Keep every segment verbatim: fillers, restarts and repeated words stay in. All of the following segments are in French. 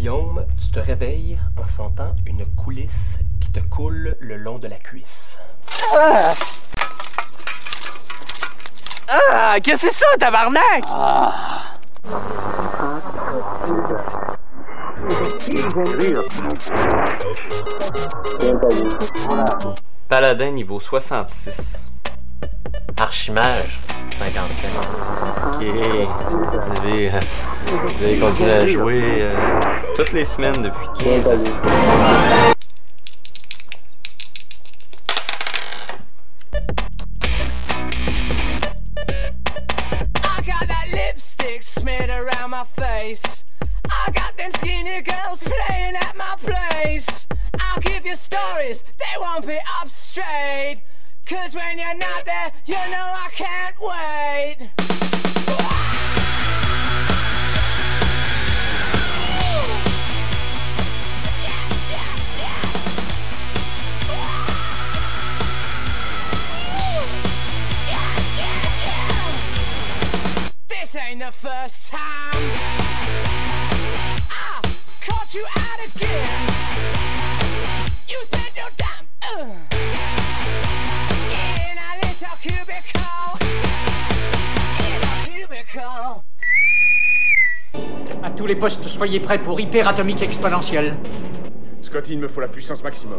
Guillaume, tu te réveilles en sentant une coulisse qui te coule le long de la cuisse. Ah! Ah! Qu'est-ce que c'est ça, tabarnak? Ah! Paladin niveau soixante-six. Archimage cinquante-cinq. Ok. Vous avez, euh, vous avez continué à jouer euh, toutes les semaines depuis quinze ans. Smeared around my face. I got them skinny girls playing at my place. I'll give you stories, they won't be up straight. Cause when you're not there, you know I can't wait. This ain't the first time I caught you out again. You spent your time uh, in a little cubicle. In a cubicle. À tous les postes, soyez prêts pour hyperatomique exponentielle. Scotty, il me faut la puissance maximum.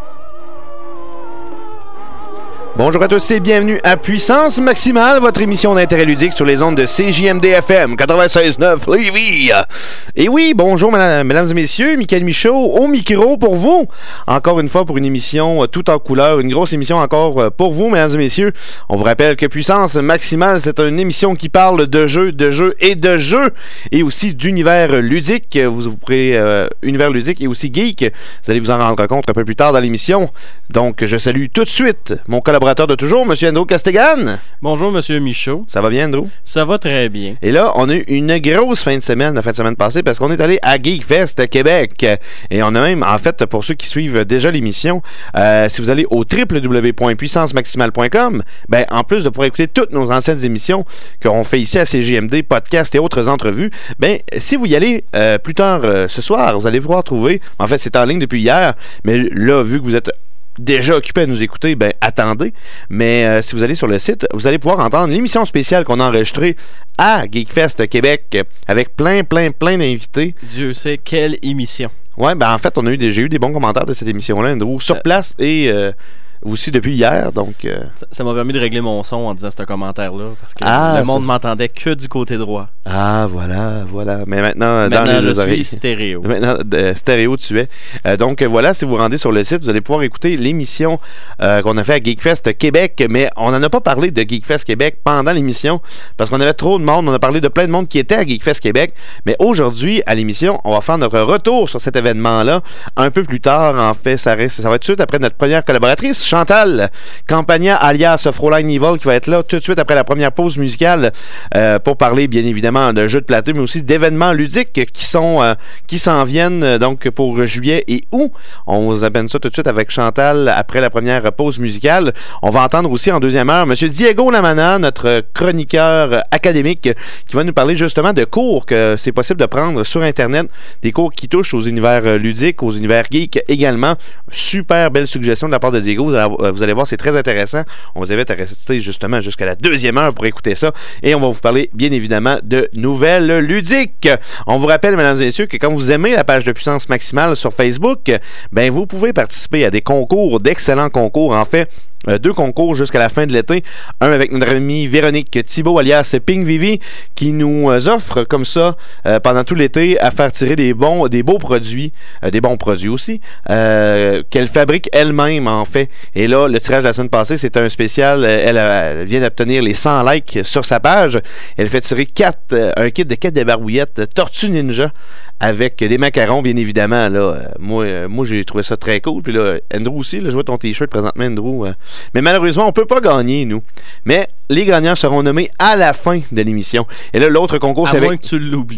Bonjour à tous et bienvenue à Puissance Maximale, votre émission d'intérêt ludique sur les ondes de C J M D F M quatre-vingt-seize neuf Lévis. Et oui, bonjour mesdames, mesdames et messieurs, Michael Michaud au micro pour vous. Encore une fois pour une émission tout en couleur, une grosse émission encore pour vous mesdames et messieurs. On vous rappelle que Puissance Maximale, c'est une émission qui parle de jeux, de jeux et de jeux et aussi d'univers ludique. Vous vous pourrez euh, univers ludique et aussi geek. Vous allez vous en rendre compte un peu plus tard dans l'émission. Donc je salue tout de suite mon collaborateur de toujours, M. Andrew Castigan. Bonjour, M. Michaud. Ça va bien, Andrew? Ça va très bien. Et là, on a eu une grosse fin de semaine, la fin de semaine passée, parce qu'on est allé à Geekfest Québec. Et on a même, en fait, pour ceux qui suivent déjà l'émission, euh, si vous allez au w w w point puissance maximale point com, ben, en plus de pouvoir écouter toutes nos anciennes émissions qu'on fait ici à C J M D, podcasts et autres entrevues, ben, si vous y allez euh, plus tard euh, ce soir, vous allez pouvoir trouver, en fait, c'est en ligne depuis hier, mais là, vu que vous êtes déjà occupé à nous écouter, ben attendez. Mais euh, si vous allez sur le site, vous allez pouvoir entendre l'émission spéciale qu'on a enregistrée à Geekfest Québec avec plein, plein, plein d'invités. Dieu sait quelle émission. Ouais, ben en fait, on a eu des, j'ai eu des bons commentaires de cette émission-là, Andrew, sur place et euh, aussi depuis hier, donc... Euh... Ça, ça m'a permis de régler mon son en disant ce commentaire-là, parce que ah, le monde ça... m'entendait que du côté droit. Ah, voilà, voilà. Mais maintenant, maintenant dans les je deux suis oreilles. stéréo. Maintenant, euh, stéréo, tu es. Euh, donc, euh, voilà, si vous vous rendez sur le site, vous allez pouvoir écouter l'émission euh, qu'on a fait à Geekfest Québec, mais on n'en a pas parlé de Geekfest Québec pendant l'émission, parce qu'on avait trop de monde, on a parlé de plein de monde qui était à Geekfest Québec, mais aujourd'hui, à l'émission, on va faire notre retour sur cet événement-là, un peu plus tard, en fait, ça, reste, ça va être tout de suite après notre première collaboratrice, Chantal Campagna alias Fräulein Evil, qui va être là tout de suite après la première pause musicale euh, pour parler bien évidemment de jeux de plateau mais aussi d'événements ludiques qui sont euh, qui s'en viennent euh, donc pour juillet et août. On vous amène ça tout de suite avec Chantal après la première pause musicale. On va entendre aussi en deuxième heure M. Diego Lamana, notre chroniqueur académique, qui va nous parler justement de cours que c'est possible de prendre sur Internet, des cours qui touchent aux univers ludiques, aux univers geeks également. Super belle suggestion de la part de Diego. Vous allez, vous allez voir, c'est très intéressant. On vous invite à rester justement jusqu'à la deuxième heure pour écouter ça. Et on va vous parler, bien évidemment, de nouvelles ludiques. On vous rappelle, mesdames et messieurs, que quand vous aimez la page de Puissance Maximale sur Facebook, ben vous pouvez participer à des concours, d'excellents concours, en fait. Euh, deux concours jusqu'à la fin de l'été. Un avec notre amie Véronique Thibault, alias Pink Vivi, qui nous euh, offre comme ça, euh, pendant tout l'été, à faire tirer des bons, des beaux produits, euh, des bons produits aussi, euh, qu'elle fabrique elle-même, en fait. Et là, le tirage de la semaine passée, c'était un spécial. Elle, elle vient d'obtenir les cent likes sur sa page. Elle fait tirer quatre, euh, un kit de quatre débarbouillettes Tortue Ninja, avec des macarons, bien évidemment. Là, euh, moi, euh, moi, j'ai trouvé ça très cool. Puis là, Andrew aussi, là, je vois ton t-shirt présentement, Andrew. Euh, mais malheureusement, on peut pas gagner, nous. Mais les gagnants seront nommés à la fin de l'émission. Et là, l'autre concours, à c'est moins avec... que tu l'oublies.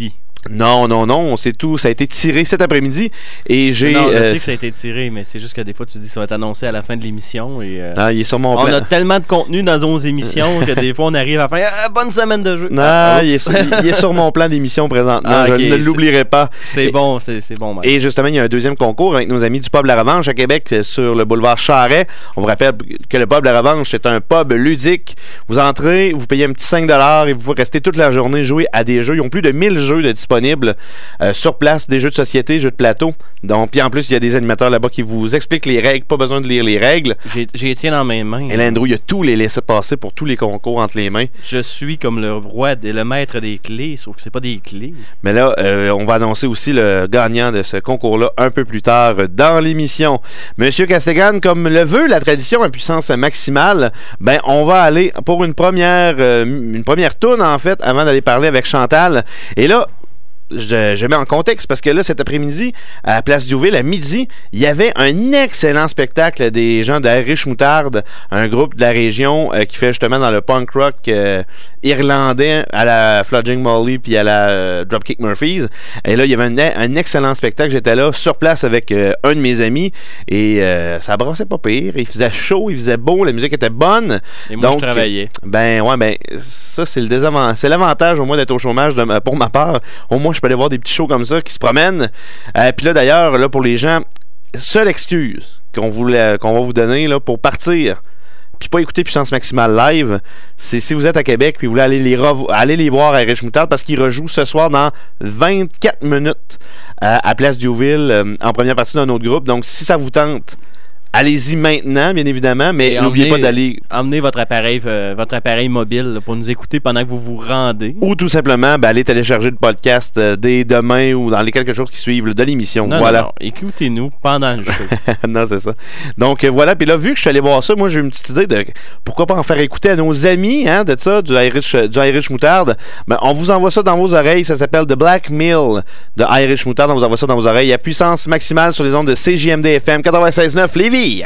Non, non, non, c'est tout. Ça a été tiré cet après-midi et j'ai. Non, je euh, sais que ça a été tiré, mais c'est juste que des fois, tu dis que ça va être annoncé à la fin de l'émission. Et, euh, Ah, il est sur mon on plan. a tellement de contenu dans nos émissions que des fois, on arrive à faire ah, bonne semaine de jeu. Non, Ah, il, est sur, il est sur mon plan d'émission présentement. Ah, ok, je ne c'est- l'oublierai pas. C'est Et- bon, c'est c'est bon, Mike. Et justement, il y a un deuxième concours avec nos amis du Pub La Revanche à Québec euh, sur le boulevard Charret. On vous rappelle que le Pub La Revanche, c'est un pub ludique. Vous entrez, vous payez un petit cinq dollars et vous pouvez rester toute la journée jouer à des jeux. Ils ont plus de mille jeux de disponibles euh, sur place, des jeux de société, jeux de plateau. Donc, puis en plus, il y a des animateurs là-bas qui vous expliquent les règles. Pas besoin de lire les règles. J'ai j'ai les tiens dans mes mains. Et là, Andrew, il y a tous les laissés-passer pour tous les concours entre les mains. Je suis comme le roi, et le maître des clés, sauf que c'est pas des clés. Mais là, euh, on va annoncer aussi le gagnant de ce concours-là un peu plus tard dans l'émission. Monsieur Castigan, comme le veut la tradition à puissance maximale, ben on va aller pour une première euh, une première tourne en fait avant d'aller parler avec Chantal. Et là, je, je mets en contexte parce que là, cet après-midi, à la Place Diouville, à midi, il y avait un excellent spectacle des gens de Irish Moutarde, un groupe de la région euh, qui fait justement dans le punk rock euh, irlandais à la Fludging Molly puis à la euh, Dropkick Murphys. Et là, il y avait un, un excellent spectacle. J'étais là sur place avec euh, un de mes amis et euh, ça brassait pas pire. Il faisait chaud, il faisait beau, la musique était bonne. Et moi, Donc, je travaillais. Ben ouais, ben ça c'est le désavantage, c'est l'avantage au moins d'être au chômage de ma- pour ma part. Au moins je peux aller voir des petits shows comme ça qui se promènent. Euh, Puis là d'ailleurs là pour les gens, seule excuse qu'on voulait qu'on va vous donner là pour partir. Puis pas écouter Puissance Maximale live, c'est si vous êtes à Québec puis vous voulez aller les revo- aller les voir à Irish Moutarde parce qu'ils rejouent ce soir dans vingt-quatre minutes euh, à Place Diouville euh, en première partie d'un autre groupe. Donc si ça vous tente, allez-y maintenant, bien évidemment, mais Et n'oubliez emmenez- pas d'aller. Emmenez votre appareil, euh, votre appareil mobile là, pour nous écouter pendant que vous vous rendez. Ou tout simplement, ben, allez télécharger le podcast euh, dès demain ou dans les quelques jours qui suivent là, de l'émission. Non, Voilà. non, non. Écoutez-nous pendant le show. non, c'est ça. Donc euh, voilà, puis là, vu que je suis allé voir ça, moi j'ai eu une petite idée de pourquoi pas en faire écouter à nos amis hein, de ça, du Irish, du Irish Moutarde. Ben, on vous envoie ça dans vos oreilles, ça s'appelle The Black Mill de Irish Moutarde, on vous envoie ça dans vos oreilles à puissance maximale sur les ondes de C J M D F M quatre-vingt-seize neuf Lévis.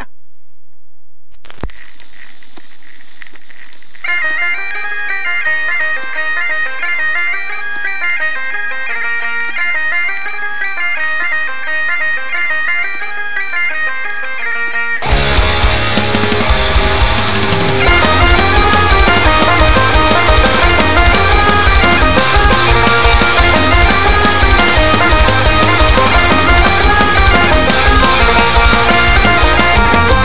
Thank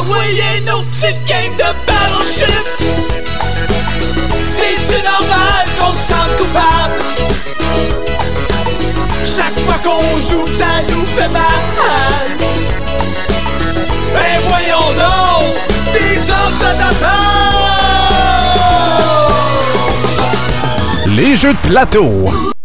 envoyer nos petites games de Battleship. C'est-tu normal qu'on se sente coupable? Chaque fois qu'on joue, ça nous fait mal. Ben voyons donc, des hommes de tapage. Les jeux de plateau.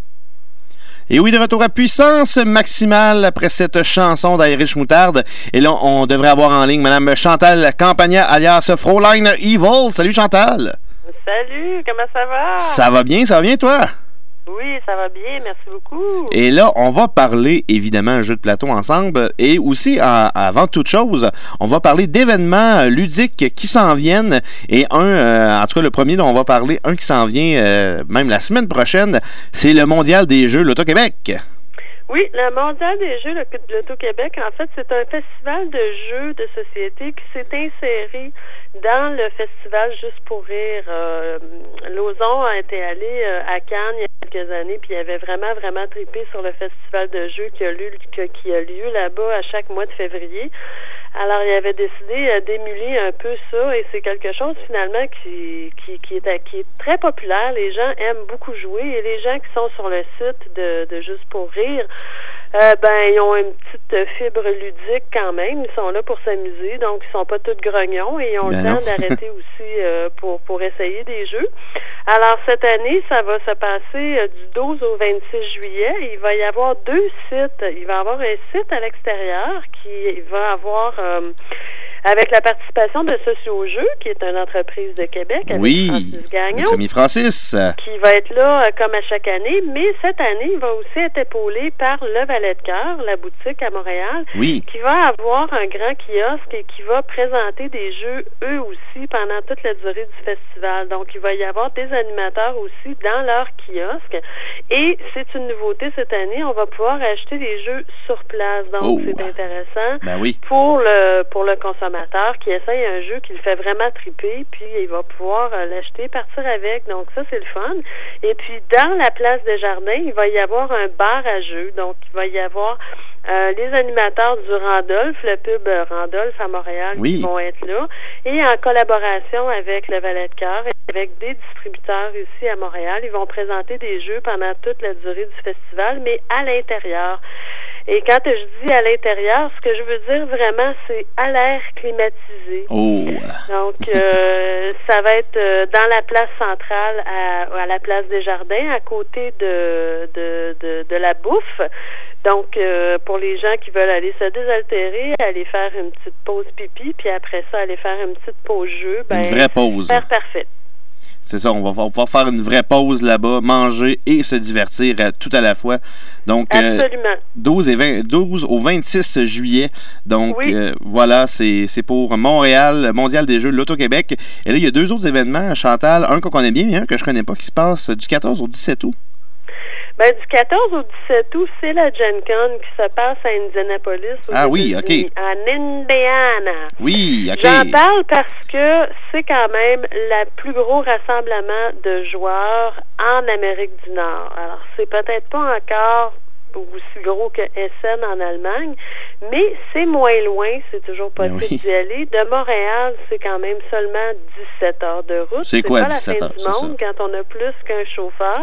Et oui, de retour à puissance maximale après cette chanson d'Irish Moutarde. Et là, on devrait avoir en ligne Madame Chantal Campagna, alias Fräulein Evil. Salut Chantal. Salut, comment ça va? Ça va bien, ça va bien toi? Oui, ça va bien, merci beaucoup. Et là, on va parler évidemment un jeu de plateau ensemble et aussi, en, avant toute chose, on va parler d'événements ludiques qui s'en viennent et un, euh, en tout cas le premier dont on va parler, un qui s'en vient euh, même la semaine prochaine, c'est le Mondial des Jeux L'Auto-Québec. Oui, le Mondial des Jeux de l'Auto-Québec, en fait, c'est un festival de jeux de société qui s'est inséré dans le festival Juste pour rire. Euh, Lauzon a été allé euh, à Cannes il y a quelques années, puis il avait vraiment, vraiment trippé sur le festival de jeux qui a lieu, qui a lieu là-bas à chaque mois de février. Alors, il avait décidé euh, d'émuler un peu ça, et c'est quelque chose, finalement, qui, qui, qui, est, qui est très populaire. Les gens aiment beaucoup jouer, et les gens qui sont sur le site de, de Juste pour rire, euh, ben, ils ont une petite fibre ludique quand même. Ils sont là pour s'amuser, donc ils sont pas tous grognons, et ils ont ben le temps d'arrêter aussi euh, pour, pour essayer des jeux. Alors, cette année, ça va se passer euh, du douze au vingt-six juillet. Il va y avoir deux sites. Il va y avoir un site à l'extérieur qui va avoir... Euh, avec la participation de Sociojeux, qui est une entreprise de Québec, avec oui, Francis Gagnon. Notre ami Francis. Qui va être là euh, comme à chaque année, mais cette année, il va aussi être épaulé par Le Valet de Cœur, la boutique à Montréal, oui. qui va avoir un grand kiosque et qui va présenter des jeux, eux aussi, pendant toute la durée du festival. Donc, il va y avoir des animateurs aussi dans leur kiosque. Et c'est une nouveauté cette année, on va pouvoir acheter des jeux sur place. Donc, oh. c'est intéressant ben oui. pour le pour le consommateur qui essaye un jeu qui le fait vraiment triper, puis il va pouvoir euh, l'acheter, partir avec. Donc ça, c'est le fun. Et puis, dans la place des Jardins, il va y avoir un bar à jeux. Donc, il va y avoir euh, les animateurs du Randolph, le pub Randolph à Montréal, oui. qui vont être là. Et en collaboration avec le Valet de Cœur et avec des distributeurs ici à Montréal, ils vont présenter des jeux pendant toute la durée du festival, mais à l'intérieur. Et quand je dis à l'intérieur, ce que je veux dire vraiment, c'est à l'air climatisé. Oh. Donc, euh, ça va être euh, dans la place centrale, à, à la place des Jardins, à côté de, de, de, de la bouffe. Donc, euh, pour les gens qui veulent aller se désaltérer, aller faire une petite pause pipi, puis après ça, aller faire une petite pause jeu. Ben, une vraie pause. Faire parfait. C'est ça, on va, on va faire une vraie pause là-bas, manger et se divertir euh, tout à la fois. Donc, absolument. Euh, douze, et vingt, douze au vingt-six juillet. Donc, oui. euh, voilà, c'est, c'est pour Montréal, Mondial des Jeux de l'Auto-Québec. Et là, il y a deux autres événements, Chantal, un qu'on connaît bien et un que je connais pas, qui se passe du quatorze au dix-sept août. Ben, du quatorze au dix-sept août, c'est la Gen Con qui se passe à Indianapolis. Ah oui, OK. En Indiana. Oui, OK. J'en parle parce que c'est quand même le plus gros rassemblement de joueurs en Amérique du Nord. Alors, c'est peut-être pas encore aussi gros que Essen en Allemagne, mais c'est moins loin, c'est toujours possible oui. d'y aller. De Montréal, c'est quand même seulement dix-sept heures de route. C'est, c'est quoi pas dix-sept la fin heures, du monde quand on a plus qu'un chauffeur.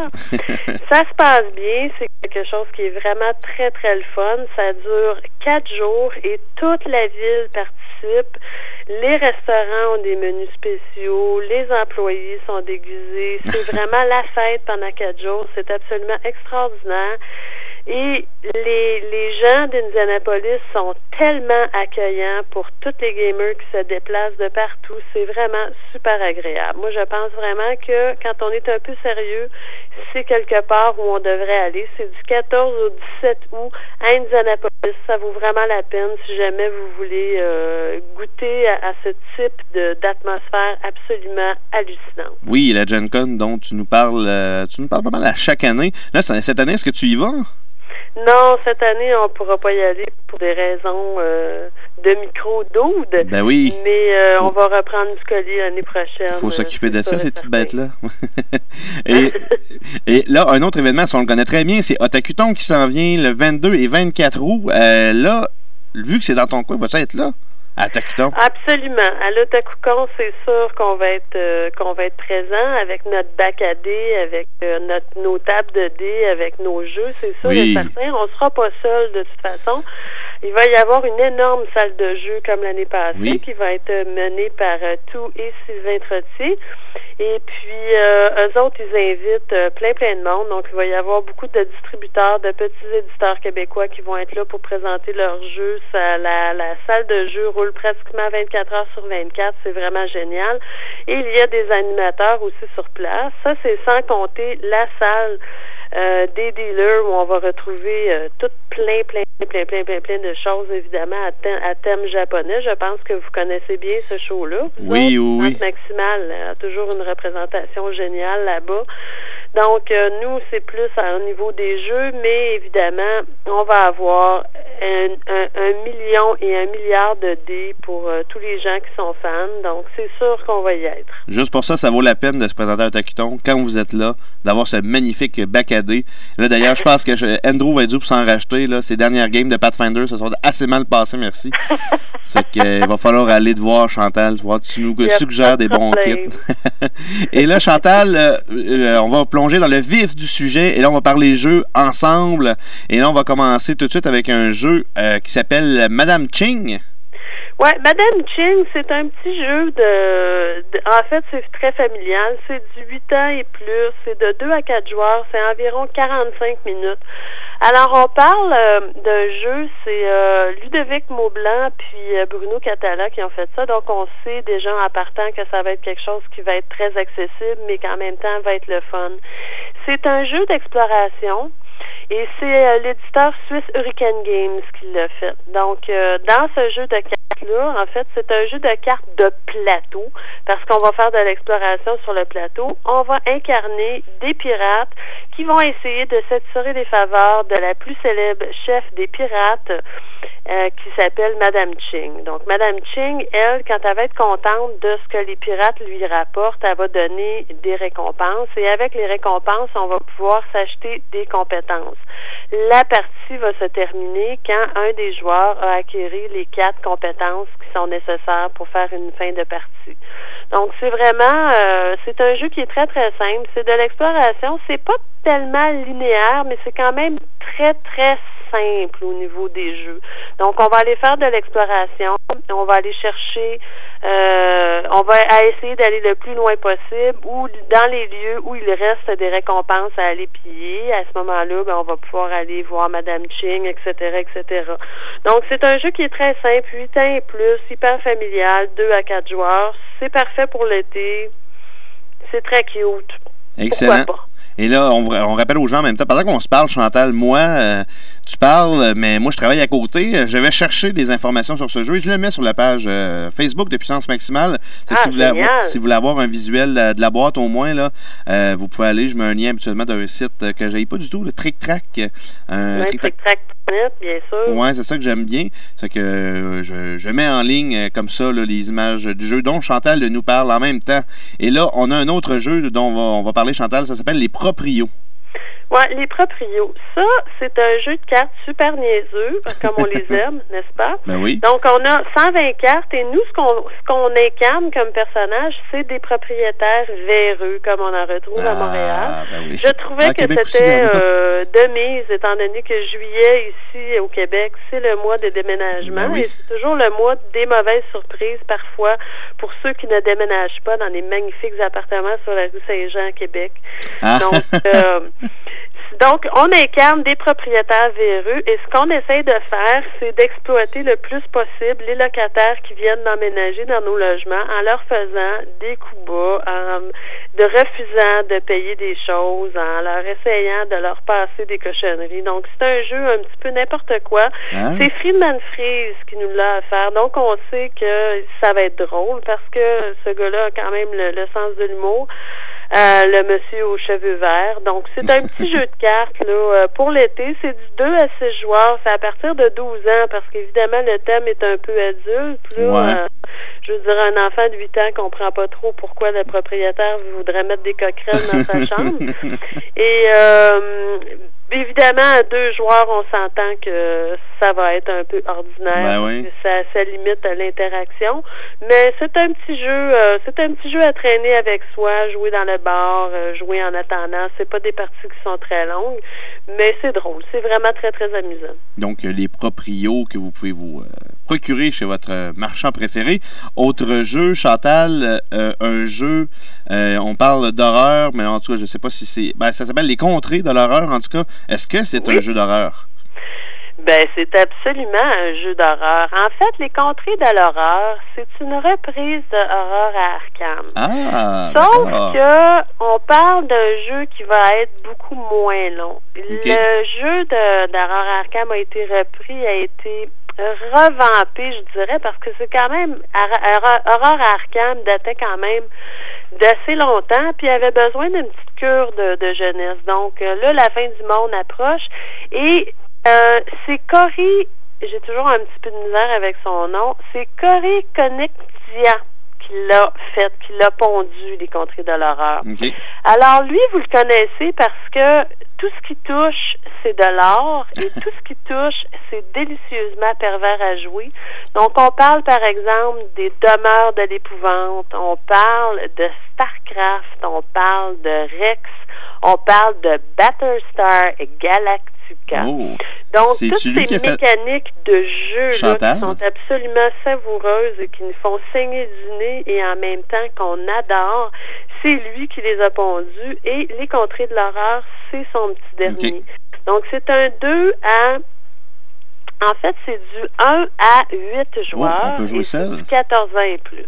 Ça se passe bien, c'est quelque chose qui est vraiment très, très le fun. Ça dure quatre jours et toute la ville participe. Les restaurants ont des menus spéciaux, les employés sont déguisés. C'est vraiment la fête pendant quatre jours. C'est absolument extraordinaire. Et les, les gens d'Indianapolis sont tellement accueillants pour tous les gamers qui se déplacent de partout. C'est vraiment super agréable. Moi, je pense vraiment que quand on est un peu sérieux, c'est quelque part où on devrait aller. C'est du quatorze au dix-sept août à Indianapolis. Ça vaut vraiment la peine si jamais vous voulez euh, goûter à, à ce type de, d'atmosphère absolument hallucinante. Oui, la Gen Con dont tu nous parles, euh, tu nous parles pas mal à chaque année. Là, cette année, est-ce que tu y vas? Non, cette année, on ne pourra pas y aller pour des raisons euh, de micro-doude. Ben oui. Mais euh, on va reprendre du collier l'année prochaine. Il faut s'occuper de ça, ces petites bêtes-là. et, et là, un autre événement, si on le connaît très bien, c'est Otakuton qui s'en vient le vingt-deux et vingt-quatre août. Euh, là, vu que c'est dans ton coin, vas-tu être là? À Takuton? Absolument. À l'Otakukon, c'est sûr qu'on va être euh, qu'on va être présent avec notre bac à dés, avec euh, notre nos tables de dés, avec nos jeux, c'est sûr oui. et certain. On sera pas seul de toute façon. Il va y avoir une énorme salle de jeu comme l'année passée oui. qui va être menée par euh, Tout et Sylvain Trottier. Et puis, euh, eux autres, ils invitent euh, plein, plein de monde. Donc, il va y avoir beaucoup de distributeurs, de petits éditeurs québécois qui vont être là pour présenter leurs jeux. Ça, la, la salle de jeu roule pratiquement vingt-quatre heures sur vingt-quatre. C'est vraiment génial. Et il y a des animateurs aussi sur place. Ça, c'est sans compter la salle Euh, des dealers où on va retrouver euh, tout plein, plein, plein, plein, plein, plein de choses, évidemment, à, thème, à thème japonais. Je pense que vous connaissez bien ce show-là. Oui, oui, oui. Maximal a toujours une représentation géniale là-bas. Donc, euh, nous, c'est plus au niveau des jeux, mais évidemment, on va avoir un, un, un million et un milliard de dés pour euh, tous les gens qui sont fans. Donc, c'est sûr qu'on va y être. Juste pour ça, ça vaut la peine de se présenter à Takuton quand vous êtes là, d'avoir ce magnifique bac à dés. Là, d'ailleurs, je pense que je, Andrew va être dû pour s'en racheter. Là, ses dernières games de Pathfinder se sont assez mal passées, merci. C'est qu'il va falloir aller te voir, Chantal, voir tu nous suggères des bons kits. Et là, Chantal, euh, euh, on va plonger dans le vif du sujet et là on va parler jeux ensemble et là on va commencer tout de suite avec un jeu euh, qui s'appelle Madame Ching. Ouais, Madame Ching, c'est un petit jeu de, de en fait c'est très familial, c'est du huit ans et plus, c'est de deux à quatre joueurs, c'est environ quarante-cinq minutes. Alors on parle euh, d'un jeu, c'est euh, Ludovic Maublanc puis euh, Bruno Catala qui ont fait ça, donc on sait déjà en partant que ça va être quelque chose qui va être très accessible mais qu'en même temps va être le fun. C'est un jeu d'exploration. Et c'est euh, l'éditeur suisse Hurricane Games qui l'a fait. Donc, euh, dans ce jeu de cartes-là, en fait, c'est un jeu de cartes de plateau, parce qu'on va faire de l'exploration sur le plateau. On va incarner des pirates qui vont essayer de s'attirer les faveurs de la plus célèbre chef des pirates, euh, qui s'appelle Madame Ching. Donc, Madame Ching, elle, quand elle va être contente de ce que les pirates lui rapportent, elle va donner des récompenses. Et avec les récompenses, on va pouvoir s'acheter des compétences. La partie va se terminer quand un des joueurs a acquéri les quatre compétences qui sont nécessaires pour faire une fin de partie. Donc, c'est vraiment, euh, c'est un jeu qui est très, très simple. C'est de l'exploration. C'est pas tellement linéaire, mais c'est quand même très, très simple au niveau des jeux. Donc, on va aller faire de l'exploration. On va aller chercher, euh, on va essayer d'aller le plus loin possible ou dans les lieux où il reste des récompenses à aller piller. À ce moment-là, ben, on va pouvoir aller voir Madame Ching, et cetera, et cetera. Donc, c'est un jeu qui est très simple, huit ans et plus, hyper familial, deux à quatre joueurs. C'est parfait pour l'été. C'est très cute. Excellent. Pourquoi pas? Et là, on, on rappelle aux gens en même temps, pendant qu'on se parle, Chantal, moi, euh, tu parles, mais moi, je travaille à côté. Je vais chercher des informations sur ce jeu et je le mets sur la page euh, Facebook de Puissance Maximale. Ah, si, vous voulez avoir, si vous voulez avoir un visuel de la boîte au moins, là, euh, vous pouvez aller, je mets un lien habituellement d'un site que j'aille pas du tout, le Trick Track. Euh, oui, Trick Track point net, bien sûr. Oui, c'est ça que j'aime bien. C'est que euh, je, je mets en ligne euh, comme ça là, les images du jeu dont Chantal nous parle en même temps. Et là, on a un autre jeu dont on va, on va parler, Chantal, ça s'appelle les Proprio. Oui, les Proprio. Ça, c'est un jeu de cartes super niaiseux, comme on les aime, n'est-ce pas? Ben oui. Donc, on a cent vingt cartes et nous, ce qu'on ce qu'on incarne comme personnage, c'est des propriétaires véreux, comme on en retrouve ah, à Montréal. Ben oui. Je trouvais à que Québec c'était aussi, euh, de mise, étant donné que juillet, ici, au Québec, c'est le mois de déménagement. Ben oui. Et c'est toujours le mois des mauvaises surprises, parfois, pour ceux qui ne déménagent pas dans les magnifiques appartements sur la rue Saint-Jean à Québec. Ah. Donc, euh, Donc, on incarne des propriétaires véreux et ce qu'on essaie de faire, c'est d'exploiter le plus possible les locataires qui viennent d'emménager dans nos logements en leur faisant des coups bas, en de refusant de payer des choses, en leur essayant de leur passer des cochonneries. Donc, c'est un jeu un petit peu n'importe quoi. Ah. C'est Friedman Freeze qui nous l'a offert. Donc, on sait que ça va être drôle parce que ce gars-là a quand même le, le sens de l'humour. Euh, le monsieur aux cheveux verts. Donc, c'est un petit jeu de cartes là, euh, pour l'été. C'est du deux à six joueurs. C'est à partir de douze ans parce qu'évidemment, le thème est un peu adulte. Là, ouais. euh, je veux dire, un enfant de huit ans ne comprend pas trop pourquoi le propriétaire voudrait mettre des coquerelles dans sa chambre. Et euh, Évidemment, à deux joueurs, on s'entend que ça va être un peu ordinaire. Ben oui. Ça, ça limite à l'interaction. Mais c'est un petit jeu, euh, c'est un petit jeu à traîner avec soi, jouer dans le bar, euh, jouer en attendant. C'est pas des parties qui sont très longues, mais c'est drôle. C'est vraiment très, très amusant. Donc, euh, les proprios que vous pouvez vous euh, procurer chez votre euh, marchand préféré. Autre jeu, Chantal, euh, un jeu, euh, on parle d'horreur, mais en tout cas, je sais pas si c'est... Ben, ça s'appelle Les Contrées de l'horreur, en tout cas. Est-ce que c'est oui. un jeu d'horreur? Ben, c'est absolument un jeu d'horreur. En fait, Les Contrées de l'horreur, c'est une reprise de Horreur à Arkham. Ah, Sauf d'accord. que on parle d'un jeu qui va être beaucoup moins long. Okay. Le jeu de d'Horreur à Arkham a été repris, a été revampé, je dirais, parce que c'est quand même... Horreur à Arkham datait quand même d'assez longtemps, puis avait besoin d'une petite cure de, de jeunesse. Donc là, la fin du monde approche, et euh, c'est Cory, j'ai toujours un petit peu de misère avec son nom, c'est Cory Connectia qui l'a fait, qui l'a pondu, Les Contrées de l'horreur. Okay. Alors lui, vous le connaissez parce que tout ce qui touche, c'est de l'or, et tout ce qui touche, c'est délicieusement pervers à jouer. Donc, on parle, par exemple, des Demeures de l'épouvante, on parle de StarCraft, on parle de Rex, on parle de Battlestar Galactica. Oh. Donc, C'est toutes ces mécaniques fait... de jeu là, qui sont absolument savoureuses et qui nous font saigner du nez et en même temps qu'on adore, c'est lui qui les a pondus. Et Les Contrées de l'horreur, c'est son petit dernier. Okay. Donc, c'est un deux à... En fait, c'est du un à huit joueurs. Oh, on peut jouer et seul. Du quatorze ans et plus.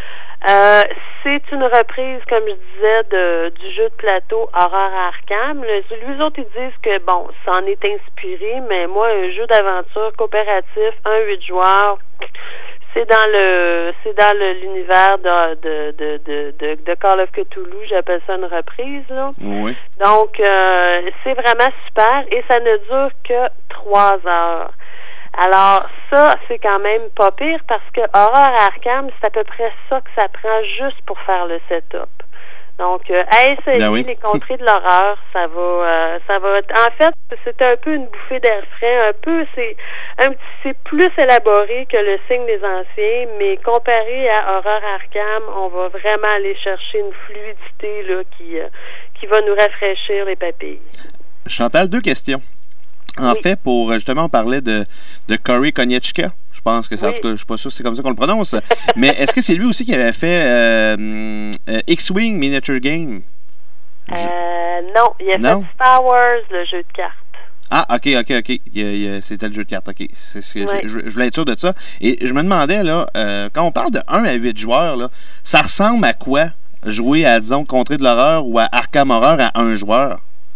Euh, c'est une reprise, comme je disais, de, du jeu de plateau Horreur à Arkham. Les, les autres, ils disent que, bon, ça en est inspiré, mais moi, un jeu d'aventure coopératif, un à huit joueurs, c'est dans le c'est dans le, l'univers de, de, de, de, de, de Call of Cthulhu, j'appelle ça une reprise, là. Oui. Donc, euh, c'est vraiment super, et ça ne dure que trois heures. Alors, ça, c'est quand même pas pire parce que Horreur à Arkham, c'est à peu près ça que ça prend juste pour faire le setup. Donc, euh, à essayer ben oui. Les Contrées de l'horreur, ça va, euh, ça va. En fait, c'est un peu une bouffée d'air frais, un peu, c'est, un petit, c'est plus élaboré que le Signe des Anciens, mais comparé à Horreur à Arkham, on va vraiment aller chercher une fluidité là qui, euh, qui va nous rafraîchir les papilles. Chantal, deux questions. En oui. fait, pour justement, on parlait de, de Cory Connectia. Je pense que c'est, oui. en tout cas, je suis pas sûr que c'est comme ça qu'on le prononce. Mais est-ce que c'est lui aussi qui avait fait euh, euh, X-Wing Miniature Game? Euh, non, il a non? fait Star Wars, le jeu de cartes. Ah, ok, ok, ok. Il, il, c'était le jeu de cartes, ok. C'est ce que oui. je, je, je voulais être sûr de ça. Et je me demandais, là, euh, quand on parle de un à huit joueurs, là, ça ressemble à quoi jouer à, disons, Contrées de l'horreur ou à Arkham Horror à un joueur?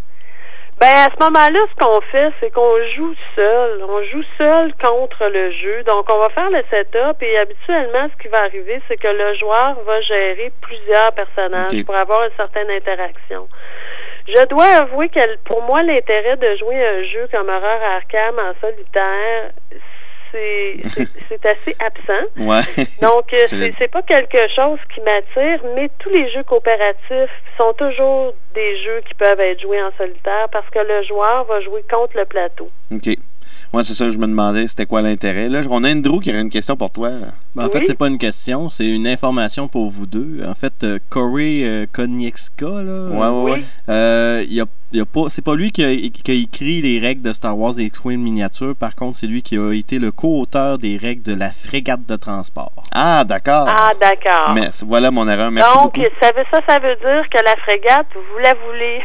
Ben, à ce moment-là, ce qu'on fait, c'est qu'on joue seul. On joue seul contre le jeu. Donc, on va faire le setup et habituellement, ce qui va arriver, c'est que le joueur va gérer plusieurs personnages okay. pour avoir une certaine interaction. Je dois avouer que pour moi, l'intérêt de jouer un jeu comme Horreur à Arkham en solitaire, c'est, c'est, c'est assez absent. Ouais. Donc, c'est, c'est pas quelque chose qui m'attire, mais tous les jeux coopératifs sont toujours des jeux qui peuvent être joués en solitaire parce que le joueur va jouer contre le plateau. OK. Moi, ouais, c'est ça, je me demandais c'était quoi l'intérêt. Là, on a Andrew qui aurait une question pour toi. Ben, en oui? fait, c'est pas une question, c'est une information pour vous deux. En fait, euh, Cory euh, Connectia, là, ouais, ouais, ouais. Euh, y a, y a pas, c'est pas lui qui a, qui a écrit les règles de Star Wars et X-Wing miniature. Par contre, c'est lui qui a été le co-auteur des règles de la frégate de transport. Ah, d'accord. Ah, d'accord. Mais voilà mon erreur. Merci Donc, beaucoup. Ça, ça, ça veut dire que la frégate, vous la voulez.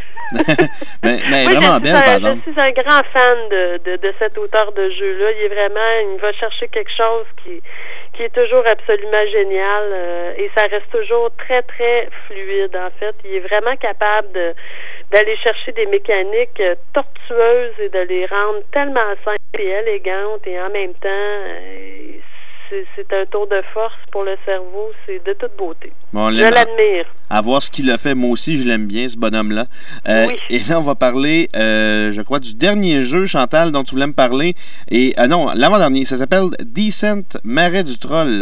mais, mais oui, vraiment belle, un, par exemple. Je suis un grand fan de, de, de cet auteur de jeu-là. Il est vraiment, il va chercher quelque chose qui, qui est toujours absolument génial euh, et ça reste toujours très, très fluide, en fait. Il est vraiment capable de, d'aller chercher des mécaniques euh, tortueuses et de les rendre tellement simples et élégantes et en même temps, euh, c'est, c'est un tour de force pour le cerveau. C'est de toute beauté. Bon, je l'admire. À voir ce qu'il a fait, moi aussi, je l'aime bien, ce bonhomme-là. Euh, oui. Et là, on va parler, euh, je crois, du dernier jeu, Chantal, dont tu voulais me parler. Et euh, non, l'avant-dernier, ça s'appelle Descent Marais du Troll.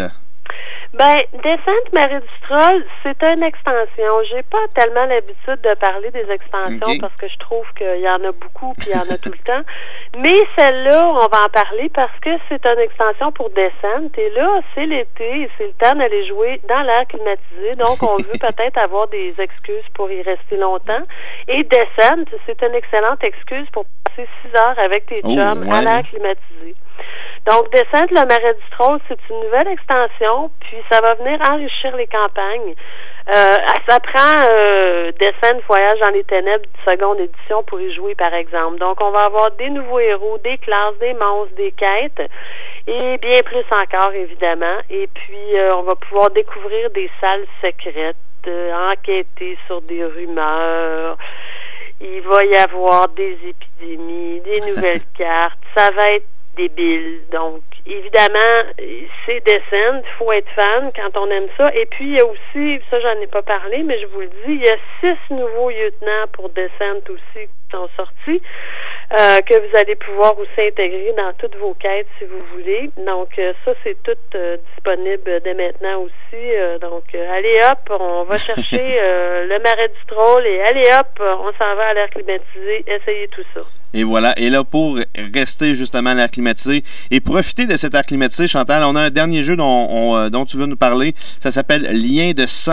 Ben, Descente Marie du Troll, c'est une extension. J'ai pas tellement l'habitude de parler des extensions okay. parce que je trouve qu'il y en a beaucoup puis il y en a tout le temps. Mais celle-là, on va en parler parce que c'est une extension pour Descente. Et là, c'est l'été et c'est le temps d'aller jouer dans l'air climatisé. Donc, on veut peut-être avoir des excuses pour y rester longtemps. Et Descente, c'est une excellente excuse pour passer six heures avec tes oh, chums ouais. à l'air climatisé. Donc, Descente, le Marais du Troll, c'est une nouvelle extension, puis ça va venir enrichir les campagnes. Euh, ça prend euh, Descente Voyage dans les ténèbres de seconde édition pour y jouer, par exemple. Donc, on va avoir des nouveaux héros, des classes, des monstres, des quêtes, et bien plus encore, évidemment. Et puis, euh, on va pouvoir découvrir des salles secrètes, euh, enquêter sur des rumeurs. Il va y avoir des épidémies, des nouvelles cartes. Ça va être débile. Donc, évidemment, c'est Descente, il faut être fan quand on aime ça. Et puis, il y a aussi, ça, j'en ai pas parlé, mais je vous le dis, il y a six nouveaux lieutenants pour Descente aussi qui sont sortis, euh, que vous allez pouvoir aussi intégrer dans toutes vos quêtes si vous voulez. Donc, euh, ça, c'est tout euh, disponible dès maintenant aussi. Euh, donc, euh, allez hop, on va chercher euh, le Marais du Troll et allez hop, on s'en va à l'air climatisé, essayez tout ça. Et voilà. Et là, pour rester justement à l'air climatisé et profiter de cet air climatisé, Chantal, on a un dernier jeu dont, on, dont tu veux nous parler. Ça s'appelle Liens de sang.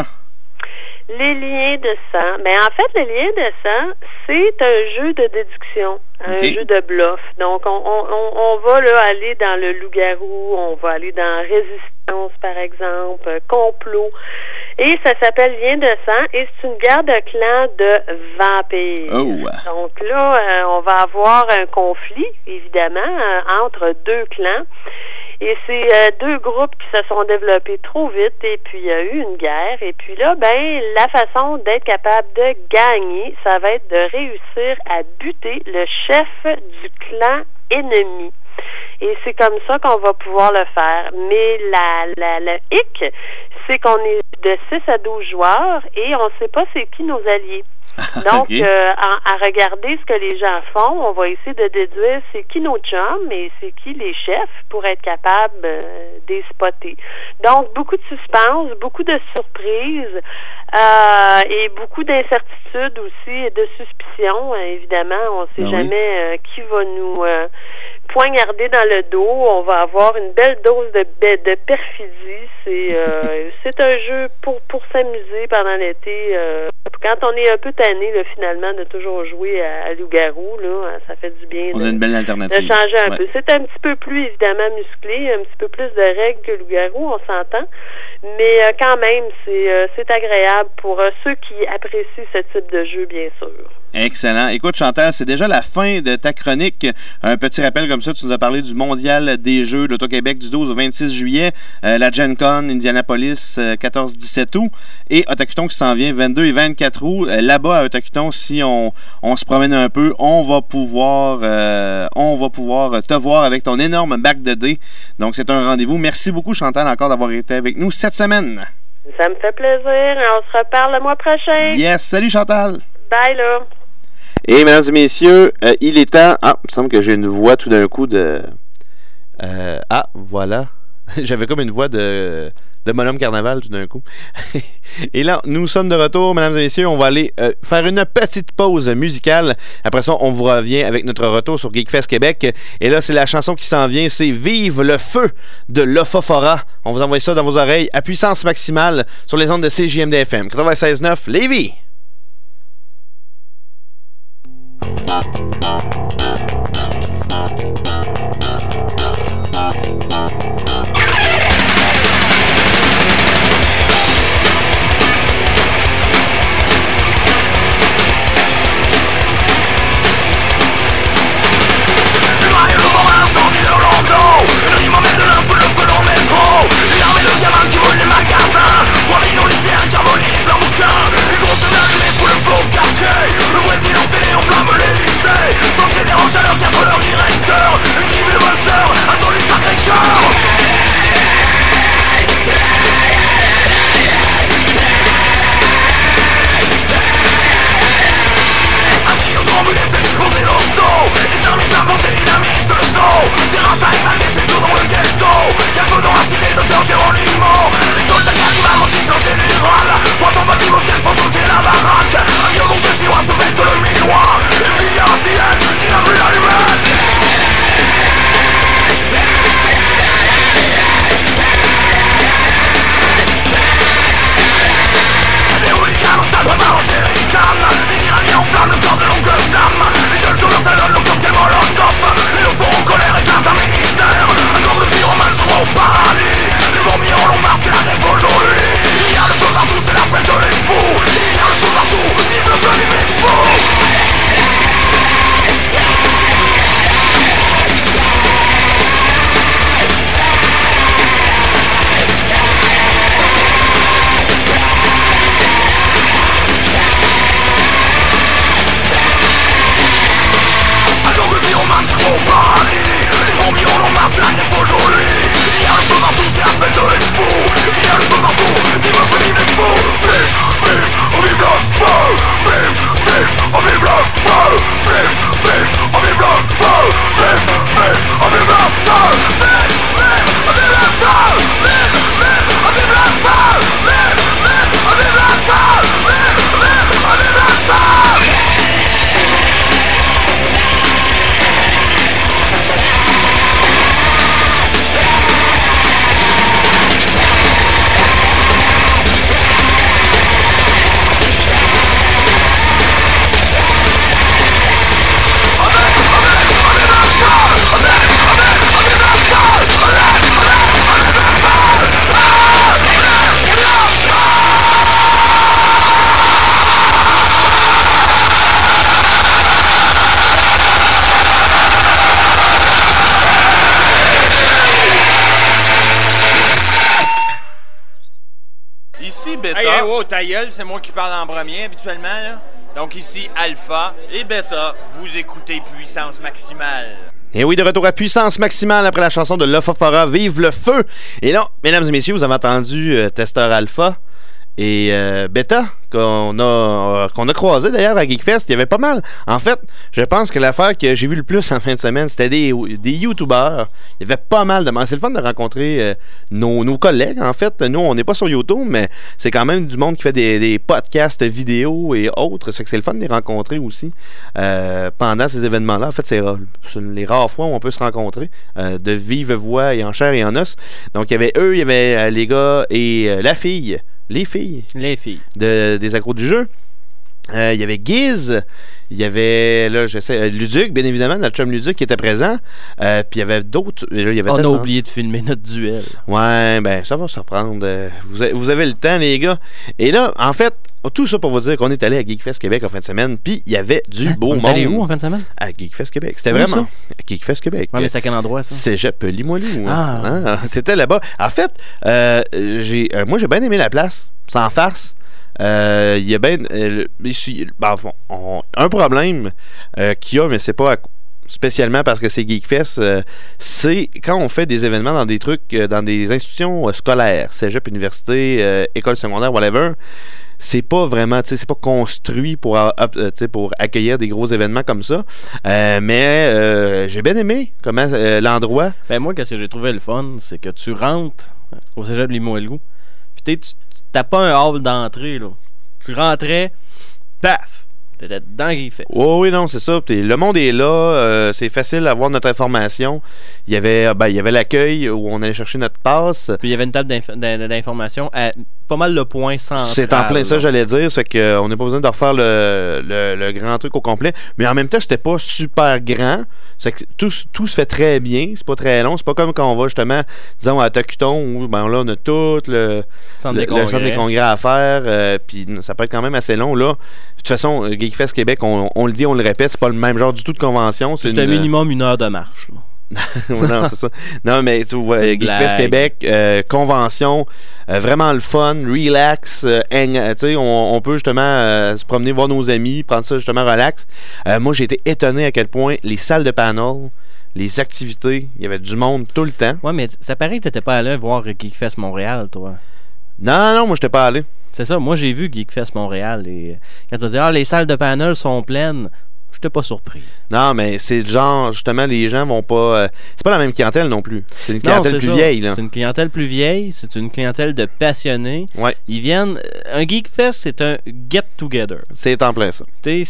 Les liens de sang. Mais en fait, le lien de sang, c'est un jeu de déduction, okay. un jeu de bluff. Donc, on, on, on va là aller dans le loup-garou, on va aller dans résistance, par exemple, complot. Et ça s'appelle Lien de sang et c'est une guerre de clans de vampires. Oh. Donc là, euh, on va avoir un conflit, évidemment, euh, entre deux clans. Et c'est euh, deux groupes qui se sont développés trop vite et puis il y a eu une guerre. Et puis là, ben, la façon d'être capable de gagner, ça va être de réussir à buter le chef du clan ennemi. Et c'est comme ça qu'on va pouvoir le faire. Mais la, la, le hic, c'est qu'on est de six à douze joueurs et on ne sait pas c'est qui nos alliés. Donc, okay. euh, à, à regarder ce que les gens font, on va essayer de déduire c'est qui nos chums et c'est qui les chefs pour être capable euh, de les spotter. Donc, beaucoup de suspense, beaucoup de surprises euh, et beaucoup d'incertitudes aussi et de suspicions. Évidemment, on ne sait ah jamais oui. euh, qui va nous euh, poignarder dans le dos. On va avoir une belle dose de, de perfidie. C'est, euh, c'est un jeu pour, pour s'amuser pendant l'été. Euh, quand on est un peu tanné, là, finalement, de toujours jouer à, à loup-garou, là, ça fait du bien. On de, a une belle alternative. De changer un ouais. peu. C'est un petit peu plus, évidemment, musclé, un petit peu plus de règles que loup-garou, on s'entend. Mais euh, quand même, c'est, euh, c'est agréable pour euh, ceux qui apprécient ce type de jeu, bien sûr. Excellent. Écoute, Chantal, c'est déjà la fin de ta chronique. Un petit rappel comme ça, tu nous as parlé du Mondial des Jeux de l'Auto-Québec du douze au vingt-six juillet, euh, la Gen Con, Indianapolis, euh, quatorze dix-sept août, et Otakuton qui s'en vient vingt-deux et vingt-quatre août. Euh, là-bas, à Otakuton, si on, on se promène un peu, on va pouvoir euh, on va pouvoir te voir avec ton énorme bac de dés. Donc, c'est un rendez-vous. Merci beaucoup, Chantal, encore d'avoir été avec nous cette semaine. Ça me fait plaisir. On se reparle le mois prochain. Yes. Salut, Chantal. Bye, là. Et mesdames et messieurs, euh, il est temps... Ah, il me semble que j'ai une voix tout d'un coup de... Euh, ah, voilà. J'avais comme une voix de, de Bonhomme Carnaval tout d'un coup. Et là, nous sommes de retour, mesdames et messieurs. On va aller euh, faire une petite pause musicale. Après ça, on vous revient avec notre retour sur Geekfest Québec. Et là, c'est la chanson qui s'en vient. C'est Vive le feu de l'Ofofora. On vous envoie ça dans vos oreilles à puissance maximale sur les ondes de C J M D F M. quatre-vingt-seize neuf Lévis. Il m'emmène de l'info, le feu dans le métro. Une armée de gamins qui volent les magasins. Trois millions lycéens qui harmonisent leurs bouquins. Une grosse allumée fout le feu au quartier. Le Brésil enfilé enflamme l'Élysée. Dans ce qui dérange à leur cadre leur directeur. Une tribu de bonnes sœurs, un solide Sacré-Cœur. Ici, Beta. Hey, hey, oh, ta gueule, c'est moi qui parle en premier habituellement, là. Donc ici, Alpha et Beta. Vous écoutez Puissance Maximale. Et oui, de retour à Puissance Maximale après la chanson de Lofofora, Vive le feu! Et là, mesdames et messieurs, vous avez entendu euh, Testeur Alpha et euh, Beta, qu'on a, euh, qu'on a croisé d'ailleurs à Geekfest. Il y avait pas mal. En fait, je pense que l'affaire que j'ai vu le plus en fin de semaine, c'était des, des YouTubers. Il y avait pas mal de... C'est le fun de rencontrer euh, nos, nos collègues, en fait. Nous, on n'est pas sur YouTube, mais c'est quand même du monde qui fait des, des podcasts vidéo et autres. Ça fait que c'est le fun de les rencontrer aussi euh, pendant ces événements-là. En fait, c'est, c'est les rares fois où on peut se rencontrer euh, de vive voix et en chair et en os. Donc, il y avait eux, il y avait euh, les gars et euh, la fille. Les filles. Les filles. De, des accros du jeu. Euh, il y avait Giz. Il y avait, là, je sais, Luduc, bien évidemment, notre chum Luduc qui était présent. Euh, puis il y avait d'autres. Là, il y avait On tellement... a oublié de filmer notre duel. Ouais, ben, ça va se reprendre. Vous, a, vous avez le temps, les gars. Et là, en fait, tout ça pour vous dire qu'on est allé à Geekfest Québec en fin de semaine. Puis il y avait du hein? beau On monde. est allé où en fin de semaine? À Geekfest Québec. C'était où vraiment. Ça? À Geekfest Québec. Ouais, mais c'est à quel endroit, ça? Cégep Limoilou. Ah. Hein? C'était là-bas. En fait, euh, j'ai, euh, moi, j'ai bien aimé la place. Sans farce. Euh, il y a bien euh, ici, ben, on, un problème euh, qu'il y a, mais c'est pas à, spécialement parce que c'est Geekfest, euh, c'est quand on fait des événements dans des trucs, euh, dans des institutions euh, scolaires, cégep, université, euh, école secondaire, whatever. C'est pas vraiment, tu sais, c'est pas construit pour, euh, pour accueillir des gros événements comme ça. Euh, mais euh, j'ai bien aimé comment euh, l'endroit. Ben moi, qu'est-ce que j'ai trouvé le fun, c'est que tu rentres au cégep Limoilou, puis tu t'as pas un hall d'entrée, là. Tu rentrais, paf! T'étais dans Geekfest. Oh, oui, non, c'est ça. Puis le monde est là. Euh, c'est facile d'avoir notre information. Il y avait, ben, il y avait l'accueil où on allait chercher notre passe. Puis il y avait une table d'inf- d'information à pas mal le point central. C'est en plein ça, j'allais dire. C'est qu'on n'a pas besoin de refaire le, le, le grand truc au complet. Mais en même temps, c'était pas super grand. C'est que tout, tout se fait très bien. C'est pas très long. C'est pas comme quand on va justement, disons, à Tacuton où ben, là, on a tout le centre, le, des, le centre des congrès à faire. Euh, puis ça peut être quand même assez long, là. De toute façon, Geekfest Québec, on, on le dit, on le répète, c'est pas le même genre du tout de convention. C'est, c'est c'est une, un minimum une heure de marche. non, c'est ça. Non, mais tu vois, Geekfest Québec, euh, convention, euh, vraiment le fun, relax, euh, hang, tu sais, on, on peut justement euh, se promener, voir nos amis, prendre ça justement relax. Euh, moi, j'ai été étonné à quel point les salles de panel, les activités, il y avait du monde tout le temps. Ouais, mais ça paraît que t'étais pas allé voir Geekfest Montréal, toi. Non, non, moi, j'étais pas allé. C'est ça, moi j'ai vu Geekfest Montréal et quand tu dis ah les salles de panel sont pleines, j'étais pas surpris. Non, mais c'est le genre, justement, les gens vont pas... Euh, c'est pas la même clientèle non plus. C'est une clientèle non, c'est plus ça. vieille, là. C'est une clientèle plus vieille, c'est une clientèle de passionnés. Ouais. Ils viennent... Un Geekfest, c'est un get-together. C'est en plein ça. Tu sais,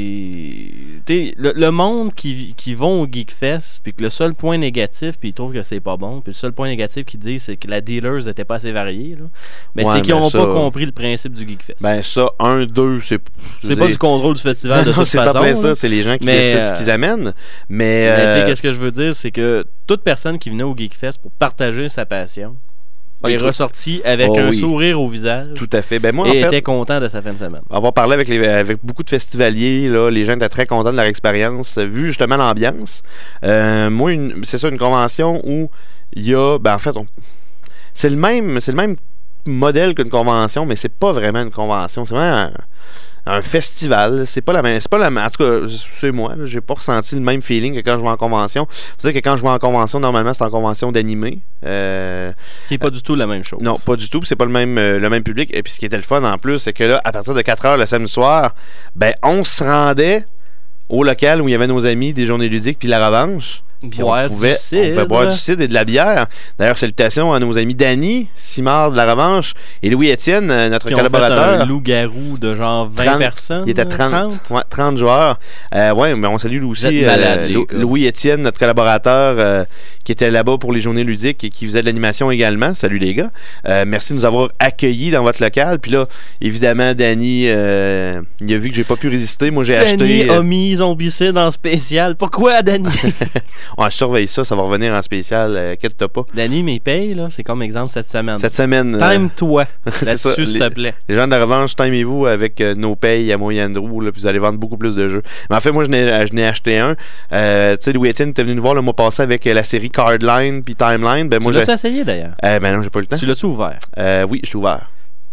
c'est... T'sais, le, le monde qui, qui vont au Geekfest, puis que le seul point négatif, puis ils trouvent que c'est pas bon, puis le seul point négatif qu'ils disent, c'est que la dealers n'était pas assez variée, là. Mais ouais, c'est qu'ils n'ont pas compris le principe du Geekfest. Ben ça, un, deux, c'est... C'est pas dire... du contrôle du festival, de non, toute c'est façon. C'est pas plein ça, c'est les gens qui mais décident euh... ce qu'ils amènent. Mais, mais euh... qu'est-ce que je veux dire, c'est que toute personne qui venait au Geekfest pour partager sa passion est ressorti avec oh, un oui. sourire au visage. Tout à fait. Ben moi, et en fait, était content de sa fin de semaine. Avoir parlé avec, les, avec beaucoup de festivaliers, là, les gens étaient très contents de leur expérience, vu justement l'ambiance. Euh, moi, une, c'est ça, une convention où il y a, ben en fait, on, c'est le même, c'est le même modèle qu'une convention, mais c'est pas vraiment une convention, c'est vraiment un, un festival. C'est pas la même, c'est pas la même. En tout cas, c'est moi, là, j'ai pas ressenti le même feeling que quand je vais en convention. Faut dire que quand je vais en convention, normalement, c'est en convention d'animé. Euh, qui est pas euh, du tout la même chose. Non, pas du tout. C'est pas le même, euh, le même public. Et puis ce qui était le fun en plus, c'est que là, à partir de quatre heures le samedi soir, ben on se rendait au local où il y avait nos amis des journées ludiques puis la revanche. Puis on pouvait, on pouvait boire du cidre et de la bière. D'ailleurs, salutations à nos amis Danny, Simard de la Revanche et Louis-Étienne, notre puis collaborateur. On fait un loup-garou de genre vingt trente personnes. Il était trente, trente? Ouais, trente joueurs. Euh, ouais, mais on salue aussi malade, euh, Louis-Étienne, notre collaborateur euh, qui était là-bas pour les journées ludiques et qui faisait de l'animation également. Salut les gars. Euh, merci de nous avoir accueillis dans votre local. Puis là, évidemment, Danny, euh, il a vu que j'ai pas pu résister. Moi, j'ai Danny acheté. Danny euh... a mis zombicide en spécial. Pourquoi, Danny? On surveille ça, ça va revenir en spécial. Euh, inquiète-toi pas. Danny, mais paye, là. C'est comme exemple cette semaine. Cette semaine. Time-toi. Euh... là-dessus, s'il te plaît. Les gens de la revanche, timez-vous avec euh, nos payes à moi et Andrew, là, puis vous allez vendre beaucoup plus de jeux. Mais en fait, moi, je n'ai, je n'ai acheté un. Euh, tu sais, Louis-Étienne était venu nous voir le mois passé avec euh, la série Cardline puis Timeline. Ben, tu moi, l'as-tu j'ai... essayé, d'ailleurs? Euh, ben non, j'ai pas eu le temps. Tu l'as-tu ouvert? Euh, oui, je suis ouvert.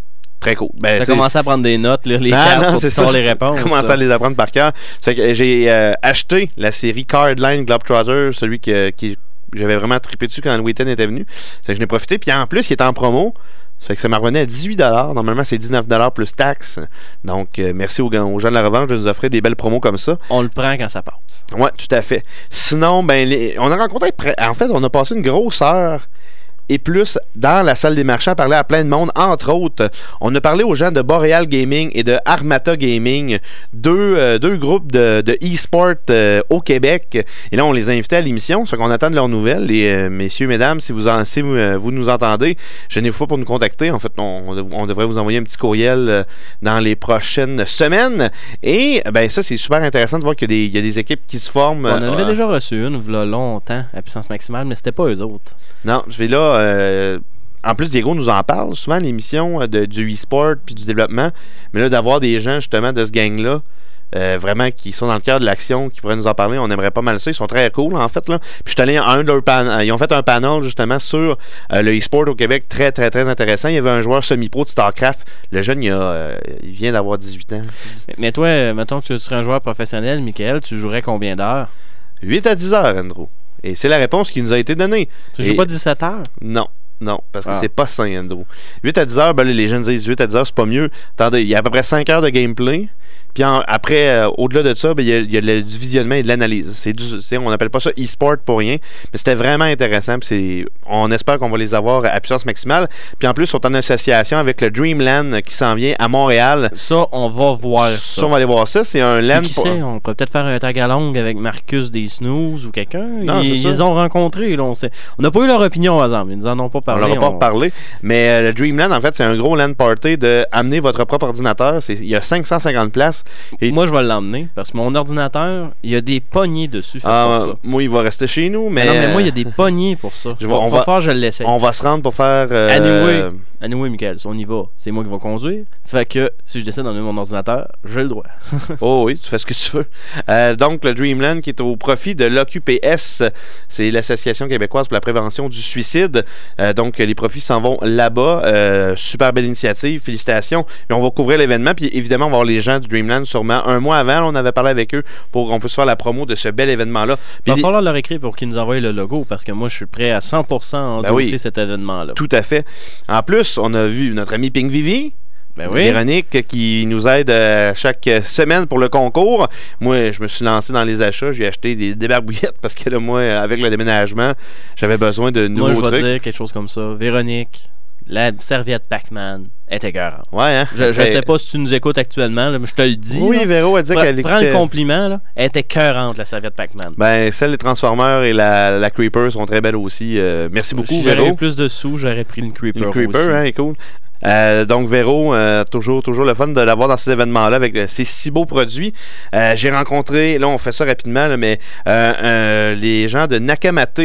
très cool. Ben, t'as commencé à prendre des notes, lire les ah, cartes non, pour savoir les réponses. J'ai commencé à les apprendre par cœur. C'est que j'ai euh, acheté la série Cardline Globetrotter, celui que, qui j'avais vraiment trippé dessus quand le week-end était venu. C'est que je l'ai profité. Puis en plus, il était en promo. Ça fait que ça m'a revenu à dix-huit dollars. Normalement, c'est dix-neuf dollars plus taxes. Donc, euh, merci aux, aux gens de la revanche de nous offrir des belles promos comme ça. On le prend quand ça passe. Ouais, tout à fait. Sinon, ben, les, on a rencontré... En fait, on a passé une grosse heure et plus dans la salle des marchands à parler à plein de monde. Entre autres, on a parlé aux gens de Boreal Gaming et de Armata Gaming, deux, euh, deux groupes de, de e-sport euh, au Québec. Et là, on les a invités à l'émission, ce qu'on attend de leurs nouvelles. Et euh, messieurs, mesdames, si vous en, si vous, euh, vous nous entendez, gênez-vous pas pour nous contacter. En fait, on, on devrait vous envoyer un petit courriel euh, dans les prochaines semaines. Et ben ça, c'est super intéressant de voir qu'il y a des, il y a des équipes qui se forment. On en avait euh, déjà reçu une, il y a longtemps, à puissance maximale, mais c'était pas eux autres. Non, je vais là... Euh, en plus, Diego nous en parle souvent, l'émission de, du e-sport puis du développement. Mais là, d'avoir des gens, justement, de ce gang-là, euh, vraiment, qui sont dans le cœur de l'action, qui pourraient nous en parler, on aimerait pas mal ça. Ils sont très cool, en fait, là. Puis je suis allé à un de leurs pan- Ils ont fait un panel, justement, sur euh, le e-sport au Québec, très, très, très intéressant. Il y avait un joueur semi-pro de StarCraft. Le jeune, il, a, euh, il vient d'avoir dix-huit ans. Mais, mais toi, mettons que tu serais un joueur professionnel, Michael, tu jouerais combien d'heures? huit à dix heures, Andrew. Et c'est la réponse qui nous a été donnée. Tu Et... joues pas dix-sept heures? Non. Non, parce que ah. c'est pas sain, Andrew. huit à dix heures, ben, les jeunes disent huit à dix heures, c'est pas mieux. Attendez, il y a à peu près cinq heures de gameplay. Puis en, après, euh, au-delà de ça, ben, il, y a, il y a le, du visionnement et de l'analyse. C'est du, c'est, on n'appelle pas ça e-sport pour rien. Mais c'était vraiment intéressant. Puis c'est, on espère qu'on va les avoir à puissance maximale. Puis en plus, ils sont en association avec le Dreamland qui s'en vient à Montréal. Ça, on va voir ça. Ça, on va aller voir ça. C'est un land. Qui pour... sait, on pourrait peut-être faire un tag along avec Marcus des Snooze ou quelqu'un. Non, ils, ils ont rencontré. Là, on sait. On n'a pas eu leur opinion, par exemple. Ils nous en ont pas parlé. On leur a pas on... parlé. Mais euh, le Dreamland, en fait, c'est un gros land party de amener votre propre ordinateur. C'est, il y a cinq cent cinquante places. Et... Moi, je vais l'emmener parce que mon ordinateur, il y a des poignées dessus. Ah, pour ça. Moi, il va rester chez nous. Mais, mais non, mais moi, il y a des poignées pour ça. Je vais, va, on va va faire, je l'essaie. On va se rendre pour faire. Euh... Anyway, anyway, Michael, si on y va, c'est moi qui vais conduire. Fait que si je décide d'emmener mon ordinateur, j'ai le droit. Oh oui, tu fais ce que tu veux. Euh, donc, le Dreamland qui est au profit de l'O Q P S, c'est l'Association québécoise pour la prévention du suicide. Euh, donc, les profits s'en vont là-bas. Euh, super belle initiative, félicitations. Et on va couvrir l'événement. Puis évidemment, on va voir les gens du Dreamland sûrement un mois avant. Là, on avait parlé avec eux pour qu'on puisse faire la promo de ce bel événement-là. Puis il va les... falloir leur écrire pour qu'ils nous envoient le logo parce que moi, je suis prêt à cent pour cent à endosser ben oui, cet événement-là. Tout à fait. En plus, on a vu notre ami Pink Vivi. Ben oui. Véronique qui nous aide euh, chaque semaine pour le concours. Moi, je me suis lancé dans les achats. J'ai acheté des débarbouillettes parce que là, moi, avec le déménagement, j'avais besoin de nouveaux trucs. Moi, je vais dire quelque chose comme ça. Véronique, la serviette Pac-Man est écœurante. Ouais, hein? Je, je sais pas si tu nous écoutes actuellement, là, mais je te le dis. Oui, là. Véro a dit Pre- qu'elle Prends écoutait... le compliment, là. Elle est écœurante, la serviette Pac-Man. Ben, celle des Transformers et la, la Creeper sont très belles aussi. Euh, merci beaucoup, si Véro. J'aurais eu plus de sous, j'aurais pris une Creeper Une Creeper, aussi. hein, est cool. Euh, donc Véro, euh, toujours, toujours le fun de l'avoir dans ces événements-là avec euh, ces si beaux produits. Euh, j'ai rencontré, là on fait ça rapidement, là, mais euh, euh, les gens de Nakamate.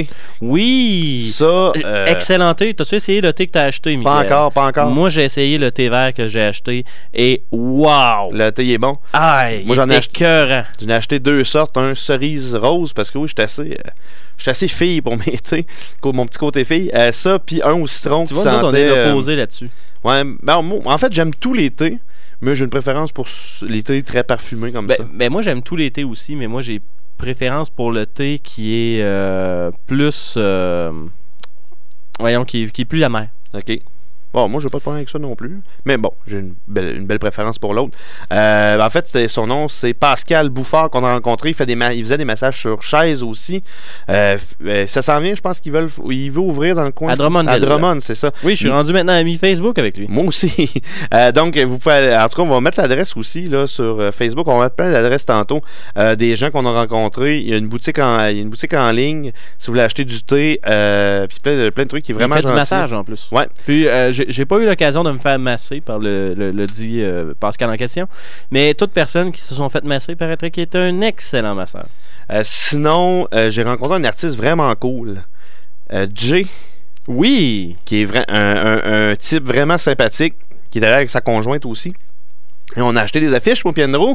Oui! Ça, euh, excellent thé. T'as-tu essayé le thé que t'as acheté, Michael? Pas encore, pas encore. Moi j'ai essayé le thé vert que j'ai acheté et wow! Le thé est bon. Aïe, moi j'en ai acheté, j'en ai acheté deux sortes, un cerise rose parce que oui, j'étais assez, euh, j'étais assez fille pour mes thés, mon petit côté fille. Euh, ça puis un au citron tu qui vois, sentait. On est euh, opposé là-dessus. Ouais, ben, moi, en fait, j'aime tous les thés, mais j'ai une préférence pour les thés très parfumés comme ben, ça. Ben moi, j'aime tous les thés aussi, mais moi, j'ai préférence pour le thé qui est euh, plus... Euh, voyons, qui, qui est plus amer. OK. Bon, moi, je n'ai pas de problème avec ça non plus. Mais bon, j'ai une belle, une belle préférence pour l'autre. Euh, en fait, c'était, son nom, c'est Pascal Bouffard qu'on a rencontré. Il, fait des ma- il faisait des massages sur chaise aussi. Euh, ça s'en vient, je pense qu'il veut, il veut ouvrir dans le coin. À Drummondville. À Drummond, c'est ça. Oui, je suis rendu maintenant ami Facebook avec lui. Moi aussi. euh, donc, vous pouvez aller, en tout cas, on va mettre l'adresse aussi là, sur euh, Facebook. On va mettre plein d'adresses tantôt. Euh, des gens qu'on a rencontrés. Il y a une boutique en, il y a une boutique en ligne si vous voulez acheter du thé. Euh, puis plein de, plein de trucs qui est vraiment il fait gentil. du massage en plus. Ouais. Puis, euh, j'ai, j'ai pas eu l'occasion de me faire masser par le, le, le dit euh, Pascal en question. Mais toute personne qui se sont fait masser paraîtrait qu'il est un excellent masseur. Euh, sinon, euh, j'ai rencontré un artiste vraiment cool. Euh, Jay. Oui. Qui est vra- un, un, un type vraiment sympathique. Qui est allé avec sa conjointe aussi. Et on a acheté des affiches pour Piendro.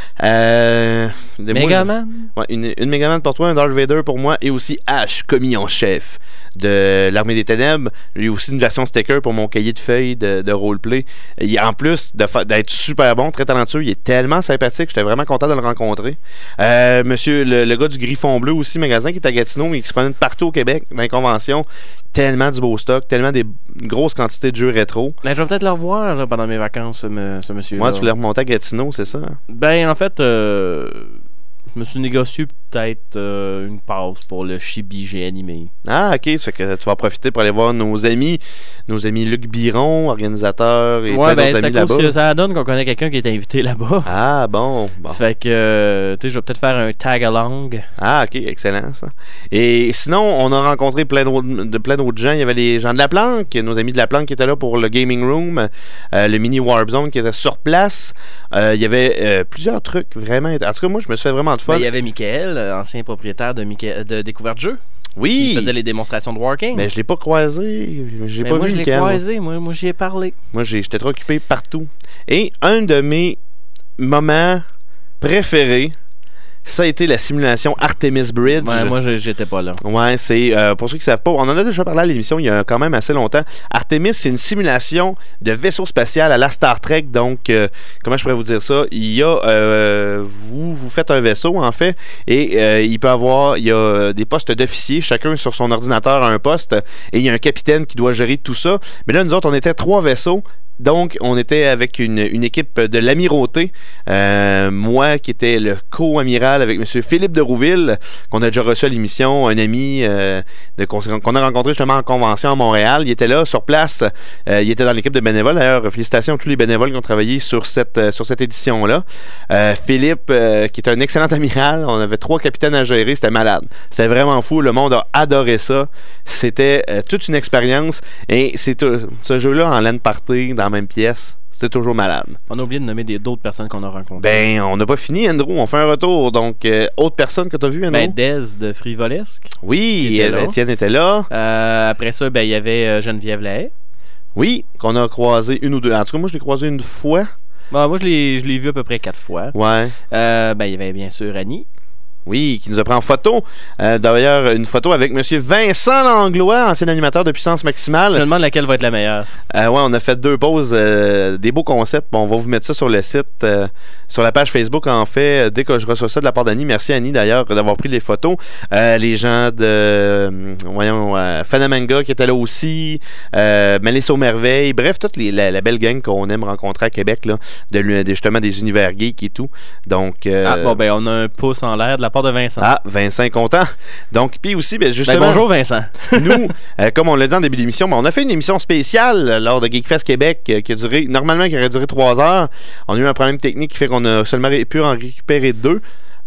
Euh, Megaman? Ouais, une, une Megaman pour toi, un Darth Vader pour moi, et aussi Ash, commis en chef de l'Armée des Ténèbres. Lui aussi une version sticker pour mon cahier de feuilles de, de roleplay. Et en plus de fa- d'être super bon, très talentueux, il est tellement sympathique, j'étais vraiment content de le rencontrer. Euh, monsieur, le, le gars du Griffon Bleu aussi, magasin qui est à Gatineau et qui se promène partout au Québec dans les conventions. Tellement du beau stock, tellement des grosses quantités de jeux rétro. Ben, je vais peut-être le revoir là, pendant mes vacances, ce, ce monsieur-là. Moi, tu l'as remonté à Gatineau, c'est ça? Ben, en fait, euh, je me suis négocié peut-être euh, une pause pour le Chibi G animé. Ah, ok. Ça fait que tu vas profiter pour aller voir nos amis, nos amis Luc Biron, organisateur, et ouais, plein ben, d'autres amis là-bas. Que ça donne qu'on connaît quelqu'un qui est invité là-bas. Ah, bon. bon. Fait que, euh, tu sais, je vais peut-être faire un tag-along. Ah, ok. Excellent, ça. Et sinon, on a rencontré plein d'autres, de plein d'autres gens. Il y avait les gens de La Planque, nos amis de La Planque qui étaient là pour le Gaming Room, euh, le Mini Warp Zone qui était sur place. Euh, il y avait euh, plusieurs trucs vraiment... En tout cas, moi, je me suis fait vraiment de fun. Ben, il y avait Michael, ancien propriétaire de, Michael, de Découverte Jeux. Oui. Qui faisait les démonstrations de Warking. Mais je l'ai pas croisé. J'ai mais pas moi, vu je Michael. l'ai croisé. Moi, moi j'y ai parlé. Moi, j'ai, j'étais trop occupé partout. Et un de mes moments préférés, ça a été la simulation Artemis Bridge. Ouais, moi, j'étais pas là. Ouais, c'est, euh, pour ceux qui savent pas, on en a déjà parlé à l'émission il y a quand même assez longtemps. Artemis, c'est une simulation de vaisseau spatial à la Star Trek. Donc, euh, comment je pourrais vous dire ça? Il y a, euh, vous, vous faites un vaisseau, en fait, et euh, il peut avoir, il y a des postes d'officiers, chacun sur son ordinateur a un poste, et il y a un capitaine qui doit gérer tout ça. Mais là, nous autres, on était trois vaisseaux. Donc, on était avec une, une équipe de l'Amirauté. Euh, moi, qui était le co-amiral avec M. Philippe de Rouville, qu'on a déjà reçu à l'émission, un ami euh, de, qu'on, qu'on a rencontré justement en convention à Montréal. Il était là, sur place. Euh, il était dans l'équipe de bénévoles. D'ailleurs, félicitations à tous les bénévoles qui ont travaillé sur cette, euh, sur cette édition-là. Euh, Philippe, euh, qui est un excellent amiral. On avait trois capitaines à gérer. C'était malade. C'était vraiment fou. Le monde a adoré ça. C'était euh, toute une expérience. Et c'est euh, ce jeu-là en LAN party, dans la même pièce, c'était toujours malade. On a oublié de nommer des, d'autres personnes qu'on a rencontrées. Ben, on n'a pas fini, Andrew. On fait un retour. Donc, euh, autre personne que tu as vu, Andrew? Ben, Dez de Frivolesque. Oui, Étienne était là. Euh, après ça, ben, il y avait euh, Geneviève Lahaye. Oui, qu'on a croisé une ou deux. En tout cas, moi, je l'ai croisé une fois. Bon, moi, je l'ai, je l'ai vu à peu près quatre fois. Ouais. Euh, ben, il y avait bien sûr Annie. Oui, qui nous a pris en photo. Euh, d'ailleurs, une photo avec M. Vincent Langlois, ancien animateur de Puissance Maximale. Je me demande laquelle va être la meilleure. Euh, ouais, on a fait deux pauses, euh, des beaux concepts. Bon, on va vous mettre ça sur le site, euh, sur la page Facebook, en fait, dès que je reçois ça de la part d'Annie. Merci, Annie, d'ailleurs, d'avoir pris les photos. Euh, les gens de, euh, voyons, euh, Fanamanga qui étaient là aussi, euh, Mélissa aux Merveilles, bref, toute les, la, la belle gang qu'on aime rencontrer à Québec, là, de, de justement des univers geeks et tout. Donc, euh, ah, bon, ben, on a un pouce en l'air de la part de Vincent. Ah, Vincent est content. Donc, puis aussi, ben, justement... Ben, bonjour, Vincent. Nous, euh, comme on l'a dit en début d'émission, ben, on a fait une émission spéciale euh, lors de Geekfest Québec euh, qui a duré, normalement, qui aurait duré trois heures. On a eu un problème technique qui fait qu'on a seulement pu en récupérer deux.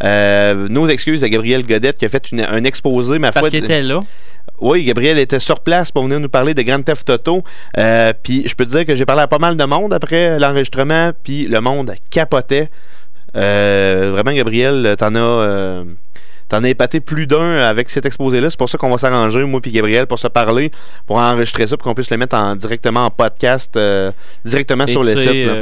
Euh, nos excuses à Gabriel Godette qui a fait une, un exposé, ma foi. Parce qu'il était là. Oui, Gabriel était sur place pour venir nous parler de Grand Theft Auto. Euh, puis je peux te dire que j'ai parlé à pas mal de monde après l'enregistrement, puis le monde capotait. Euh, vraiment, Gabriel, t'en as... Euh, T'en as épaté plus d'un avec cet exposé-là. C'est pour ça qu'on va s'arranger, moi et Gabriel, pour se parler, pour enregistrer ça, pour qu'on puisse le mettre en, directement en podcast, euh, directement et sur le site. Euh,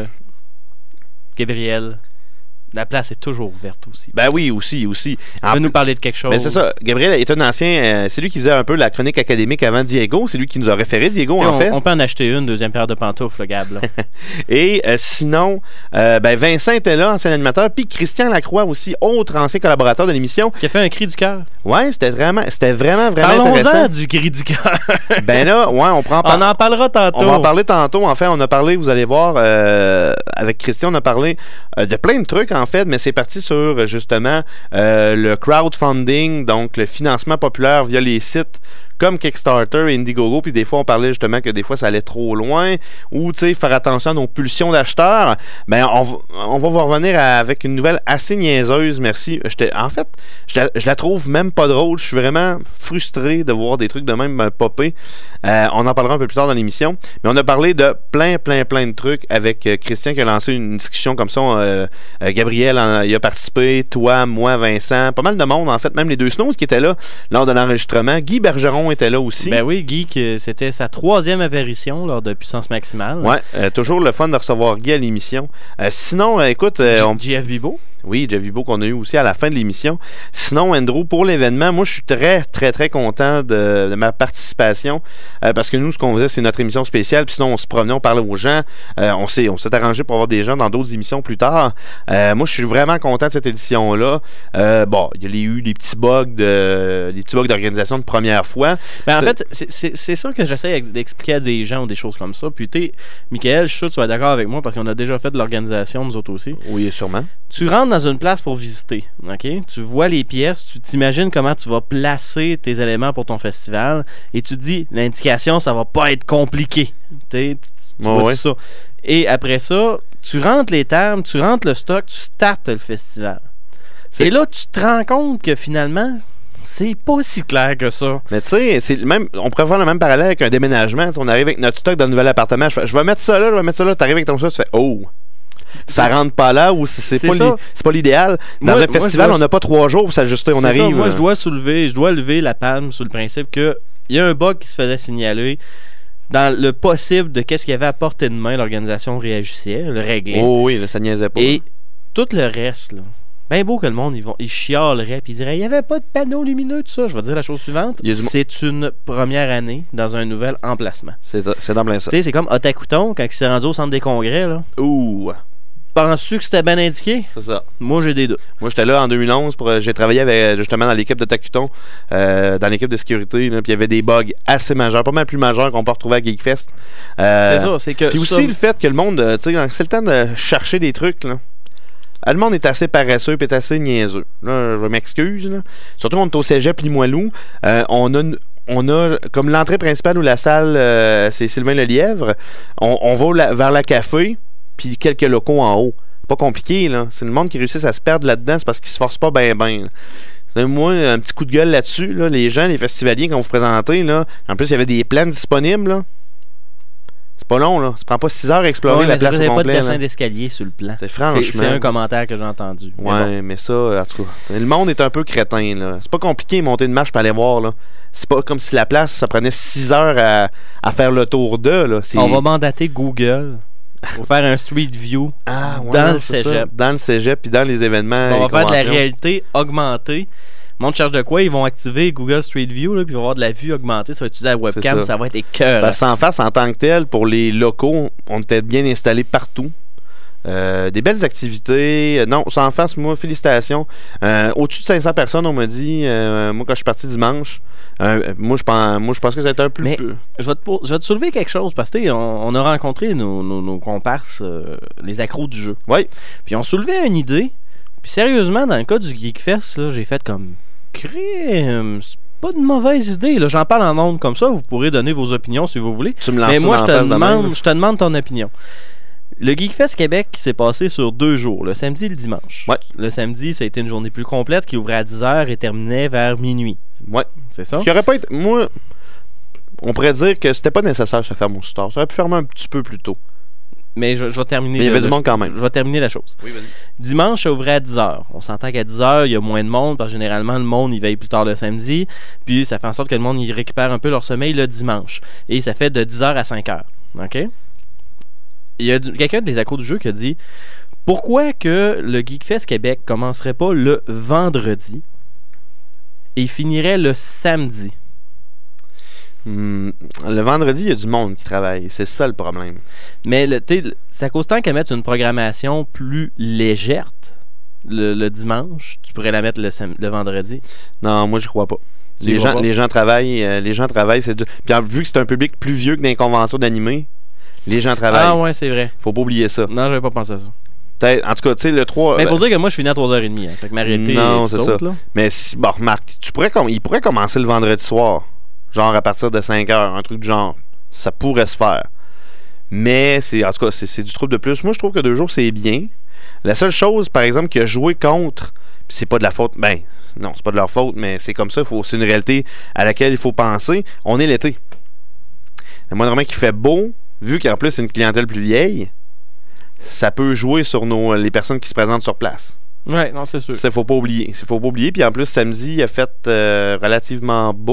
Gabriel, la place est toujours ouverte aussi. Ben oui, aussi, aussi. Tu veux nous parler de quelque chose? Ben c'est ça. Gabriel est un ancien... Euh, c'est lui qui faisait un peu la chronique académique avant Diego. C'est lui qui nous a référé Diego, T'sais, en on, fait. On peut en acheter une, deuxième paire de pantoufles, le Gab. Là. Et euh, sinon, euh, ben Vincent était là, ancien animateur, puis Christian Lacroix aussi, autre ancien collaborateur de l'émission. Qui a fait un cri du cœur. Ouais, c'était vraiment, c'était vraiment, vraiment Parlons-en intéressant. du cri du cœur. Ben là, ouais, on prend... On en parlera tantôt. On va en parler tantôt. En fait, on a parlé, vous allez voir, euh, avec Christian, on a parlé euh, de plein de trucs, en fait, mais c'est parti sur, justement, euh, le crowdfunding, donc le financement populaire via les sites comme Kickstarter et Indiegogo, puis des fois on parlait justement que des fois ça allait trop loin, ou tu sais, faire attention à nos pulsions d'acheteurs. Ben on, v- on va vous revenir à, avec une nouvelle assez niaiseuse, merci. J'étais, en fait, je la, je la trouve même pas drôle, je suis vraiment frustré de voir des trucs de même ben, popper. Euh, on en parlera un peu plus tard dans l'émission, mais on a parlé de plein, plein, plein de trucs avec euh, Christian qui a lancé une discussion comme ça, euh, euh, Gabriel en, y a participé, toi, moi, Vincent, pas mal de monde en fait, même les deux Snows qui étaient là lors de l'enregistrement, Guy Bergeron Simon était là aussi. Ben oui, Guy, que c'était sa troisième apparition lors de Puissance Maximale. Ouais, euh, toujours le fun de recevoir Guy à l'émission. Euh, sinon, euh, écoute... Euh, on... J F Bibo. Oui, Jeff Bibo qu'on a eu aussi à la fin de l'émission. Sinon, Andrew, pour l'événement, moi, je suis très, très, très content de, de ma participation euh, parce que nous, ce qu'on faisait, c'est notre émission spéciale. Puis sinon, on se promenait, on parlait aux gens. Euh, on s'est, on s'est arrangé pour avoir des gens dans d'autres émissions plus tard. Euh, moi, je suis vraiment content de cette édition-là. Euh, bon, il y a eu des petits bugs de, des petits bugs d'organisation de première fois. Ben, en fait, c'est, c'est, c'est sûr que j'essaie d'expliquer à des gens ou des choses comme ça. Puis, tu sais, Michael, je suis sûr que tu vas être d'accord avec moi parce qu'on a déjà fait de l'organisation, nous autres aussi. Oui, sûrement. Tu rentres dans une place pour visiter, ok? Tu vois les pièces, tu t'imagines comment tu vas placer tes éléments pour ton festival et tu te dis, l'indication, ça va pas être compliqué. Tu, tu oh, vois ouais. tout ça. Et après ça, tu rentres les termes, tu rentres le stock, tu startes le festival. C'est... Et là, tu te rends compte que finalement, c'est pas si clair que ça. Mais tu sais, c'est même, on pourrait faire le même parallèle avec un déménagement. T'sais, on arrive avec notre stock dans le nouvel appartement. Je, je vais mettre ça là, je vais mettre ça là. Tu arrives avec ton stock, tu fais « Oh! » Ça rentre pas là ou c'est, c'est, c'est, pas, li- c'est pas l'idéal. Dans moi, un festival, dois... on n'a pas trois jours pour s'ajuster. On c'est arrive. Ça, moi, je dois soulever, je dois lever la palme sur le principe que il y a un bug qui se faisait signaler. Dans le possible de qu'est-ce qu'il y avait à portée de main, l'organisation réagissait, le réglait. Oh oui, là, ça niaisait pas. Et tout le reste, là. Ben beau que le monde, ils, vont, ils chialeraient puis ils diraient il n'y avait pas de panneau lumineux, tout ça. Je vais dire la chose suivante. C'est une première année dans un nouvel emplacement. C'est, ça, c'est dans plein ça. Tu sais, c'est comme Otakuton quand il s'est rendu au centre des congrès, là. Ouh! Penses-tu que c'était bien indiqué? C'est ça. Moi, j'ai des doutes. Moi, j'étais là en deux mille onze. Pour, j'ai travaillé avec, justement dans l'équipe de Tacuton, euh, dans l'équipe de sécurité. Puis il y avait des bugs assez majeurs, pas mal plus majeurs qu'on peut retrouver à Geekfest. Euh, c'est ça, c'est que. Puis aussi ça... le fait que le monde, tu sais, c'est le temps de chercher des trucs, là. Le monde est assez paresseux et est assez niaiseux. Là, je m'excuse. Là. Surtout, on est au cégep Limoilou. Euh, on a une. On a, comme l'entrée principale ou la salle, euh, c'est Sylvain Lelièvre, on, on va la, vers la café, puis quelques locaux en haut. Pas compliqué, là. C'est le monde qui réussit à se perdre là-dedans, c'est parce qu'ils se forcent pas ben ben. C'est moi, un petit coup de gueule là-dessus, là. Les gens, les festivaliers, quand vous présentez, là, en plus, il y avait des plans disponibles, là. C'est pas long, là. Ça prend pas six heures à explorer ouais, la place au complet. Il n'y a pas de dessin d'escalier sur le plan. C'est franchement. C'est, c'est un commentaire que j'ai entendu. Ouais, mais, bon. mais ça, en tout cas, le monde est un peu crétin, là. C'est pas compliqué de monter une marche pour aller voir, là. C'est pas comme si la place, ça prenait six heures à, à faire le tour de, là. C'est... On va mandater Google pour faire un street view ah, ouais, dans non, le cégep. Ça. Dans le cégep puis dans les événements. On va faire de la réalité augmentée. Le monde cherche de quoi, ils vont activer Google Street View, là, puis ils vont avoir de la vue augmentée. Ça va utiliser la webcam, ça. ça va être écœurant. Parce qu'en face, en tant que tel, pour les locaux, on était bien installés partout. Euh, des belles activités. Non, sans face, moi, félicitations. Euh, au-dessus de cinq cents personnes, on m'a dit, euh, moi, quand je suis parti dimanche, euh, moi, je pense, moi, je pense que ça a été un peu... Mais peu. Je vais, te, je vais te soulever quelque chose, parce que on, on a rencontré nos, nos, nos comparses, euh, les accros du jeu. Oui. Puis on soulevait une idée. Puis sérieusement, dans le cas du Geekfest, là, j'ai fait comme... Crème, c'est pas une mauvaise idée. Là. J'en parle en ondes comme ça. Vous pourrez donner vos opinions si vous voulez. Tu me lances mais moi, je te, de demande, je te demande ton opinion. Le Geekfest Québec s'est passé sur deux jours, le samedi et le dimanche. Ouais. Le samedi, ça a été une journée plus complète qui ouvrait à dix heures et terminait vers minuit. Ouais. C'est ça? Ce qui aurait pas été... Moi, on pourrait dire que c'était pas nécessaire que ça ferme aussi tard. Ça aurait pu fermer un petit peu plus tôt. Mais je, je vais terminer. Mais il y avait du monde quand même. Je vais terminer la chose. Oui, vas-y. Dimanche, ça ouvrait à dix heures. On s'entend qu'à dix heures, il y a moins de monde parce que généralement, le monde, il veille plus tard le samedi. Puis ça fait en sorte que le monde, il récupère un peu leur sommeil le dimanche. Et ça fait de dix heures à cinq heures. OK? Il y a du, quelqu'un des accros du jeu qui a dit pourquoi que le Geekfest Québec commencerait pas le vendredi et finirait le samedi? Hum, le vendredi, il y a du monde qui travaille. C'est ça le problème. Mais le, c'est à cause tant qu'à mettre une programmation plus légère le, le dimanche, tu pourrais la mettre le, le vendredi. Non, moi, je crois pas. Les gens, pas. les gens travaillent. Euh, les gens travaillent. C'est... Puis vu que c'est un public plus vieux que dans les conventions d'animés, les gens travaillent. Ah ouais, c'est vrai. Faut pas oublier ça. Non, j'avais pas pensé à ça. Peut-être, en tout cas, tu sais, le trois... Mais pour dire que moi, je finis à trois heures trente. Hein, fait que ma réalité non, est c'est autre, ça. Là. Mais, si, bon, remarque, tu pourrais com- il pourrait commencer le vendredi soir. Genre à partir de cinq heures, un truc du genre. Ça pourrait se faire. Mais, c'est en tout cas, c'est, c'est du trouble de plus. Moi, je trouve que deux jours, c'est bien. La seule chose, par exemple, qui a joué contre, puis c'est pas de la faute, ben, non, c'est pas de leur faute, mais c'est comme ça, faut, c'est une réalité à laquelle il faut penser. On est l'été. Le mois normalement qu'il fait beau, vu qu'en plus, c'est une clientèle plus vieille, ça peut jouer sur nos, les personnes qui se présentent sur place. Ouais, non, c'est sûr. Ça, faut pas oublier. Faut pas oublier. Puis en plus, samedi, il a fait euh, relativement beau.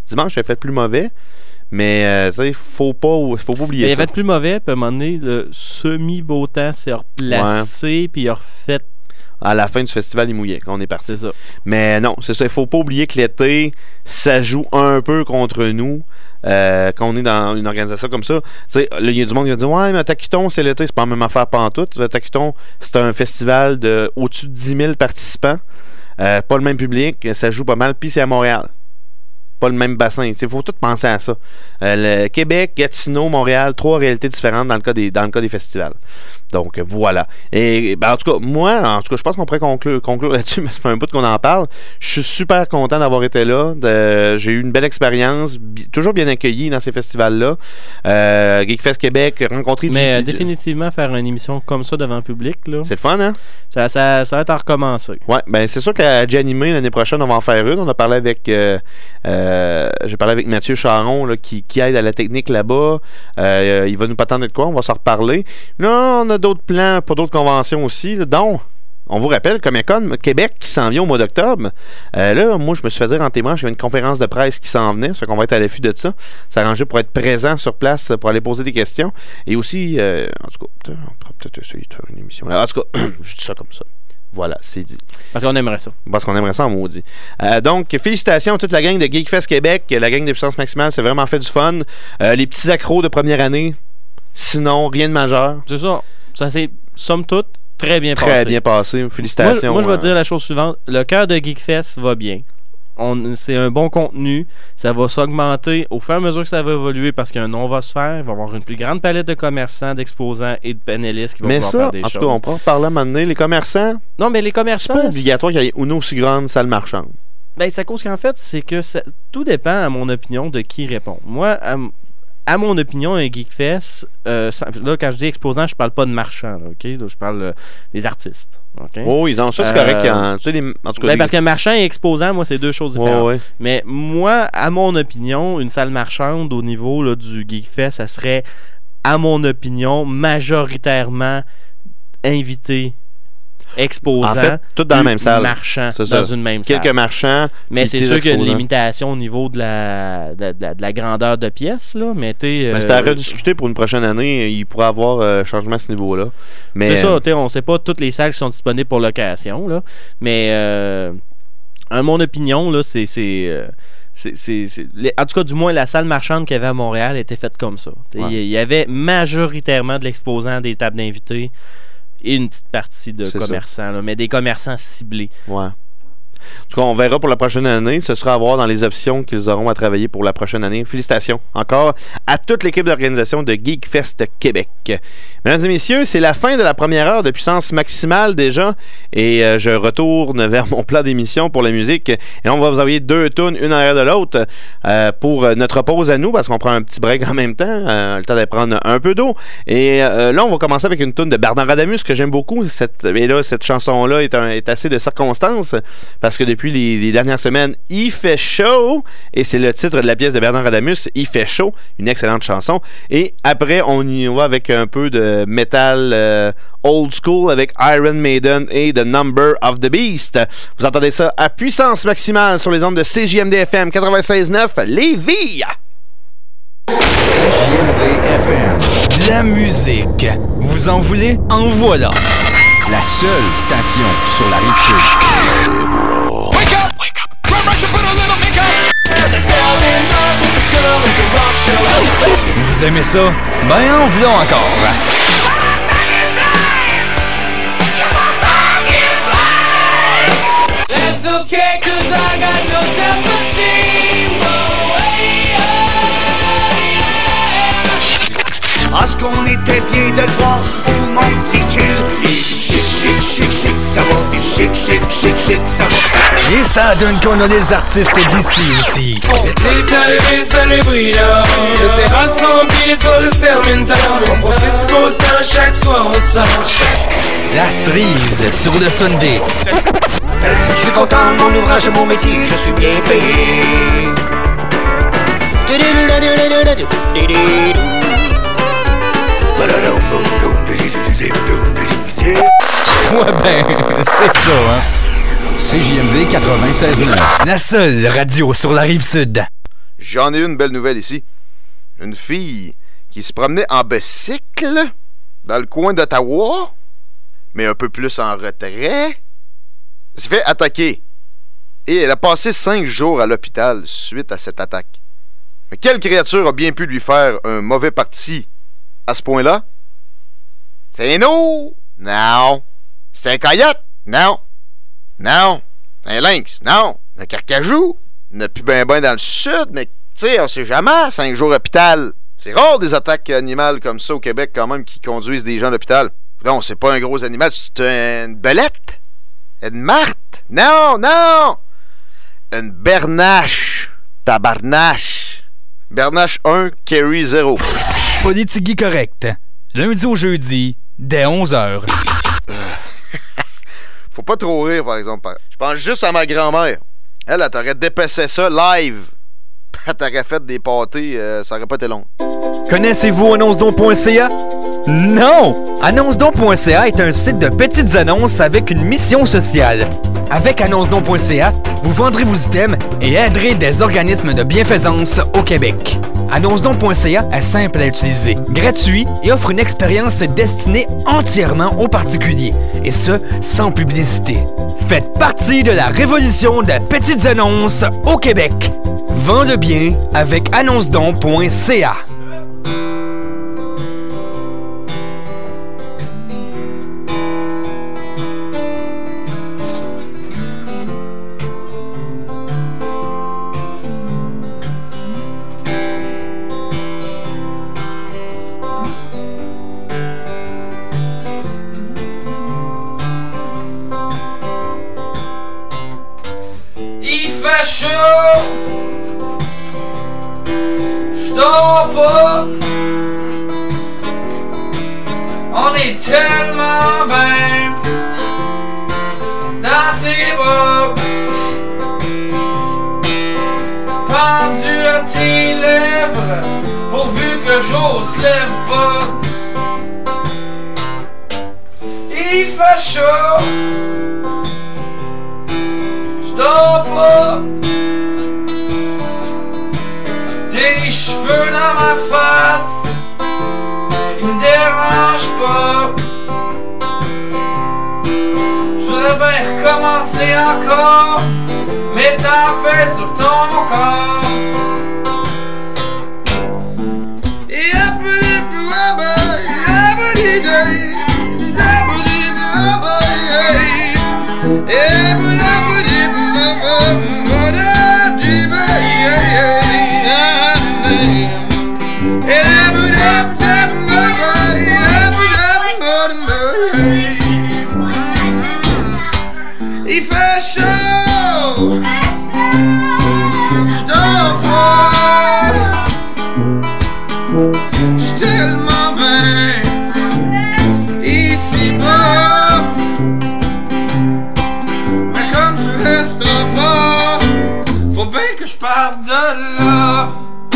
Dimanche, il a fait plus mauvais. Mais, euh, tu sais, faut pas, faut pas oublier mais ça. Il a fait plus mauvais, puis à un moment donné, le semi-beau temps s'est replacé, ouais. Puis il a refait. À la fin du festival, il mouillait quand on est parti. C'est ça. Mais non, c'est ça. Il faut pas oublier que l'été, ça joue un peu contre nous euh, quand on est dans une organisation comme ça. Tu sais, là, il y a du monde qui va dire « Ouais, mais Taquiton, c'est l'été, c'est pas la même affaire pantoute. » Taquiton, c'est un festival de au-dessus de dix mille participants. Euh, pas le même public, ça joue pas mal. Puis c'est à Montréal. Pas le même bassin. Il faut tout penser à ça. Euh, le Québec, Gatineau, Montréal, trois réalités différentes dans le cas des, dans le cas des festivals. Donc, voilà. Et ben, en tout cas, moi, en tout cas, je pense qu'on pourrait conclure, conclure là-dessus, mais c'est pas un bout qu'on en parle. Je suis super content d'avoir été là. De, j'ai eu une belle expérience, bi- toujours bien accueilli dans ces festivals-là. Euh, Geekfest Québec, rencontré... Mais G- euh, définitivement, faire une émission comme ça devant le public, là, c'est le fun, hein? Ça, ça, ça va être à recommencer. Ouais, ben c'est sûr qu'à G-Animé, l'année prochaine, on va en faire une. On a parlé avec... Euh, euh, j'ai parlé avec Mathieu Charon, là, qui, qui aide à la technique là-bas. Euh, il va nous patenter de quoi? On va s'en reparler. Là, on a d'autres plans pour d'autres conventions aussi, là, dont, on vous rappelle, Comic-Con Québec qui s'en vient au mois d'octobre. Euh, là, moi, je me suis fait dire en témoin qu'il y avait une conférence de presse qui s'en venait, ça fait qu'on va être à l'affût de ça. S'arranger pour être présent sur place, pour aller poser des questions. Et aussi, euh, en tout cas, on pourra peut-être essayer de faire une émission. En tout cas, je dis ça comme ça. Voilà, c'est dit. Parce qu'on aimerait ça. Parce qu'on aimerait ça en maudit. Euh, donc, félicitations à toute la gang de Geekfest Québec, la gang de Puissance Maximale, c'est vraiment fait du fun. Euh, les petits accros de première année, sinon, rien de majeur. C'est ça. Ça s'est, somme toute, très bien très passé. Très bien passé. Félicitations. Moi, moi je vais euh... dire la chose suivante. Le cœur de Geekfest va bien. On, c'est un bon contenu. Ça va s'augmenter au fur et à mesure que ça va évoluer parce qu'un nom va se faire. Il va y avoir une plus grande palette de commerçants, d'exposants et de panélistes qui vont mais pouvoir ça, faire des en choses. tout cas, on peut en parler à un moment donné. Les commerçants, non, mais les commerçants, c'est pas obligatoire qu'il y ait une aussi grande salle marchande. Ben, c'est à cause qu'en fait, c'est que ça, tout dépend, à mon opinion, de qui répond. Moi, à, à mon opinion, un Geekfest, euh, là, quand je dis exposant, je parle pas de marchand, là, OK? Là, je parle euh, des artistes. Okay? Oh, oui, non, ça, c'est euh, correct. En, tu sais, les, en tout cas, ben, les... Parce que marchand et exposant, moi, c'est deux choses différentes. Oh, oui. Mais moi, à mon opinion, une salle marchande au niveau là, du Geekfest, ça serait, à mon opinion, majoritairement invité. Exposants, en fait, tout dans la même salle. Marchands dans ça. une même Quelques salle. marchands. Mais c'est sûr qu'il y a une limitation au niveau de la, de, de, de la grandeur de pièces, là. Mais t'es. Ben, euh, c'est à rediscuter pour une prochaine année. Il pourrait y avoir euh, changement à ce niveau-là. Mais... C'est ça, t'sais, on ne sait pas toutes les salles qui sont disponibles pour location, là. Mais, euh, à mon opinion, là, c'est. c'est euh, C'est, c'est, c'est, les, en tout cas, du moins, la salle marchande qu'il y avait à Montréal était faite comme ça. Il ouais. y, y avait majoritairement de l'exposant, des tables d'invités et une petite partie de c'est commerçants, là, mais des commerçants ciblés. Ouais. En tout cas, on verra pour la prochaine année. Ce sera à voir dans les options qu'ils auront à travailler pour la prochaine année. Félicitations encore à toute l'équipe d'organisation de Geekfest Québec. Mesdames et messieurs, c'est la fin de la première heure de Puissance Maximale déjà. Et euh, je retourne vers mon plan d'émission pour la musique. Et on va vous envoyer deux tunes, une en arrière de l'autre, euh, pour notre pause à nous, parce qu'on prend un petit break en même temps. Euh, le temps d'aller prendre un peu d'eau. Et euh, là, on va commencer avec une tune de Bernard Adamus que j'aime beaucoup. Cette, et là, cette chanson-là est, un, est assez de circonstance. Parce que depuis les, les dernières semaines, il fait chaud, et c'est le titre de la pièce de Bernard Adamus, il fait chaud, une excellente chanson. Et après, on y va avec un peu de métal euh, old school avec Iron Maiden et The Number of the Beast. Vous entendez ça à puissance maximale sur les ondes de C J M D F M quatre-vingt-seize neuf Lévis. C J M D F M. De la musique. Vous en voulez? En voilà. La seule station sur la Rive-Sud. Wake up! Wake up! Run, rush, put a little makeup! Vous aimez ça? Ben, en v'là encore. That's okay, cause I got no self-esteem. Est-ce qu'on était bien de le voir au Monticule? Il chic, chic, chic, chic, ça va. Il chic, chic, chic, chic, ça va. Et ça donne qu'on a des artistes d'ici aussi. L'été arrivé, ça les brille là. Le terrasse rempli, les sols se terminent alors. On profite du beau temps, chaque soir on sort. La cerise sur le Sunday. Je suis content de mon ouvrage, de mon métier, je suis bien payé. Ouais ben, c'est ça, hein. C J M D quatre-vingt-seize neuf, la seule radio sur la Rive-Sud. J'en ai une belle nouvelle ici. Une fille qui se promenait en bicycle dans le coin d'Ottawa, mais un peu plus en retrait, s'est fait attaquer. Et elle a passé cinq jours à l'hôpital suite à cette attaque. Mais quelle créature a bien pu lui faire un mauvais parti à ce point-là? C'est un eau? Non. C'est un coyote? Non. Non. Un lynx? Non. Un carcajou? Il n'y en a plus ben ben dans le sud, mais tu sais, on sait jamais. Cinq jours hôpital. C'est rare des attaques animales comme ça au Québec quand même qui conduisent des gens à l'hôpital. Non, c'est pas un gros animal, c'est une belette. Une marte. Non, non. Une bernache. Tabarnache. Bernache un, Kerry zéro. Politigui correct. Lundi au jeudi, dès onze heures. Faut pas trop rire, par exemple. Je pense juste à ma grand-mère. Elle, elle t'aurait dépecé ça live. Elle t'aurait fait des pâtés, euh, ça aurait pas été long. Connaissez-vous annonce don point c a? Non! annonce don point c a est un site de petites annonces avec une mission sociale. Avec annonce don point c a, vous vendrez vos items et aiderez des organismes de bienfaisance au Québec. annonce don point c a est simple à utiliser, gratuit et offre une expérience destinée entièrement aux particuliers, et ce, sans publicité. Faites partie de la révolution des petites annonces au Québec. Vends le bien avec annonce don point c a. Il fait chaud, j'dors pas. On est tellement bien dans tes bras, pendu à tes lèvres, pourvu que le jour se lève pas. Il fait chaud, j'dors pas. Tes cheveux dans ma face, ils me dérangent pas. J'voudrais bien recommencer encore, mais t'en paix sur ton corps. Il fait chaud, j'dors pas, j'suis tellement bien ici-bas. Mais comme tu resteras pas, faut bien que je parte de là.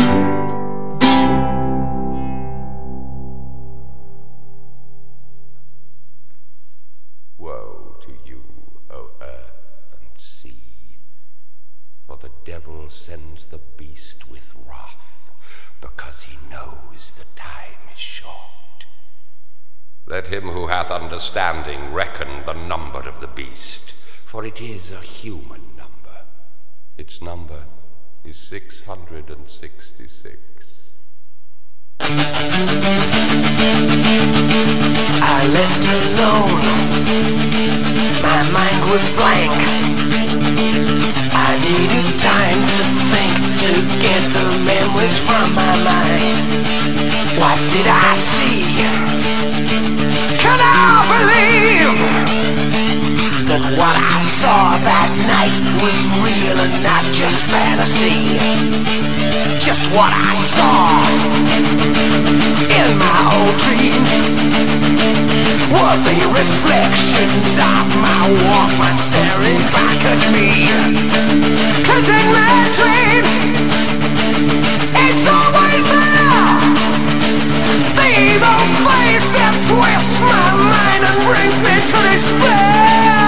Woe to you, O earth and sea, for the devil sends the beast with wrath, because he knows the time is short. Let him who hath understanding reckon the number of the beast, for it is a human number. Its number is six hundred sixty-six. I left alone, my mind was blank. I needed time to think, to get the memories from my mind. What did I see? Can I believe that what I saw that night was real and not just fantasy? Just what I saw in my old dreams were the reflections of my Walkman staring back at me. 'Cause in my dreams, it's always there, the evil face that twists my mind and brings me to despair.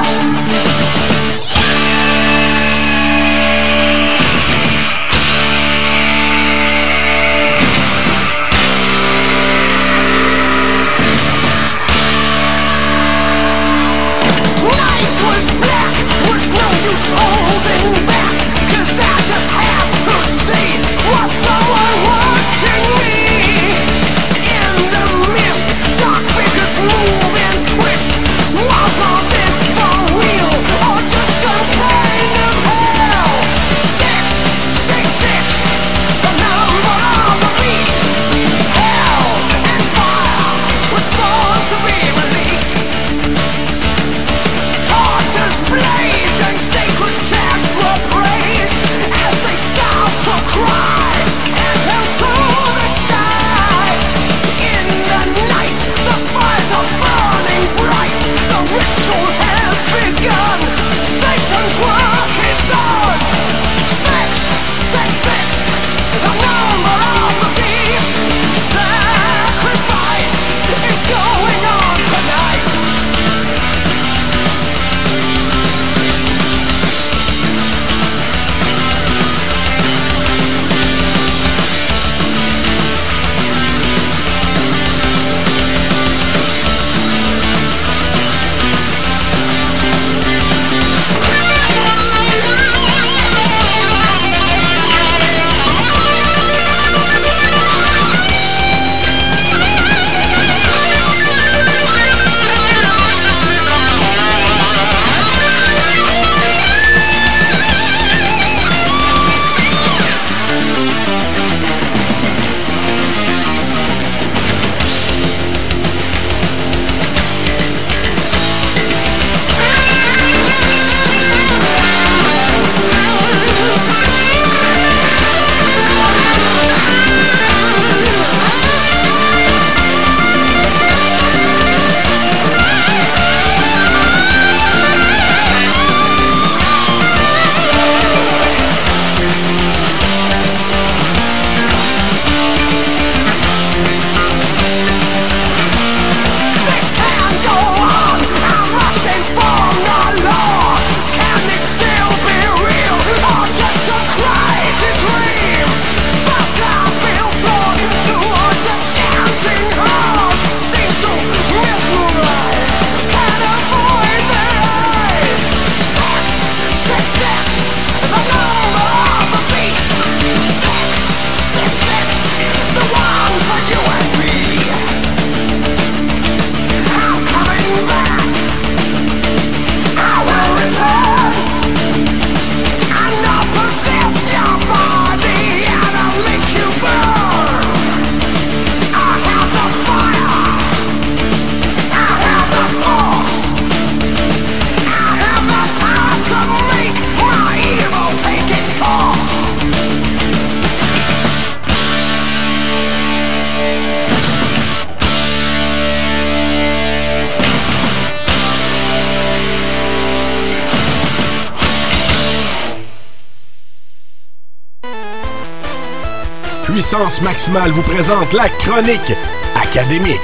Puissance Maximale vous présente la chronique académique.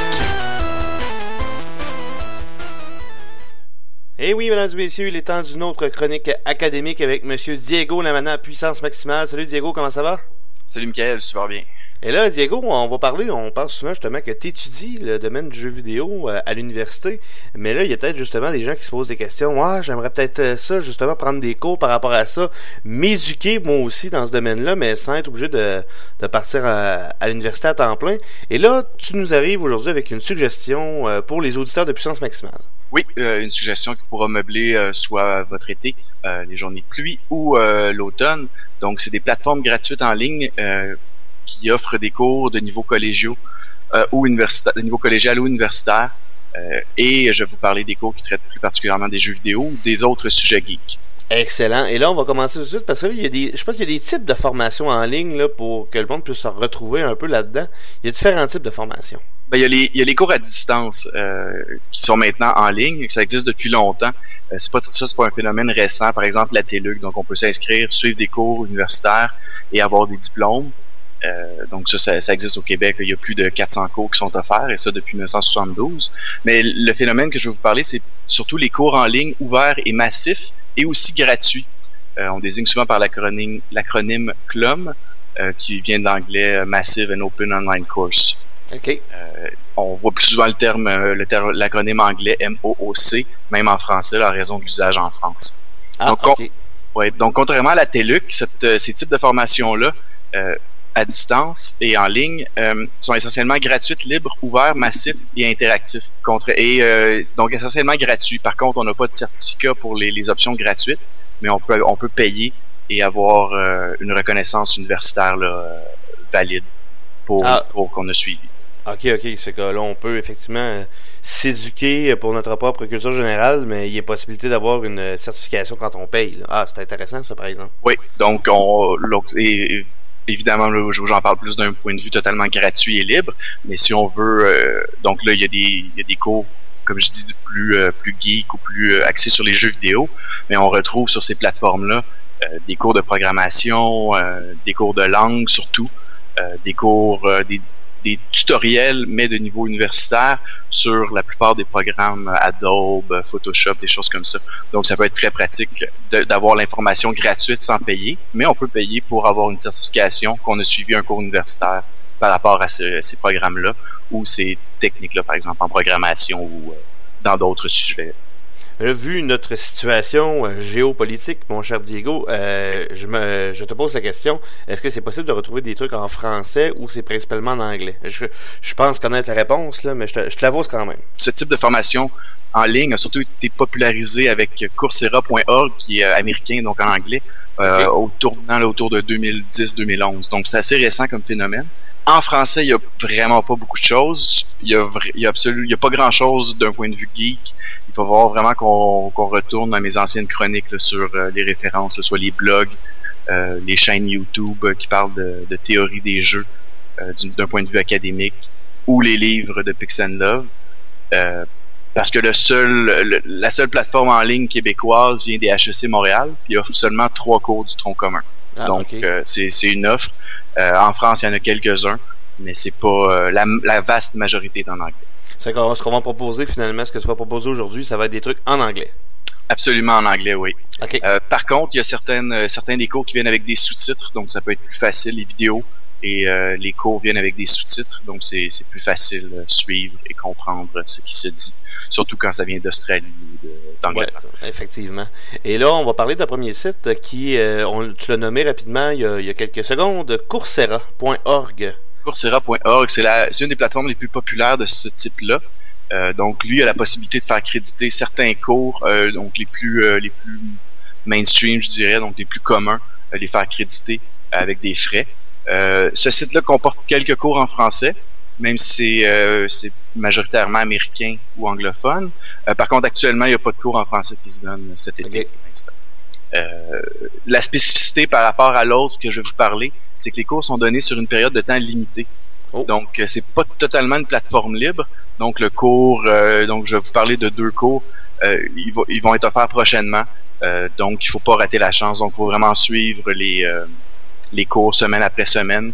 Eh oui, mesdames et messieurs, il est temps d'une autre chronique académique avec Monsieur Diego Lamana à Puissance Maximale. Salut Diego, comment ça va? Salut Mickaël, super bien. Et là, Diego, on va parler, on parle souvent justement que tu étudies le domaine du jeu vidéo euh, à l'université, mais là, il y a peut-être justement des gens qui se posent des questions. Ouais, j'aimerais peut-être ça, justement, prendre des cours par rapport à ça, m'éduquer moi aussi dans ce domaine-là, mais sans être obligé de, de partir à, à l'université à temps plein. Et là, tu nous arrives aujourd'hui avec une suggestion euh, pour les auditeurs de Puissance Maximale. Oui, euh, une suggestion qui pourra meubler euh, soit votre été, euh, les journées de pluie ou euh, l'automne. Donc, c'est des plateformes gratuites en ligne euh, qui offrent des cours de niveau collégiaux euh, ou universitaire, de niveau collégial ou universitaire. Euh, et je vais vous parler des cours qui traitent plus particulièrement des jeux vidéo ou des autres sujets geeks. Excellent. Et là, on va commencer tout de suite parce que là, il y a des, je pense qu'il y a des types de formations en ligne là, pour que le monde puisse se retrouver un peu là-dedans. Il y a différents types de formations. Ben, il y a les, il y a les cours à distance euh, qui sont maintenant en ligne, ça existe depuis longtemps. Euh, c'est pas ça, c'est pas un phénomène récent. Par exemple, la T L U C, donc on peut s'inscrire, suivre des cours universitaires et avoir des diplômes. Euh, donc ça, ça, ça existe au Québec. Il y a plus de quatre cents cours qui sont offerts, et ça depuis dix-neuf cent soixante-douze. Mais le phénomène que je vais vous parler, c'est surtout les cours en ligne ouverts et massifs et aussi gratuits. Euh, on désigne souvent par l'acronyme, l'acronyme C L O M, euh, qui vient de l'anglais Massive and Open Online Course. Okay. Euh, on voit plus souvent le terme, le terme, l'acronyme anglais M O O C, même en français, là, en raison de l'usage en France. Ah, donc, okay. on, ouais, donc, contrairement à la T L U C, cette, ces types de formations-là, euh, à distance et en ligne, euh, sont essentiellement gratuites, libres, ouverts, massifs et interactifs. Contre, et euh, donc essentiellement gratuits. Par contre, on n'a pas de certificat pour les, les options gratuites, mais on peut, on peut payer et avoir euh, une reconnaissance universitaire là, euh, valide pour, ah. pour qu'on a suivi. OK, OK. C'est que là, on peut effectivement euh, s'éduquer pour notre propre culture générale, mais il y a possibilité d'avoir une certification quand on paye. Là. Ah, c'est intéressant, ça, par exemple. Oui, donc, on, et, évidemment, là, j'en parle plus d'un point de vue totalement gratuit et libre, mais si on veut... Euh, donc là, il y a des, il y a des cours, comme je dis, plus, euh, plus geek ou plus euh, axés sur les jeux vidéo, mais on retrouve sur ces plateformes-là euh, des cours de programmation, euh, des cours de langue surtout, euh, des cours... Euh, des des tutoriels, mais de niveau universitaire, sur la plupart des programmes Adobe, Photoshop, des choses comme ça. Donc, ça peut être très pratique de, d'avoir l'information gratuite sans payer, mais on peut payer pour avoir une certification qu'on a suivi un cours universitaire par rapport à ce, ces programmes-là, ou ces techniques-là, par exemple, en programmation ou euh, dans d'autres sujets. Là, vu notre situation euh, géopolitique, mon cher Diego, euh, je, me, je te pose la question, est-ce que c'est possible de retrouver des trucs en français ou c'est principalement en anglais? Je, je pense connaître la réponse, là, mais je te, je te la pose quand même. Ce type de formation en ligne a surtout été popularisé avec Coursera point org, qui est euh, américain, donc en anglais, euh, okay. autour, dans, autour de deux mille dix deux mille onze. Donc, c'est assez récent comme phénomène. En français, il n'y a vraiment pas beaucoup de choses. Il n'y a, il y a, absolu, il y a pas grand-chose d'un point de vue geek. Il faut voir vraiment qu'on, qu'on retourne dans mes anciennes chroniques là, sur euh, les références, là, soit les blogs, euh, les chaînes YouTube euh, qui parlent de, de théorie des jeux euh, d'un point de vue académique, ou les livres de Pix and Love. Euh, parce que le seul, le, la seule plateforme en ligne québécoise vient des H E C Montréal, puis il offre seulement trois cours du tronc commun. Ah, Donc, okay. euh, c'est, c'est une offre. Euh, en France, il y en a quelques-uns, mais c'est pas euh, la, la vaste majorité est en anglais. C'est que ce qu'on va proposer finalement, ce que tu vas proposer aujourd'hui, ça va être des trucs en anglais. Absolument en anglais, oui. Okay. Euh, par contre, il y a certaines, euh, certains des cours qui viennent avec des sous-titres, donc ça peut être plus facile, les vidéos, et euh, les cours viennent avec des sous-titres, donc c'est, c'est plus facile de suivre et comprendre ce qui se dit, surtout quand ça vient d'Australie ou de, d'Angleterre. Ouais, effectivement. Et là, on va parler d'un premier site qui, euh, on, tu l'as nommé rapidement il y a, il y a quelques secondes, Coursera point org. Coursera point org, c'est, la, c'est une des plateformes les plus populaires de ce type-là. Euh, donc, lui a la possibilité de faire créditer certains cours, euh, donc les plus euh, les plus mainstream, je dirais, donc les plus communs, euh, les faire créditer avec des frais. Euh, ce site-là comporte quelques cours en français, même si c'est, euh, c'est majoritairement américain ou anglophone. Euh, par contre, actuellement, il n'y a pas de cours en français qui se donnent cet été okay. pour l'instant. Euh, la spécificité par rapport à l'autre que je vais vous parler, c'est que les cours sont donnés sur une période de temps limitée. Oh. Donc, c'est pas totalement une plateforme libre. Donc, le cours, euh, donc je vais vous parler de deux cours. Euh, ils, va, ils vont être offerts prochainement. Euh, donc, il faut pas rater la chance. Donc, il faut vraiment suivre les, euh, les cours semaine après semaine.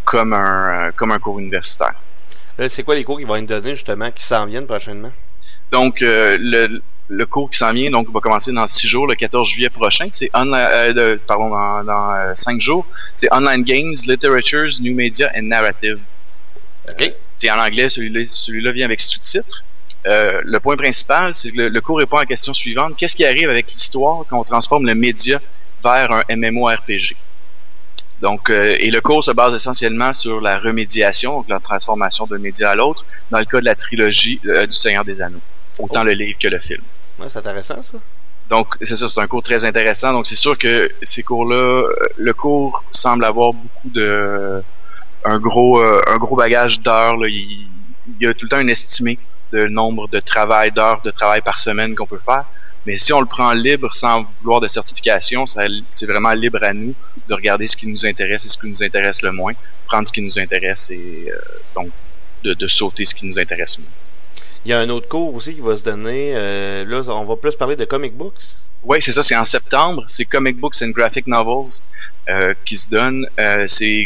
comme un, euh, comme un cours universitaire. Là, c'est quoi les cours qui vont être donnés, justement, qui s'en viennent prochainement? Donc, euh, le, le cours qui s'en vient donc va commencer dans six jours, le quatorze juillet prochain. C'est online, euh, de, pardon, dans, dans euh, cinq jours. C'est Online Games, Literatures, New Media and Narrative. OK. Euh, c'est en anglais, celui-là, celui-là vient avec sous-titres. Euh, le point principal, c'est que le, le cours répond à la question suivante. Qu'est-ce qui arrive avec l'histoire quand on transforme le média vers un MMORPG? Donc, euh, et le cours se base essentiellement sur la remédiation, donc la transformation d'un média à l'autre, dans le cas de la trilogie euh, du Seigneur des Anneaux. Autant oh. le livre que le film. Ouais, c'est intéressant, ça. Donc, c'est ça, c'est un cours très intéressant. Donc, c'est sûr que ces cours-là, le cours semble avoir beaucoup de... un gros, euh, un gros bagage d'heures. Là. Il, il y a tout le temps une estimée de nombre de travail, d'heures de travail par semaine qu'on peut faire. Mais si on le prend libre, sans vouloir de certification, ça, c'est vraiment libre à nous de regarder ce qui nous intéresse et ce qui nous intéresse le moins, prendre ce qui nous intéresse et euh, donc de, de sauter ce qui nous intéresse moins. Il y a un autre cours aussi qui va se donner. Euh, là, on va plus parler de comic books. Oui, c'est ça, c'est en septembre. C'est Comic Books and Graphic Novels euh, qui se donne. Euh, c'est,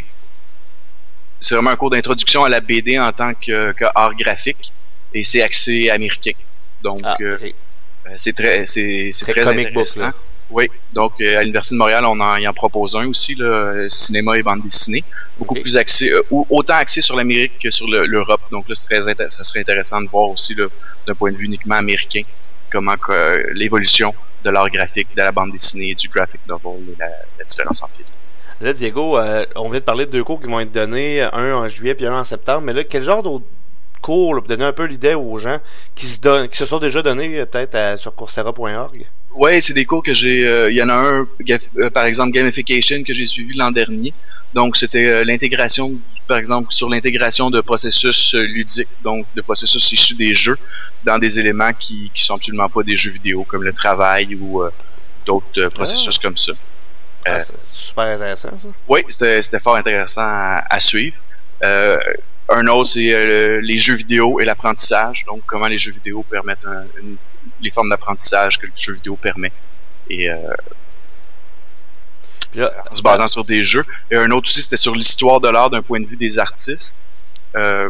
c'est vraiment un cours d'introduction à la B D en tant que, que art graphique et c'est axé américain. Donc, ah, okay. euh, c'est très, c'est, c'est très, très intéressant. Book, oui, donc euh, à l'Université de Montréal, on en, y en propose un aussi, là, cinéma et bande dessinée. Beaucoup okay. plus axé, euh, autant axé sur l'Amérique que sur le, l'Europe. Donc là, c'est très, ça serait intéressant de voir aussi, là, d'un point de vue uniquement américain, comment euh, l'évolution de l'art graphique, de la bande dessinée, du graphic novel et la, la différence entre les deux. Là, Diego, euh, on vient de parler de deux cours qui vont être donnés, un en juillet puis un en septembre. Mais là, quel genre d'autres cours, là, pour donner un peu l'idée aux gens qui se donnent, qui se sont déjà donnés peut-être à, sur coursera point org? Ouais, c'est des cours que j'ai. Il euh, y en a un, euh, par exemple, Gamification, que j'ai suivi l'an dernier. Donc, c'était euh, l'intégration, par exemple, sur l'intégration de processus euh, ludiques, donc de processus issus des jeux, dans des éléments qui qui sont absolument pas des jeux vidéo, comme le travail ou euh, d'autres euh, processus ah. comme ça. Ah, euh, c'est super intéressant, ça. Oui, c'était c'était fort intéressant à, à suivre. Euh, un autre, c'est euh, les jeux vidéo et l'apprentissage. Donc, comment les jeux vidéo permettent un, une les formes d'apprentissage que le jeu vidéo permet et euh, là, en se basant sur des jeux. Et un autre aussi, c'était sur l'histoire de l'art d'un point de vue des artistes, euh,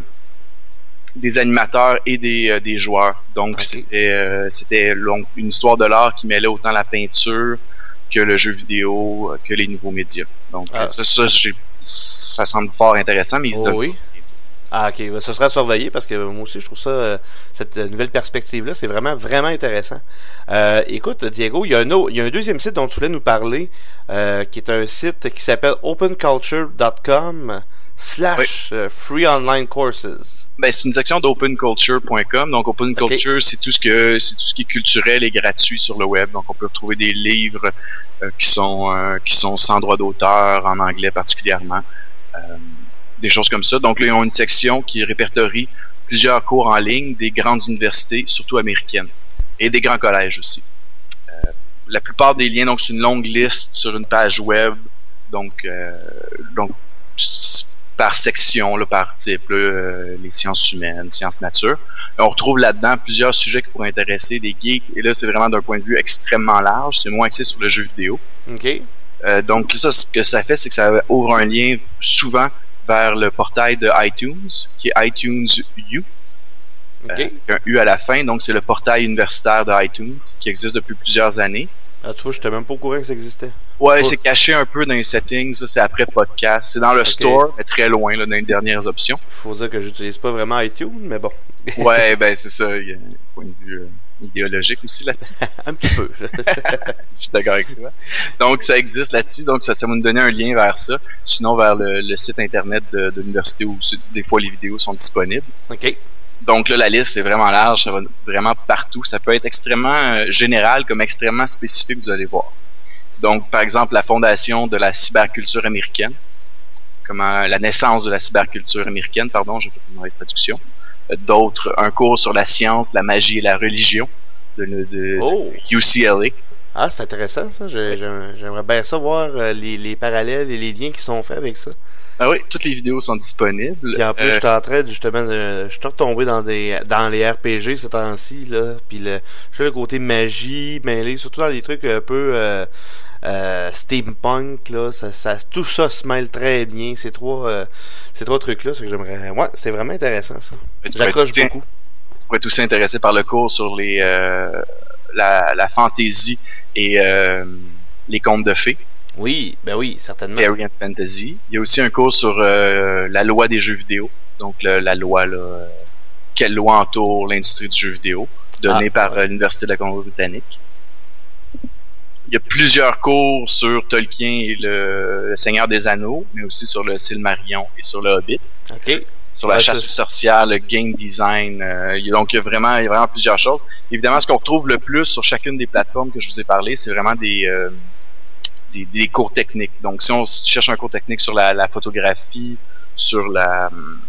des animateurs et des, euh, des joueurs. Donc okay. c'était, euh, c'était long, une histoire de l'art qui mêlait autant la peinture que le jeu vidéo, que les nouveaux médias. Donc ah, ça, ça, j'ai, ça semble fort intéressant, mais ils oh, se donnent oui. Ah, ok. Ce sera surveillé parce que moi aussi, je trouve ça, euh, cette nouvelle perspective-là, c'est vraiment, vraiment intéressant. Euh, écoute, Diego, il y a un autre, il y a un deuxième site dont tu voulais nous parler, euh, qui est un site qui s'appelle open culture dot com slash free online courses. Ben, c'est une section d'open culture point com. Donc, Open Culture, okay. c'est tout ce que, c'est tout ce qui est culturel et gratuit sur le web. Donc, on peut retrouver des livres euh, qui sont, euh, qui sont sans droit d'auteur, en anglais particulièrement. Euh, des choses comme ça. Donc là, ils ont une section qui répertorie plusieurs cours en ligne des grandes universités, surtout américaines, et des grands collèges aussi. Euh, la plupart des liens, donc c'est une longue liste sur une page web, donc, euh, donc par section, là, par type, là, euh, les sciences humaines, sciences nature. Et on retrouve là-dedans plusieurs sujets qui pourraient intéresser des geeks, et là, c'est vraiment d'un point de vue extrêmement large, c'est moins axé sur le jeu vidéo. OK. Euh, donc ça, ce que ça fait, c'est que ça ouvre un lien souvent vers le portail de iTunes, qui est iTunes U. Okay. Euh, un U à la fin, donc c'est le portail universitaire de iTunes, qui existe depuis plusieurs années. Ah, tu vois, je n'étais même pas au courant que ça existait. Ouais, oh. c'est caché un peu dans les settings, ça, c'est après podcast. C'est dans le okay. store, mais très loin, là, dans les dernières options. Faut dire que j'utilise pas vraiment iTunes, mais bon. Ouais, ben c'est ça, il y a un point de vue... Euh... idéologique aussi là-dessus. Un petit peu. Je suis d'accord avec toi. Donc, ça existe là-dessus. Donc, ça, ça va nous donner un lien vers ça. Sinon, vers le, le site internet de, de l'université où des fois les vidéos sont disponibles. OK. Donc là, la liste, c'est vraiment large. Ça va vraiment partout. Ça peut être extrêmement euh, général comme extrêmement spécifique, vous allez voir. Donc, par exemple, la fondation de la cyberculture américaine. Comment, la naissance de la cyberculture américaine, pardon, j'ai fait une mauvaise traduction. D'autres, un cours sur la science, la magie et la religion de, de, oh. de U C L A. Ah, c'est intéressant ça. J'ai, j'aimerais bien ça voir euh, les, les parallèles et les liens qui sont faits avec ça. Ah oui, toutes les vidéos sont disponibles. Puis en plus, euh... j'étais en train justement de. Je suis retombé dans des dans les R P G ces temps-ci, là. Puis le. Je fais le côté magie, mêlé, surtout dans les trucs un peu euh, euh, steampunk, là. Ça, ça, tout ça se mêle très bien. Ces trois euh, ces trois trucs-là, c'est que j'aimerais. Ouais, c'est vraiment intéressant ça. J'accroche aussi, beaucoup. Tu pourrais être aussi intéressé par le cours sur les euh, la, la fantasy et euh, les contes de fées. Oui, ben oui, certainement. Fairy and Fantasy. Il y a aussi un cours sur euh, la loi des jeux vidéo. Donc le, la loi, là, euh, quelle loi entoure l'industrie du jeu vidéo, donné ah, par ouais. euh, l'Université de la Colombie-Britannique. Il y a plusieurs cours sur Tolkien et le, le Seigneur des Anneaux, mais aussi sur le Silmarillion et sur le Hobbit. Ok. Sur la ouais, chasse aux sorcières, le game design. Euh, il y a, donc il y a vraiment, il y a vraiment plusieurs choses. Évidemment, ce qu'on retrouve le plus sur chacune des plateformes que je vous ai parlé, c'est vraiment des euh, Des, des cours techniques. Donc, si on cherche un cours technique sur la, la photographie, sur la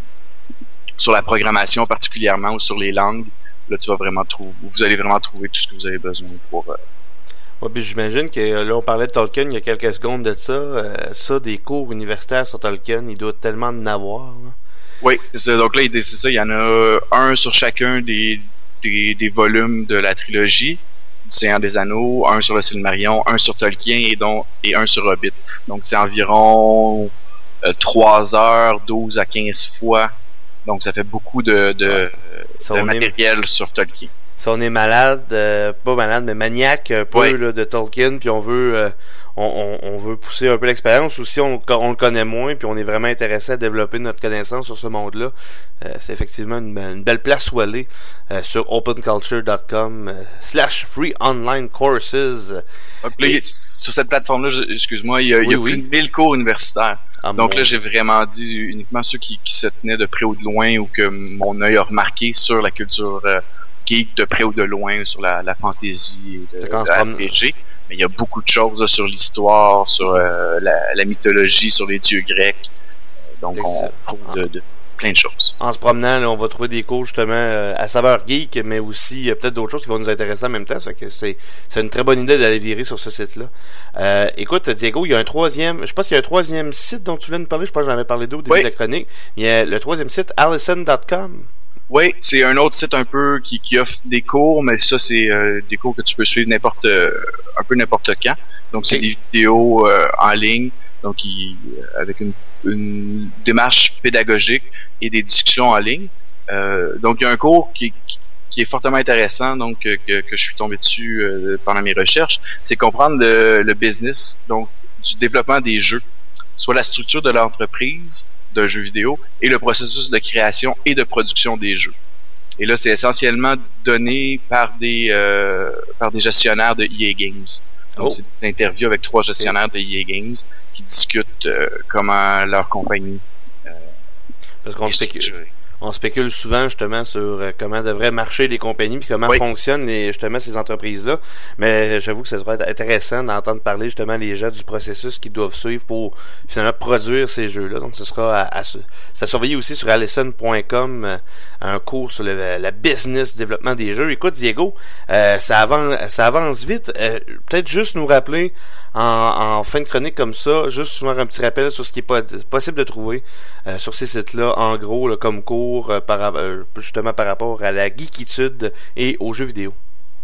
sur la programmation particulièrement, ou sur les langues, là, tu vas vraiment trouver, vous allez vraiment trouver tout ce que vous avez besoin pour. Euh... Ouais, puis j'imagine que là, on parlait de Tolkien il y a quelques secondes de ça. Euh, ça, des cours universitaires sur Tolkien, il doit tellement en avoir. Là. Oui, c'est ça. Donc là, c'est ça. Il y en a un sur chacun des des, des volumes de la trilogie. Seigneur des Anneaux, un sur le Silmarillion, un sur Tolkien et, donc, et un sur Hobbit. Donc c'est environ euh, trois heures, douze à quinze fois. Donc ça fait beaucoup de, de, de matériel est... sur Tolkien. Si on est malade, euh, pas malade, mais maniaque un peu oui. là, de Tolkien, puis on veut euh, on, on, on veut pousser un peu l'expérience, ou si on, on le connaît moins, puis on est vraiment intéressé à développer notre connaissance sur ce monde-là, euh, c'est effectivement une, une belle place où aller euh, sur openculture dot com euh, slash free online courses. Donc là, et... sur cette plateforme-là, je, excuse-moi, il y a, oui, il y a oui. plus de mille cours universitaires. Ah, Donc bon. là, j'ai vraiment dit uniquement ceux qui, qui se tenaient de près ou de loin, ou que mon œil a remarqué sur la culture euh, geek de près ou de loin, sur la, la fantasy et le R P G. Mais il y a beaucoup de choses là, sur l'histoire, sur euh, la, la mythologie, sur les dieux grecs. Donc on trouve de, de plein de choses. En se promenant, là, on va trouver des cours justement euh, à saveur geek, mais aussi euh, peut-être d'autres choses qui vont nous intéresser en même temps. Ça fait que c'est, c'est une très bonne idée d'aller virer sur ce site-là. Euh, écoute, Diego, il y a un troisième, je pense qu'il y a un troisième site dont tu viens de nous parler. Je pense que j'en avais parlé d'au début oui. de la chronique. Il y a le troisième site, allison dot com. Oui, c'est un autre site un peu qui, qui offre des cours, mais ça, c'est euh, des cours que tu peux suivre n'importe euh, un peu n'importe quand. Donc, c'est okay. des vidéos euh, en ligne, donc il, avec une, une démarche pédagogique et des discussions en ligne. Euh, donc, il y a un cours qui, qui, qui est fortement intéressant, donc que, que je suis tombé dessus euh, pendant mes recherches. C'est comprendre le, le business, donc du développement des jeux, soit la structure de l'entreprise d'un jeu vidéo et le processus de création et de production des jeux. Et là, c'est essentiellement donné par des euh, par des gestionnaires de E A Games. Donc, oh. c'est des interviews avec trois gestionnaires de E A Games qui discutent euh, comment leur compagnie euh, Parce qu'on spécule, on spécule souvent justement sur euh, comment devraient marcher les compagnies puis comment oui. fonctionnent les, justement ces entreprises-là. Mais j'avoue que ça devrait être intéressant d'entendre parler justement les gens du processus qu'ils doivent suivre pour finalement produire ces jeux-là. Donc ce sera à, à, à surveiller aussi sur allison point com, euh, un cours sur le, la business, développement des jeux. Écoute Diego, euh, ça avance, ça avance vite. Euh, peut-être juste nous rappeler en, en fin de chronique comme ça, juste faire un petit rappel sur ce qui est pas, possible de trouver euh, sur ces sites-là, en gros là, comme cours Par, justement par rapport à la geekitude et aux jeux vidéo.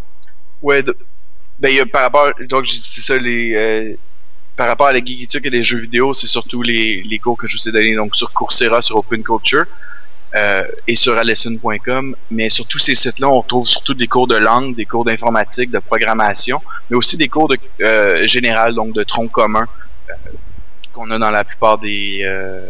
Ouais, de, ben il y a par rapport donc c'est ça les euh, par rapport à la geekitude et les jeux vidéo, c'est surtout les, les cours que je vous ai donnés donc sur Coursera, sur Open Culture euh, et sur allison point com, mais sur tous ces sites-là, on retrouve surtout des cours de langue, des cours d'informatique, de programmation, mais aussi des cours de euh, général, donc de tronc commun euh, qu'on a dans la plupart des euh,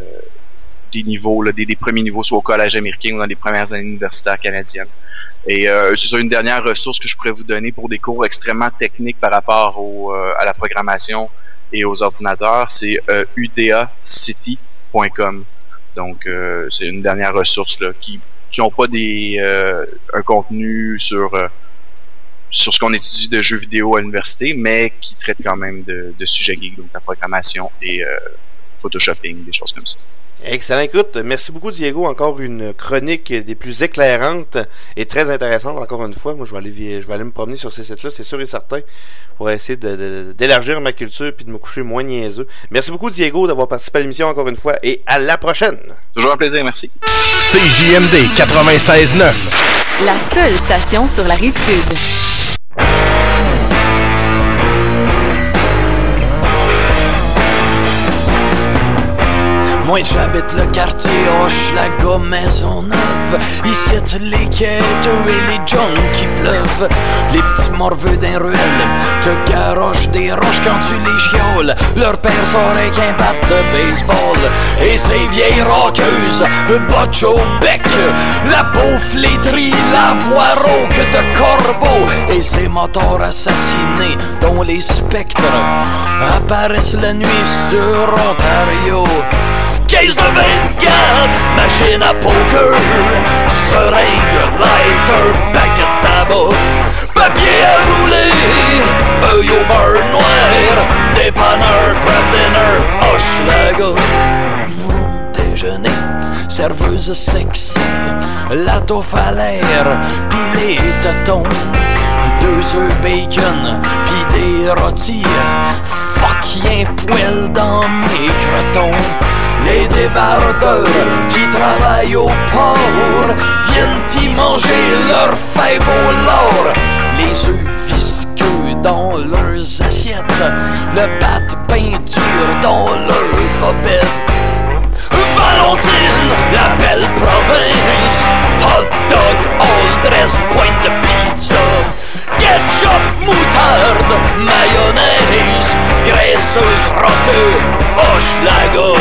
des niveaux, là, des, des premiers niveaux, soit au collège américain ou dans les premières années universitaires canadiennes. Et euh, c'est ça, une dernière ressource que je pourrais vous donner pour des cours extrêmement techniques par rapport au, euh, à la programmation et aux ordinateurs, c'est euh, u t a city point com. Donc, euh, c'est une dernière ressource là, qui qui n'ont pas des euh, un contenu sur euh, sur ce qu'on étudie de jeux vidéo à l'université, mais qui traite quand même de, de sujets geeks, donc la programmation et euh, photoshopping, des choses comme ça. Excellent. Écoute, merci beaucoup, Diego. Encore une chronique des plus éclairantes et très intéressante, encore une fois. Moi, je vais aller, je vais aller me promener sur ces sites-là, c'est sûr et certain, pour essayer de, de, d'élargir ma culture puis de me coucher moins niaiseux. Merci beaucoup, Diego, d'avoir participé à l'émission encore une fois et à la prochaine. Toujours un plaisir, merci. C J M D quatre-vingt-seize neuf. La seule station sur la Rive-Sud. Moi j'habite le quartier Hochelaga Maisonneuve. Ici les quêteux et les junkies pleuvent. Les petits morveux d'un ruelle te garochent des roches quand tu les chioles. Leur père saurait qu'un bat de baseball. Et ces vieilles rockeuses, botch au bec, la peau flétrie, la voix rauque de corbeau. Et ces motards assassinés dont les spectres apparaissent la nuit sur Ontario. Caisse de vingt-quatre, machine à poker, seringue, lighter, paquet de tabac, papier à rouler, œil au beurre noir, dépanneur, craft dinner, Hochelaga. Déjeuner, serveuse sexy, la toffe à l'air, pis les tetons, deux œufs bacon, pis des rôtis, fuck y'en poil dans mes crotons. Les débardeurs qui travaillent au port viennent y manger leurs fèves au lard. Les œufs visqueux dans leurs assiettes, le bat ben dur dans leurs bobettes. Valentine, la belle province, hot dog, all dress, pointe de pizza, ketchup, moutarde, mayonnaise, graisseuse, roteux, Hochelaga.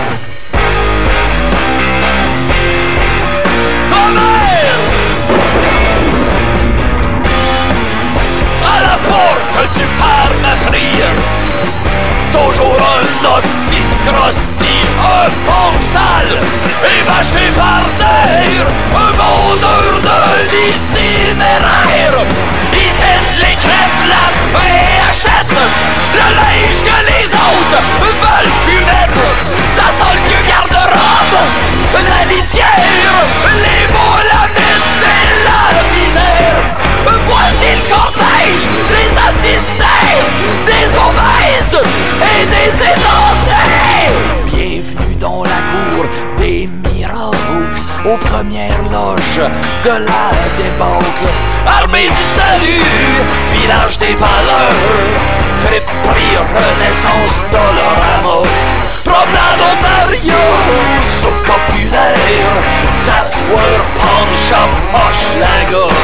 À la porte du ferme à prière, toujours un hostie de crosti, un bon sale, évaché par terre, un vendeur de l'itinéraire. Ils aident les crèves, la paix achète le linge que les autres veulent plus mettre. Ça sent le vieux garde-robe, la litière, les mots, la mine et la misère. Voici le cortège, des assistés, des obèses et des édentés. Bienvenue dans la cour des miracles, aux premières loges de la débâcle. Armée du salut, village des valeurs, friperie, renaissance, Dolorama. Promenade Ontario, soupe populaire, tatoueur, pawn shop, Hochelaga.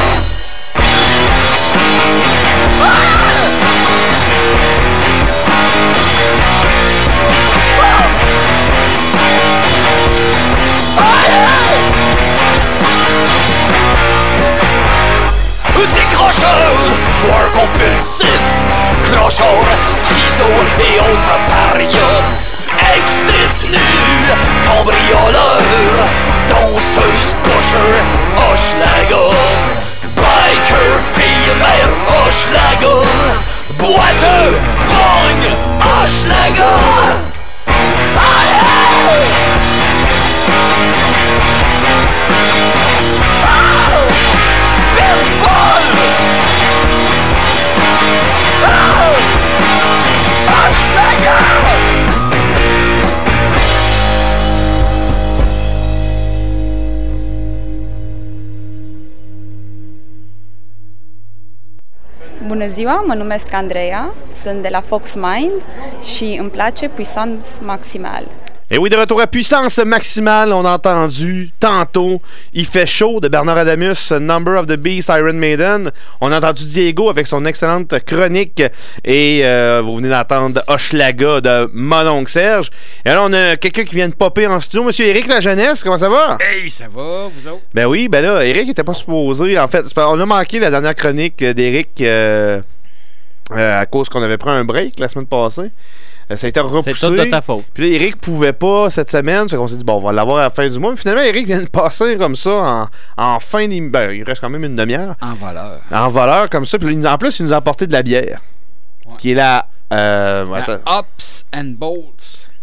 Décrocheur, joueur compulsif, clochard, schizo et autres parias, ex-détenu, cambrioleur, danseuse, pusher, Hochelaga, biker, fille, mère, Hochelaga, boiteux, rogne, Hochelaga. Aïe, aïe. Bună ziua, mă numesc Andreea, sunt de la Fox Mind și îmi place Puissance Maximale. Et oui, de retour à Puissance Maximale, on a entendu tantôt Il fait chaud de Bernard Adamus, Number of the Beast, Iron Maiden. On a entendu Diego avec son excellente chronique et euh, vous venez d'entendre Hochelaga de mon oncle Serge. Et là, on a quelqu'un qui vient de popper en studio, Monsieur Éric La Jeunesse, comment ça va? Hey, ça va, vous autres? Ben oui, ben là, Éric était pas supposé. En fait, on a manqué la dernière chronique d'Éric euh, euh, à cause qu'on avait pris un break la semaine passée. Ça a été repoussé. C'est tout de ta faute. Puis là, Eric pouvait pas cette semaine. Fait qu'on s'est dit, bon, on va l'avoir à la fin du mois. Mais finalement, Eric vient de passer comme ça en, en fin d'émission. Ben, il reste quand même une demi-heure. En voleur. En voleur, comme ça. Puis là, en plus, il nous a apporté de la bière. Ouais. Qui est la. Euh, la Hops and Bolts.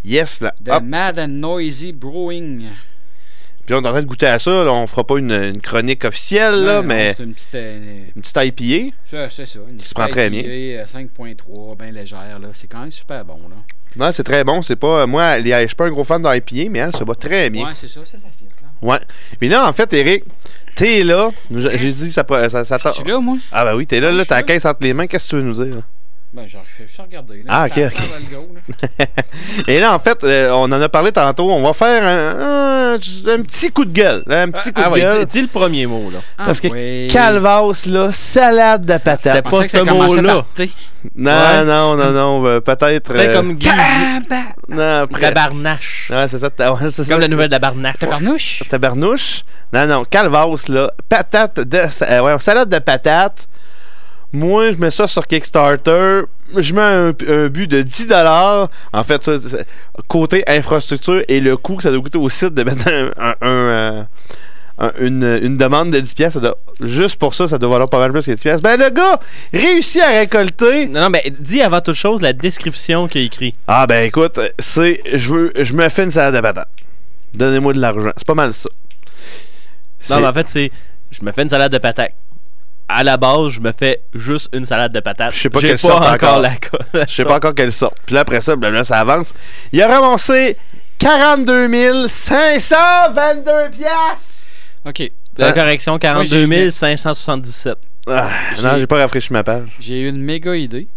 Yes, là. De Mad and Noisy Brewing. Puis là, on est en train de goûter à ça. Là, on fera pas une, une chronique officielle, là, non, mais... Non, c'est une petite... Euh, une petite I P A. Ça, c'est ça. Une qui se prend très bien. I P A cinq virgule trois, bien légère, là. C'est quand même super bon, là. Non, c'est très bon. C'est pas... Moi, les, je suis pas un gros fan d'I P A, mais elle, ça va très bien. Ouais, c'est ça. Ça, ça fit, là. Ouais. Puis là, en fait, Eric, t'es là. J'ai dit que ça... ça, ça, ça tu là, moi? Ah ben oui, t'es là, là. T'as la caisse entre les mains. Qu'est-ce que tu veux nous dire, là? Ben, genre, je fais regarder. Là, ah, ok, ok. Go, là. Et là, en fait, euh, on en a parlé tantôt. On va faire un, un, un petit coup de gueule. Un petit coup ah, de ah, gueule. Oui, dis, dis le premier mot, là. Parce ah, que oui. Calvas, là, salade de patates. C'était pas ce mot-là. Non, ouais. non, non, non. Euh, peut-être. Peut-être euh... comme Guy. Non, Tabarnache. Ouais, c'est ça. Ouais, c'est comme ça. la nouvelle Tabarnache. Tabarnouche. Tabarnouche. Non, non. Calvas, là. Patate de. Euh, ouais, salade de patates. Moi, je mets ça sur Kickstarter. Je mets un, un but de dix dollars. En fait, ça, côté infrastructure et le coût que ça doit coûter au site de mettre un, un, un, un, une, une demande de dix piastres. Ça doit, juste pour ça, ça doit valoir pas mal plus que dix piastres. Ben, le gars réussit à récolter. Non, non, mais dis avant toute chose la description qu'il a écrit. Ah, ben écoute, c'est je veux je me fais une salade de patates. Donnez-moi de l'argent. C'est pas mal ça. C'est... Non, mais en fait, c'est je me fais une salade de patates. À la base, je me fais juste une salade de patates. Je sais pas J'ai quelle pas sorte encore encore. La... Je sais pas encore quelle sorte. Puis là, après ça, blabla, ça avance. Il a ramassé quarante-deux mille cinq cent vingt-deux piastres. OK. La correction, quarante-deux mille cinq cent soixante-dix-sept. Ah, non, j'ai pas rafraîchi ma page. J'ai eu une méga idée.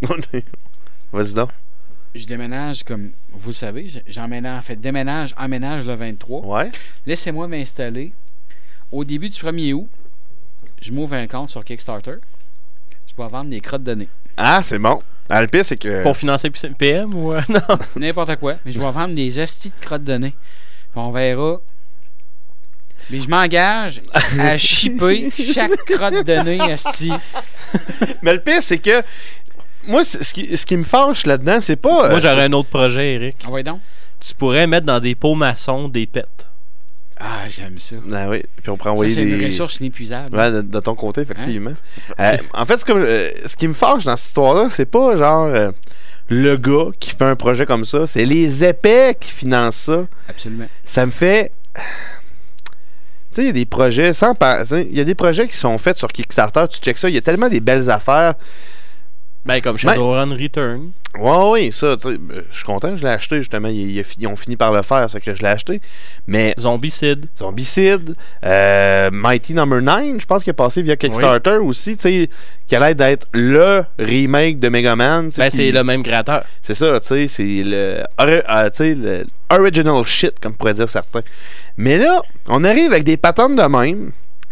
Vas-y donc. Je déménage, comme vous le savez, j'emménage, en fait, déménage, emménage le vingt-trois. Ouais. Laissez-moi m'installer. Au début du premier août, je m'ouvre un compte sur Kickstarter. Je vais vendre des crottes de nez. Ah, c'est bon. Ah, le pire, c'est que... Pour financer P M ou... non? N'importe quoi. Mais je vais vendre des hosties de crottes de nez. Puis on verra. Mais je m'engage à shipper chaque crotte de nez hostie. Mais le pire, c'est que... Moi, ce qui, ce qui me fâche là-dedans, c'est pas... Moi, euh, j'aurais c'est... un autre projet, Eric. Ah ouais donc? Tu pourrais mettre dans des pots maçons des pets. Ah, j'aime ça. Ah oui, puis on pourrait envoyer ça, c'est des... une ressource inépuisable. Ouais, de, de ton côté, effectivement. Hein? Euh, en fait, c'est comme, euh, ce qui me fâche dans cette histoire-là, c'est pas genre euh, le gars qui fait un projet comme ça, c'est les épais qui financent ça. Absolument. Ça me fait... Tu sais, il y a des projets sans... Il y a des projets qui sont faits sur Kickstarter, tu checkes ça, il y a tellement des belles affaires. Ben, comme Shadowrun ben, Return. Ouais, oui, ça, tu sais, je suis content que je l'ai acheté, justement. Ils, ils ont fini par le faire, ça que je l'ai acheté. Mais. Zombicide. Zombicide. Euh, Mighty Number nine, je pense qu'il est passé via Kickstarter oui. aussi, tu sais, qui allait d'être le remake de Mega Man. Ben, qui... c'est le même créateur. C'est ça, tu sais, c'est le, euh, le original shit, comme pourraient dire certains. Mais là, on arrive avec des patterns de même.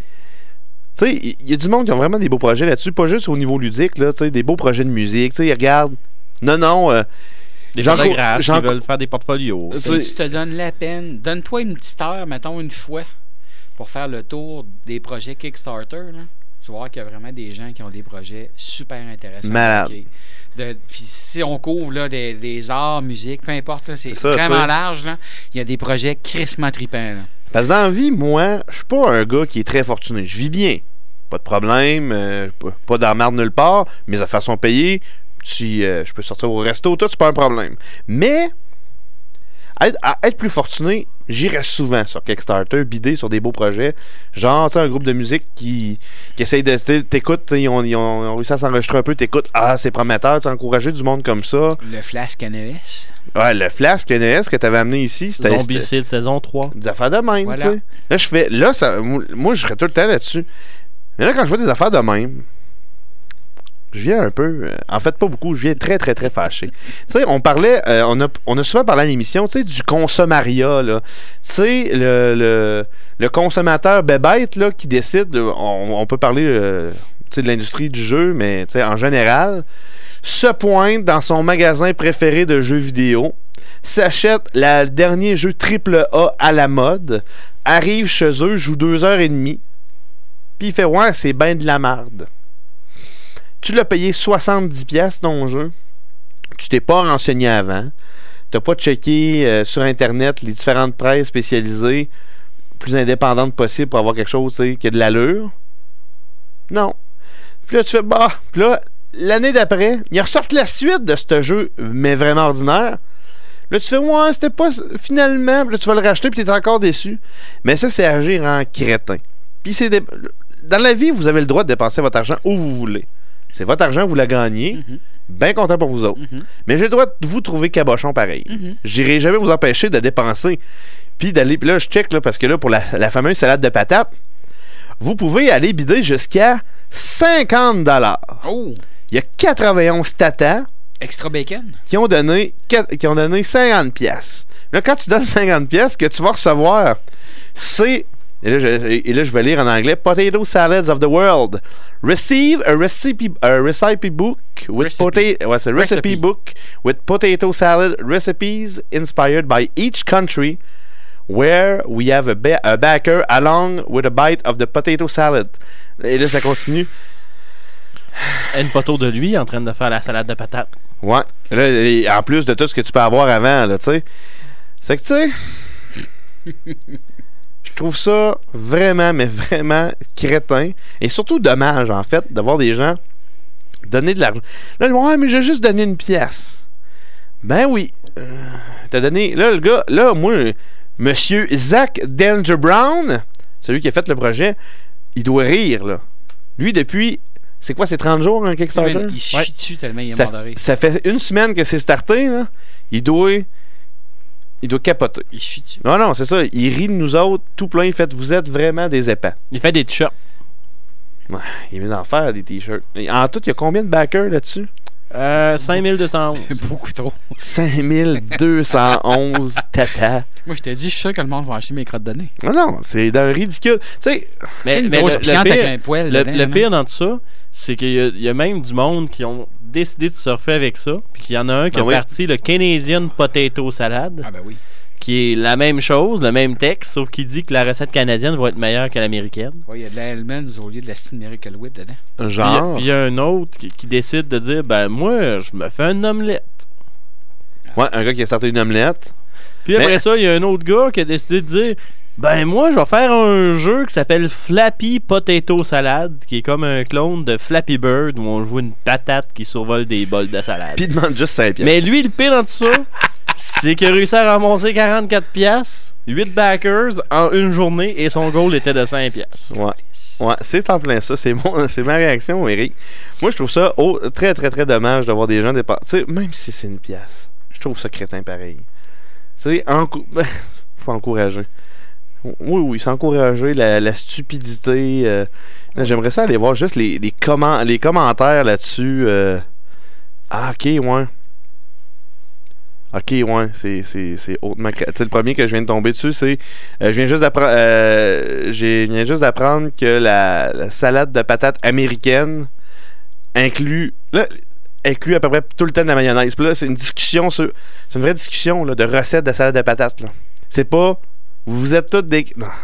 Tu sais, il y a du monde qui ont vraiment des beaux projets là-dessus, pas juste au niveau ludique, là, tu sais, des beaux projets de musique, tu sais, ils regardent. Non, non. Euh, des photographes qui veulent faire des portfolios. Si tu te donnes la peine, donne-toi une petite heure, mettons une fois, pour faire le tour des projets Kickstarter, là. Tu vas voir qu'il y a vraiment des gens qui ont des projets super intéressants. Malade. De, puis si on couvre là, des, des arts, musique, peu importe, là, c'est, c'est ça, vraiment t'sais. Large. Là. Il y a des projets crissement tripants. Là. Parce que dans la vie, moi, je suis pas un gars qui est très fortuné. Je vis bien. Pas de problème. Euh, pas d'emmerde nulle part. Mes affaires sont payées. Si euh, je peux sortir au resto, tout, c'est pas un problème. Mais, à être, à être plus fortuné, j'irais souvent sur Kickstarter, bider sur des beaux projets. Genre, tu sais, un groupe de musique qui, qui essaye de... T'écoutes, ils ont, ils ont réussi à s'enregistrer un peu, t'écoutes, ah, c'est prometteur, tu sais, encourager du monde comme ça. Le Flasque N E S. Ouais, le Flasque N E S que t'avais amené ici, c'était... Zombicide saison trois. Des affaires de même, voilà. Tu sais. Là, je fais... Là, ça, moi, je serais tout le temps là-dessus. Mais là, quand je vois des affaires de même... Je viens un peu... Euh, en fait, pas beaucoup. Je viens très, très, très fâché. Tu sais, on parlait... Euh, on, a, on a souvent parlé à l'émission, tu sais, du consommariat, là. Tu sais, le, le, le consommateur bébête, là, qui décide... On, on peut parler, euh, tu sais, de l'industrie du jeu, mais, tu sais, en général, se pointe dans son magasin préféré de jeux vidéo, s'achète le dernier jeu triple A à la mode, arrive chez eux, joue deux heures et demie, puis il fait « Ouais, c'est ben de la marde. » Tu l'as payé soixante-dix piastres ton jeu. Tu t'es pas renseigné avant. Tu n'as pas checké euh, sur Internet les différentes presses spécialisées plus indépendantes possibles pour avoir quelque chose qui a de l'allure. Non. Puis là, tu fais bah. Puis là, l'année d'après, ils ressortent la suite de ce jeu, mais vraiment ordinaire. Là, tu fais, ouais, c'était pas finalement. Puis là, tu vas le racheter, puis tu es encore déçu. Mais ça, c'est agir en crétin. Puis c'est. Dé... Dans la vie, vous avez le droit de dépenser votre argent où vous voulez. C'est votre argent, vous la gagnez. Mm-hmm. Bien content pour vous autres. Mm-hmm. Mais j'ai le droit de vous trouver cabochon pareil. Mm-hmm. J'irai jamais vous empêcher de dépenser. Puis d'aller. Puis là, je check, là, parce que là, pour la, la fameuse salade de patates, vous pouvez aller bider jusqu'à cinquante dollars. Oh! Il y a quatre-vingt-onze tatas. Extra bacon. Qui ont donné, qui ont donné cinquante piastres. Là, quand tu donnes cinquante piastres, ce que tu vas recevoir, c'est. Et là, je, et là, je vais lire en anglais. Potato Salads of the World. Receive a recipe, a recipe book with potato. What's a recipe, recipe book with potato salad recipes inspired by each country, where we have a, ba- a backer along with a bite of the potato salad. Et là, ça continue. Une photo de lui en train de faire la salade de patates. Ouais. Là, en plus de tout ce que tu peux avoir avant, là, tu sais. C'est que, tu sais. Je trouve ça vraiment, mais vraiment crétin. Et surtout dommage, en fait, d'avoir des gens donner de l'argent. Là, ouais, mais j'ai juste donné une pièce. Ben oui. Euh, t'as donné. Là, le gars, là, moi, monsieur Zach Danger Brown, celui qui a fait le projet, il doit rire, là. Lui, depuis. C'est quoi, c'est trente jours, un Kickstarter? Il chie ouais. dessus tellement il est ça, mort de rire. Ça fait une semaine que c'est starté, là. Il doit. Il doit capoter. Il chie dessus. Non, non, c'est ça. Il rit de nous autres, tout plein. Il fait, vous êtes vraiment des épais. Il fait des t-shirts. Ouais, il vient d'en faire des t-shirts. En tout, il y a combien de backers là-dessus? Euh, cinq mille deux cent onze. Beaucoup trop. cinq mille deux cent onze tata. Moi, je t'ai dit, je suis sûr que le monde va acheter mes crottes de nez. Non, non, c'est d'un ridicule. Tu sais, mais, mais le, le, pire, poil le, dedans, le pire dans tout ça, c'est qu'il y a, il y a même du monde qui ont décidé de surfer avec ça. Puis qu'il y en a un qui ah, a oui. parti le Canadian Potato Salad. Ah, ben oui. Qui est la même chose, le même texte, sauf qu'il dit que la recette canadienne va être meilleure que l'américaine. Oui, il y a de la Hellmann's au lieu de la Stine Miracle Whip dedans. Genre. Puis il y, y a un autre qui, qui décide de dire, ben moi, je me fais une omelette. Ouais, un gars qui a starté une omelette. Puis après Mais... ça, il y a un autre gars qui a décidé de dire, ben moi, je vais faire un jeu qui s'appelle Flappy Potato Salad, qui est comme un clone de Flappy Bird, où on joue une patate qui survole des bols de salade. Puis il demande juste cinq piastres. Mais lui, le pire dans tout ça... c'est qu'il a réussi à ramasser quarante-quatre piastres, huit backers en une journée et son goal était de cinq piastres. Ouais. Ouais, c'est en plein ça. C'est, mon, c'est ma réaction, Eric. Moi, je trouve ça oh, très, très, très dommage d'avoir des gens dépenser. Tu sais, même si c'est une pièce, je trouve ça crétin pareil. Tu sais, encou... faut encourager. Oui, oui, c'est encourager la, la stupidité. Euh... Là, j'aimerais ça aller voir juste les, les, comment... les commentaires là-dessus. Euh... Ah, ok, ouais. Ok, ouais, c'est, c'est, c'est hautement... Tu sais, le premier que je viens de tomber dessus, c'est... Euh, je viens juste d'apprendre... Euh, je viens juste d'apprendre que la, la salade de patates américaine inclut... Là, inclut à peu près tout le temps de la mayonnaise. Puis là, c'est une discussion sur... C'est une vraie discussion, là, de recettes de salade de patates, là. C'est pas... Vous êtes tous des... Non.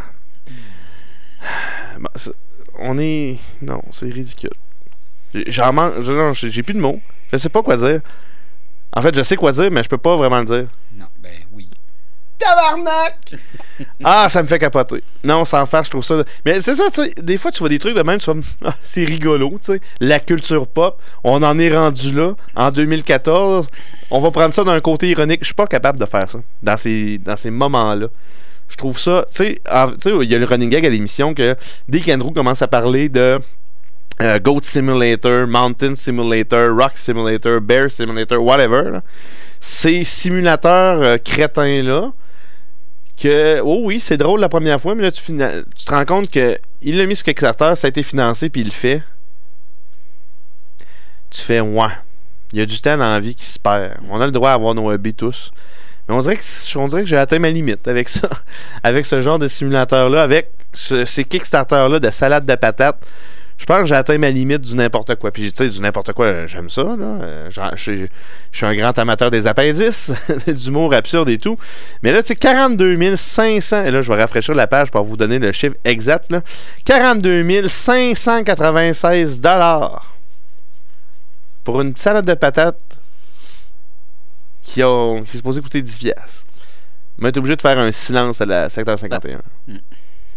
Bon, on est... Non, c'est ridicule. J'en manque... Non, j'ai plus de mots. Je sais pas quoi dire. En fait, je sais quoi dire, mais je peux pas vraiment le dire. Non, ben oui. Tabarnak! Ah, ça me fait capoter. Non, sans faire, je trouve ça... Mais c'est ça, tu sais, des fois, tu vois des trucs de même, tu vas... Ah, c'est rigolo, tu sais. La culture pop, on en est rendu là, en deux mille quatorze. On va prendre ça d'un côté ironique. Je suis pas capable de faire ça, dans ces, dans ces moments-là. Je trouve ça... Tu sais, il y a le running gag à l'émission que dès qu'Andrew commence à parler de... Uh, Goat Simulator, Mountain Simulator, Rock Simulator, Bear Simulator, whatever. Là. Ces simulateurs euh, crétins-là, que, oh oui, c'est drôle la première fois, mais là, tu, fina- tu te rends compte que il l'a mis sur Kickstarter, ça a été financé, puis il le fait. Tu fais, ouais, il y a du temps dans la vie qui se perd. On a le droit à avoir nos hobbies tous. Mais on dirait que, on dirait que j'ai atteint ma limite avec ça, avec ce genre de simulateur-là, avec ce, ces Kickstarter-là de salade de patates. Je pense que j'ai atteint ma limite du n'importe quoi. Puis, tu sais, du n'importe quoi, j'aime ça, là. Je suis un grand amateur des appendices, d'humour absurde et tout. Mais là, tu sais, quarante-deux mille cinq cents... Et là, je vais rafraîchir la page pour vous donner le chiffre exact, là. quarante-deux mille cinq cent quatre-vingt-seize dollars pour une salade de patates qui, ont, qui est supposée coûter dix piastres. Mais t'es obligé de faire un silence à la secteur cinquante et un. Ah. Mm.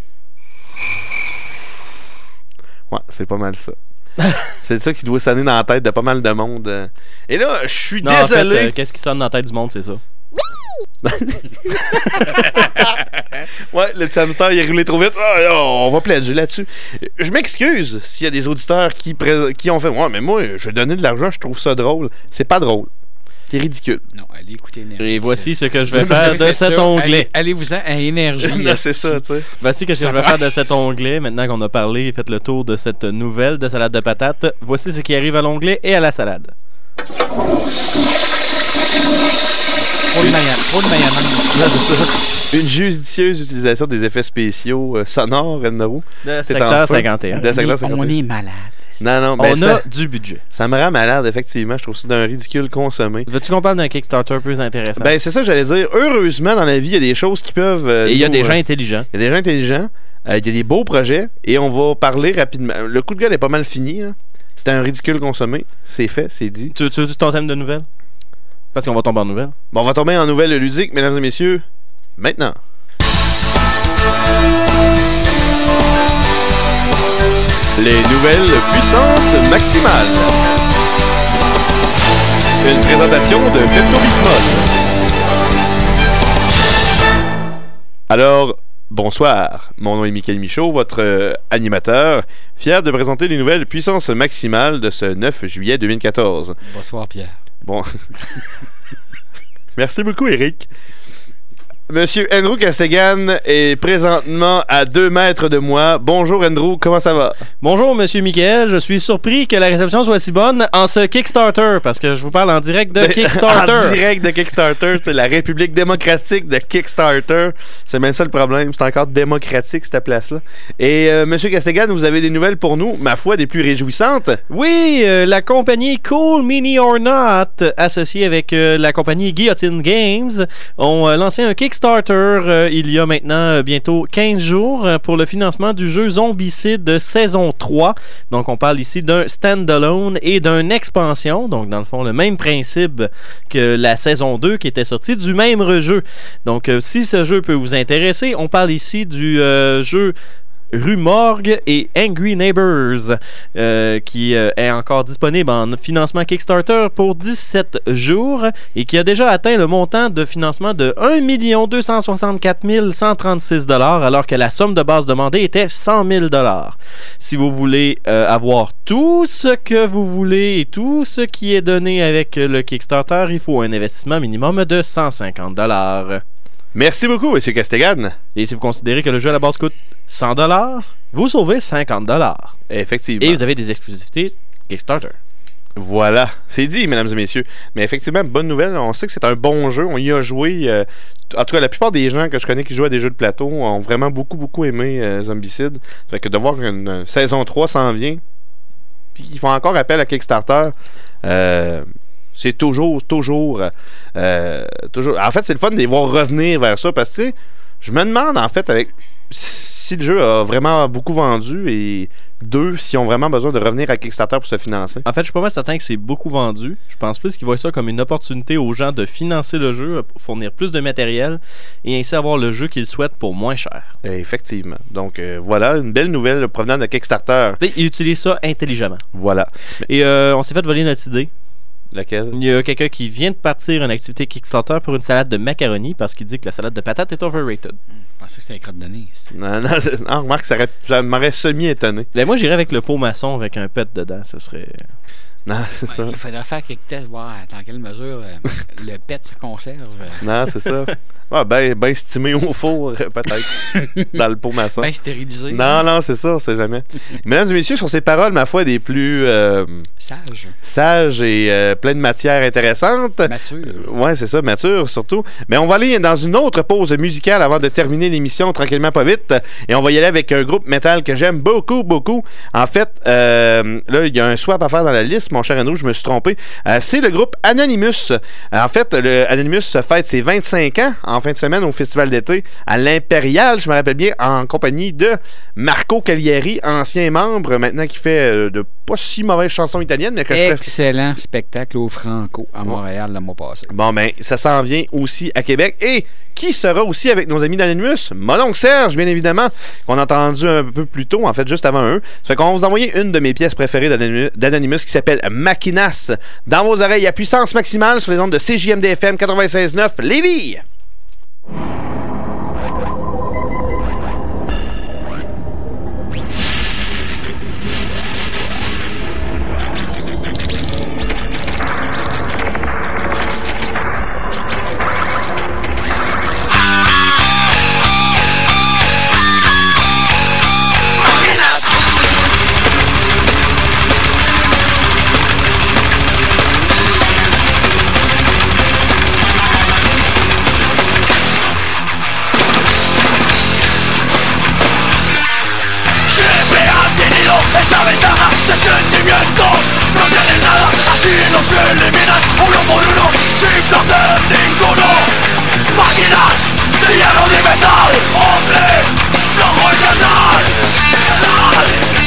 Ouais, c'est pas mal ça. C'est ça qui doit sonner dans la tête de pas mal de monde. Et là, je suis désolé. En fait, euh, qu'est-ce qui sonne dans la tête du monde, c'est ça? Ouais, le petit hamster, il est roulé trop vite. Oh, oh, on va pledger là-dessus. Je m'excuse s'il y a des auditeurs qui, pré- qui ont fait « Ouais, mais moi, je vais donner de l'argent, je trouve ça drôle. » C'est pas drôle. C'est ridicule. Non, allez écouter Énergie. Et voici ce que je vais faire de cet onglet. Allez, allez-vous-en à Énergie. Non, c'est ça, tu sais. Voici ce que je vais faire de cet onglet. Maintenant qu'on a parlé et fait le tour de cette nouvelle de salade de patates, voici ce qui arrive à l'onglet et à la salade. Trop de mayonnaise. Trop de mayonnaise. Non, c'est ça. Une judicieuse utilisation des effets spéciaux euh, sonores, Enro. De secteur cinquante et un. De secteur cinquante et un. On est malade. Non, non, ben on ça, a du budget. Ça me rend malade, effectivement. Je trouve ça d'un ridicule consommé. Veux-tu qu'on parle d'un Kickstarter plus intéressant? Ben, c'est ça que j'allais dire. Heureusement, dans la vie, il y a des choses qui peuvent... Euh, et il y a nous, des gens euh, intelligents. Il y a des gens intelligents. Euh, il y a des beaux projets. Et on va parler rapidement. Le coup de gueule est pas mal fini. Hein. C'était un ridicule consommé. C'est fait, c'est dit. Tu, tu veux ton thème de nouvelles? Parce qu'on va tomber en nouvelles. Bon, on va tomber en nouvelles ludiques, mesdames et messieurs. Maintenant. Les nouvelles puissance maximale. Une présentation de Pepto-Bismol. Alors, bonsoir. Mon nom est Michael Michaud, votre euh, animateur, fier de présenter les nouvelles puissance maximale de ce neuf juillet deux mille quatorze. Bonsoir, Pierre. Bon. Merci beaucoup, Eric. Monsieur Andrew Castegan est présentement à deux mètres de moi. Bonjour Andrew, comment ça va? Bonjour Monsieur Michael, je suis surpris que la réception soit si bonne en ce Kickstarter, parce que je vous parle en direct de Kickstarter. En direct de Kickstarter, c'est la République démocratique de Kickstarter. C'est même ça le problème, c'est encore démocratique cette place-là. Et euh, Monsieur Castegan, vous avez des nouvelles pour nous, ma foi, des plus réjouissantes? Oui, euh, la compagnie Cool Mini or Not, associée avec euh, la compagnie Guillotine Games, ont euh, lancé un Kickstarter Starter euh, il y a maintenant euh, bientôt quinze jours euh, pour le financement du jeu Zombicide saison trois. Donc on parle ici d'un standalone et d'une expansion, donc dans le fond le même principe que la saison deux qui était sortie du même jeu. Donc euh, si ce jeu peut vous intéresser, on parle ici du euh, jeu Rue Morgue et Angry Neighbors euh, qui euh, est encore disponible en financement Kickstarter pour dix-sept jours et qui a déjà atteint le montant de financement de un million deux cent soixante-quatre mille cent trente-six dollars alors que la somme de base demandée était cent mille dollars. Si vous voulez euh, avoir tout ce que vous voulez et tout ce qui est donné avec le Kickstarter, il faut un investissement minimum de cent cinquante dollars. Merci beaucoup, M. Castegan. Et si vous considérez que le jeu à la base coûte cent dollars, vous sauvez cinquante dollars. Effectivement. Et vous avez des exclusivités Kickstarter. Voilà, c'est dit, mesdames et messieurs. Mais effectivement, bonne nouvelle, on sait que c'est un bon jeu, on y a joué. Euh, en tout cas, la plupart des gens que je connais qui jouent à des jeux de plateau ont vraiment beaucoup, beaucoup aimé euh, Zombicide. Fait que de voir qu'une euh, saison trois s'en vient, puis qu'ils font encore appel à Kickstarter, euh, c'est toujours, toujours, euh, toujours... En fait, c'est le fun de les voir revenir vers ça, parce que, tu sais, je me demande, en fait, avec si le jeu a vraiment beaucoup vendu, et deux, s'ils ont vraiment besoin de revenir à Kickstarter pour se financer. En fait, je suis pas mal certain que c'est beaucoup vendu. Je pense plus qu'ils voient ça comme une opportunité aux gens de financer le jeu, fournir plus de matériel, et ainsi avoir le jeu qu'ils souhaitent pour moins cher. Effectivement. Donc, euh, voilà, une belle nouvelle provenant de Kickstarter. Ils utilisent ça intelligemment. Voilà. Et euh, on s'est fait voler notre idée. Laquelle? Il y a quelqu'un qui vient de partir une activité Kickstarter pour une salade de macaroni parce qu'il dit que la salade de patates est overrated. Je pensais que c'était un crotte de nez. Non, non, non, remarque, ça, aurait, ça m'aurait semi-étonné. Ben moi, j'irais avec le pot maçon avec un pet dedans, ce serait... Non, c'est ouais, ça. Il faudrait faire quelques tests, voir dans quelle mesure euh, le pet se conserve. Non, c'est ça. Ah, ben, ben estimé au four, peut-être. Dans le pot maçon. Ben stérilisé. Non, non, c'est ça, on sait jamais. Mesdames et messieurs, sur ces paroles, ma foi, des plus... Euh, sages. Sages et euh, pleines de matières intéressantes. Mature. Euh, ouais, c'est ça, mature surtout. Mais on va aller dans une autre pause musicale avant de terminer l'émission tranquillement, pas vite. Et on va y aller avec un groupe métal que j'aime beaucoup, beaucoup. En fait, euh, là, il y a un swap à faire dans la liste, mon cher Andrew, je me suis trompé. Euh, c'est le groupe Anonymous. En fait, le Anonymous fête ses vingt-cinq ans en en fin de semaine au Festival d'été à l'Impérial, je me rappelle bien, en compagnie de Marco Cagliari, ancien membre, maintenant qui fait euh, de pas si mauvaises chansons italiennes. Mais que Excellent je spectacle au Franco à Montréal le mois passé. Bon, ben, ça s'en vient aussi à Québec. Et qui sera aussi avec nos amis d'Anonymous? Mon oncle Serge, bien évidemment, qu'on a entendu un peu plus tôt, en fait, juste avant eux. Ça fait qu'on va vous envoyer une de mes pièces préférées d'Anonymous qui s'appelle Machinas. Dans vos oreilles à puissance maximale sur les ondes de C J M D F M quatre-vingt-seize neuf Lévis. Esa ventaja de sentimientos no tienen nada, así nos eliminan uno por uno, sin placer ninguno. Máquinas de hierro y metal, hombre, flojo y carnal, carnal.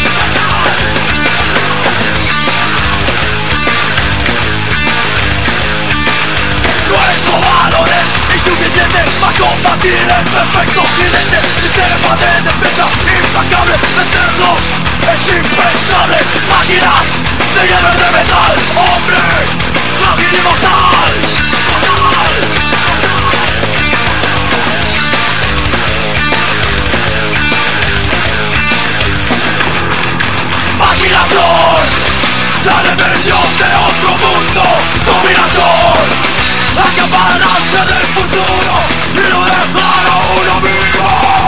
Nuestro valor es insuficiente para combatir el perfecto occidente. Sistema de defensa implacable, vencerlos es impensable. Máquinas de hierro y de metal, hombre, frágil y mortal, mortal. Maquinación, la rebelión de otro mundo. Dominación, acapararse del futuro y no dejar a uno vivo.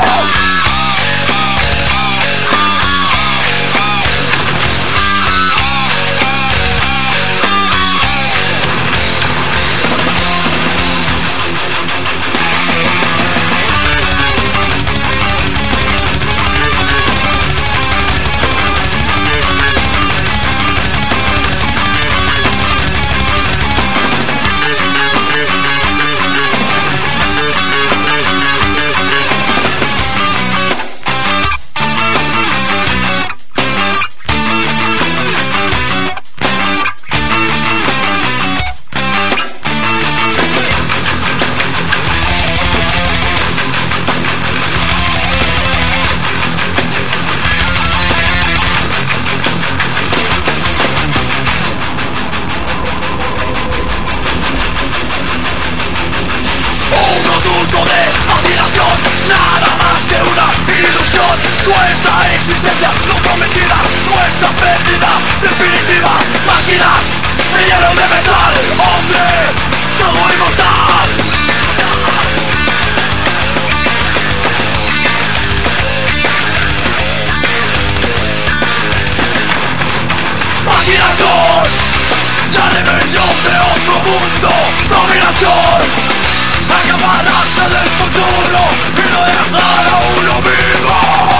Nada más que una ilusión. Nuestra existencia no prometida, nuestra pérdida definitiva. Máquinas de hierro y de metal, hombre, fuego inmortal. Maquinación, la rebelión de otro mundo. Dominación, acapararse del futuro y no dejar a uno vivo.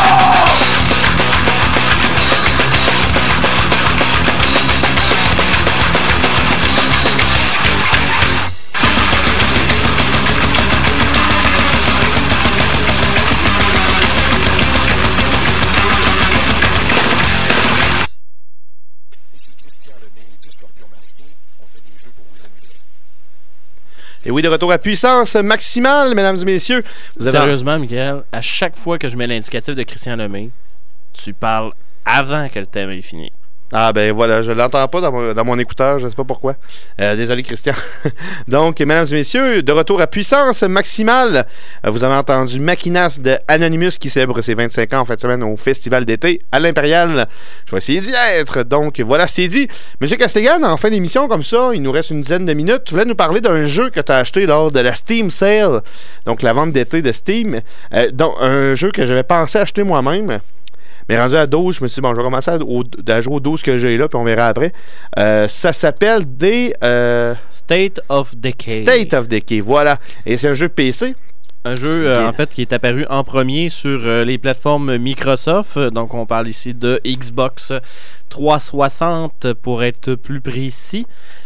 Et oui, de retour à puissance maximale, mesdames et messieurs. Vous avez... Sérieusement, Michael, à chaque fois que je mets l'indicatif de Christian Lemay, tu parles avant que le thème ait fini. Ah ben voilà, je l'entends pas dans mon, dans mon écouteur, je sais pas pourquoi. Euh, désolé Christian. Donc, mesdames et messieurs, de retour à puissance maximale. Euh, vous avez entendu Machinas de Anonymous qui célèbre ses vingt-cinq ans en fin de semaine au Festival d'été à l'Impérial. Je vais essayer d'y être. Donc voilà, c'est dit. Monsieur Castigan, en fin d'émission comme ça, il nous reste une dizaine de minutes. Tu voulais nous parler d'un jeu que tu as acheté lors de la Steam Sale, donc la vente d'été de Steam. Euh, donc un jeu que j'avais pensé acheter moi-même. Mais rendu à douze, je me suis dit, bon, je vais commencer à, au, à jouer aux douze que j'ai là, puis on verra après. Euh, ça s'appelle des... Euh... State of Decay. State of Decay, voilà. Et c'est un jeu P C. Un jeu, euh, en fait, qui est apparu en premier sur euh, les plateformes Microsoft. Donc, on parle ici de Xbox trois cent soixante, pour être plus précis.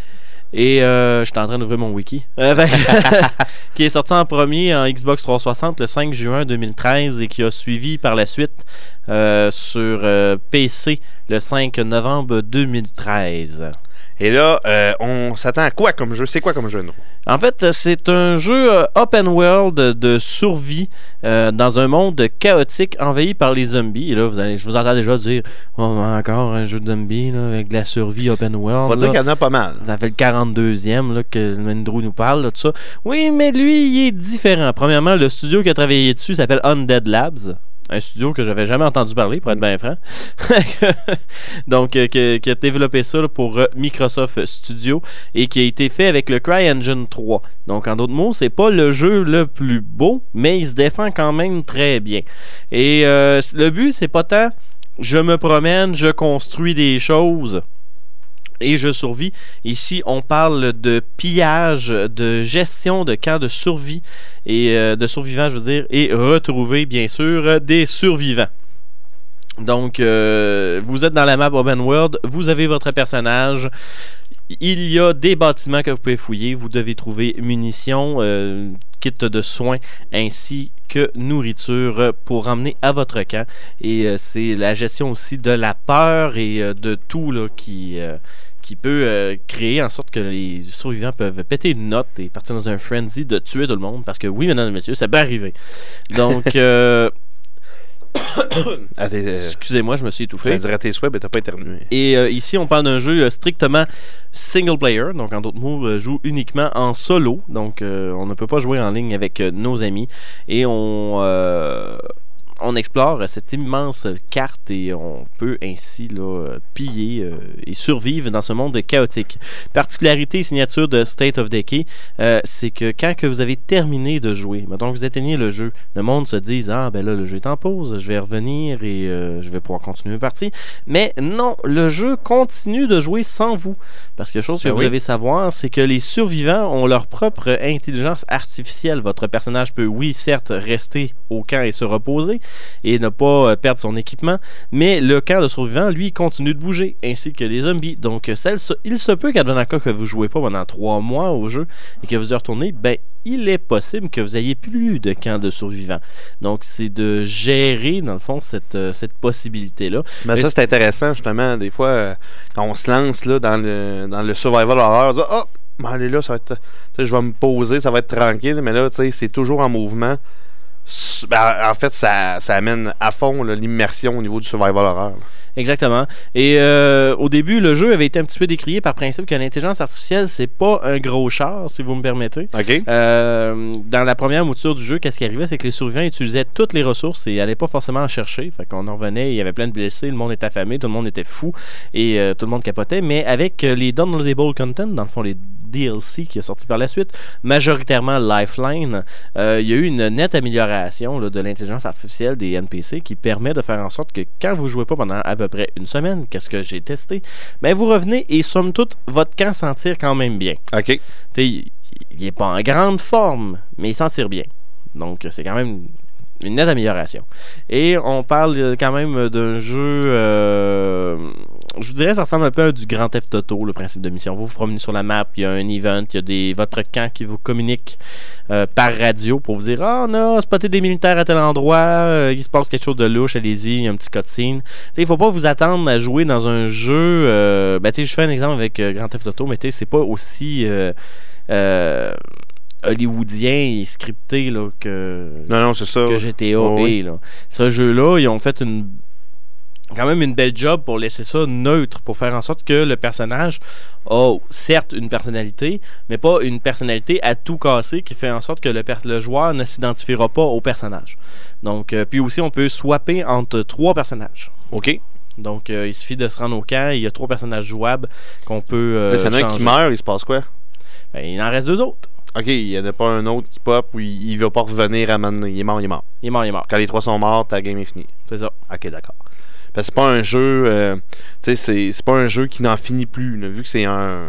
Et euh, je suis en train d'ouvrir mon wiki. Euh, ben, qui est sorti en premier en Xbox trois cent soixante le cinq juin deux mille treize et qui a suivi par la suite euh, sur euh, P C le cinq novembre deux mille treize. Et là, euh, on s'attend à quoi comme jeu? C'est quoi comme jeu, nous? En fait, c'est un jeu euh, open world de survie euh, dans un monde chaotique envahi par les zombies. Et là, vous allez, je vous entends déjà dire oh, encore un jeu de zombies là, avec de la survie open world. On va dire qu'il y en a pas mal. Ça fait le quarante-deuxième là, que Andrew nous parle de tout ça. Oui, mais lui, il est différent. Premièrement, le studio qui a travaillé dessus s'appelle Undead Labs. Un studio que j'avais jamais entendu parler, pour être bien franc. Donc, euh, qui, qui a développé ça là, pour euh, Microsoft Studio et qui a été fait avec le CryEngine trois. Donc, en d'autres mots, c'est pas le jeu le plus beau, mais il se défend quand même très bien. Et euh, le but, c'est pas tant je me promène, je construis des choses et je survis. Ici, on parle de pillage, de gestion de camps de survie et euh, de survivants, je veux dire, et retrouver, bien sûr, des survivants. Donc, euh, vous êtes dans la map Open World, vous avez votre personnage, il y a des bâtiments que vous pouvez fouiller, vous devez trouver munitions, euh, kit de soins, ainsi que nourriture pour emmener à votre camp. Et euh, c'est la gestion aussi de la peur et euh, de tout là, qui... Euh, qui peut euh, créer en sorte que les survivants peuvent péter une note et partir dans un frenzy de tuer tout le monde, parce que oui, mesdames et messieurs, ça peut arriver. Donc, euh... ah, excusez-moi, je me suis étouffé. Tu dirais tes souhaits, mais t'as pas éternué. Et euh, ici, on parle d'un jeu euh, strictement single player, donc en d'autres mots, euh, joue uniquement en solo, donc euh, on ne peut pas jouer en ligne avec euh, nos amis, et on... Euh... on explore cette immense carte et on peut ainsi là, piller euh, et survivre dans ce monde chaotique. Particularité et signature de State of Decay, euh, c'est que quand que vous avez terminé de jouer, mettons que vous éteignez le jeu, le monde se dit « Ah, ben là, le jeu est en pause, je vais revenir et euh, je vais pouvoir continuer ma partie. » Mais non, le jeu continue de jouer sans vous. Parce que chose que ben vous oui. devez savoir, c'est que les survivants ont leur propre intelligence artificielle. Votre personnage peut, oui, certes, rester au camp et se reposer, et ne pas euh, perdre son équipement, mais le camp de survivants, lui, continue de bouger, ainsi que les zombies. Donc, ça, il se peut qu'à dans le cas que vous ne jouez pas pendant trois mois au jeu et que vous y retournez, ben, il est possible que vous ayez plus de camp de survivants. Donc, c'est de gérer, dans le fond, cette, euh, cette possibilité-là. Mais ça, c'est intéressant, justement, des fois, euh, quand on se lance là, dans, le, dans le survival horror, on dit « Ah, oh, allez là, ça va être, je vais me poser, ça va être tranquille. » Mais là, tu sais, c'est toujours en mouvement. Ben, en fait, ça, ça amène à fond là, l'immersion au niveau du survival horror. Là. Exactement. Et euh, au début, le jeu avait été un petit peu décrié par principe que l'intelligence artificielle, c'est pas un gros char, si vous me permettez. Okay. Euh, dans la première mouture du jeu, qu'est-ce qui arrivait, c'est que les survivants utilisaient toutes les ressources et n'allaient pas forcément en chercher. Fait qu'on en revenait, il y avait plein de blessés, le monde était affamé, tout le monde était fou et euh, tout le monde capotait. Mais avec euh, les downloadable content, dans le fond, les D L C qui est sorti par la suite, majoritairement Lifeline, euh, il y a eu une nette amélioration là, de l'intelligence artificielle des N P C qui permet de faire en sorte que quand vous jouez pas pendant à peu près une semaine, qu'est-ce que j'ai testé, ben vous revenez et somme toute, votre camp s'en tire quand même bien. OK. Il n'est pas en grande forme, mais il s'en tire bien. Donc, c'est quand même une nette amélioration. Et on parle quand même d'un jeu... Euh, je vous dirais, ça ressemble un peu à du Grand Theft Auto, le principe de mission. Vous vous promenez sur la map, il y a un event, il y a des, votre camp qui vous communique euh, par radio pour vous dire « Ah, on a spoté des militaires à tel endroit, euh, il se passe quelque chose de louche, allez-y, il y a un petit cutscene. » Il ne faut pas vous attendre à jouer dans un jeu... Euh, ben, je fais un exemple avec euh, Grand Theft Auto, mais c'est pas aussi... Euh, euh, hollywoodien et scripté là, que, non, non, c'est ça, que G T A oh, est. oui. Là. Ce jeu-là, ils ont fait une quand même une belle job pour laisser ça neutre, pour faire en sorte que le personnage a certes une personnalité, mais pas une personnalité à tout casser qui fait en sorte que le, per- le joueur ne s'identifiera pas au personnage. Donc, euh, puis aussi, on peut swapper entre trois personnages. OK. Donc, euh, il suffit de se rendre au camp, il y a trois personnages jouables qu'on peut euh, s'il y en a un qui meurt, il se passe quoi? Ben, il en reste deux autres. OK, il n'y en a pas un autre qui pop ou il, il va pas revenir à m'amener. Il est mort, il est mort. Il est mort, il est mort. Quand les trois sont morts, ta game est finie. C'est ça. OK, d'accord. Parce que c'est pas un jeu... Euh, tu sais, c'est, c'est pas un jeu qui n'en finit plus. Là, vu que c'est un...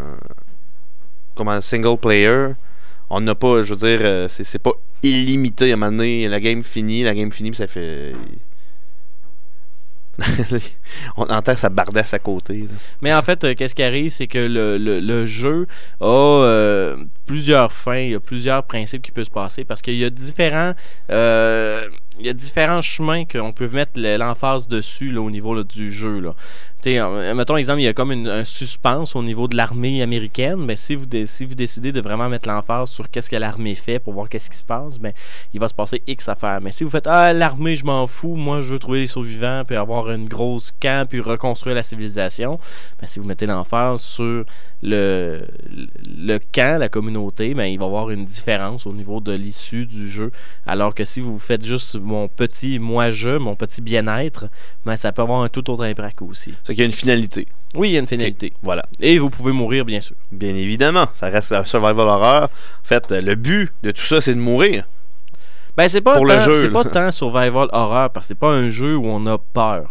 Comme un single player, on n'a pas... Je veux dire, euh, c'est, c'est pas illimité à m'amener. La game finie, la game finie, puis ça fait... On entend sa bardasse à côté. Là. Mais en fait, euh, qu'est-ce qui arrive, c'est que le, le, le jeu a euh, plusieurs fins, il y a plusieurs principes qui peuvent se passer parce qu'il y a différents... Euh, il y a différents chemins qu'on peut mettre l'emphase dessus là, au niveau là, du jeu. Là. T'sais, mettons exemple, il y a comme une, un suspense au niveau de l'armée américaine. Mais si vous, dé- si vous décidez de vraiment mettre l'emphase sur qu'est-ce que l'armée fait pour voir qu'est-ce qui se passe, ben, il va se passer X affaires. Mais si vous faites ah l'armée, je m'en fous, moi je veux trouver les survivants, puis avoir une grosse camp, puis reconstruire la civilisation, ben, si vous mettez l'emphase sur le, le camp, la communauté, ben, il va y avoir une différence au niveau de l'issue du jeu. Alors que si vous faites juste mon petit moi-je, mon petit bien-être, ben, ça peut avoir un tout autre impact aussi. C'est qu'il y a une finalité. Oui, il y a une finalité. Okay. Voilà. Et vous pouvez mourir, bien sûr. Bien évidemment. Ça reste un survival horror. En fait, le but de tout ça, c'est de mourir. Ben, c'est pas, Pour tant, le jeu, c'est là. pas tant survival horror, parce que c'est pas un jeu où on a peur.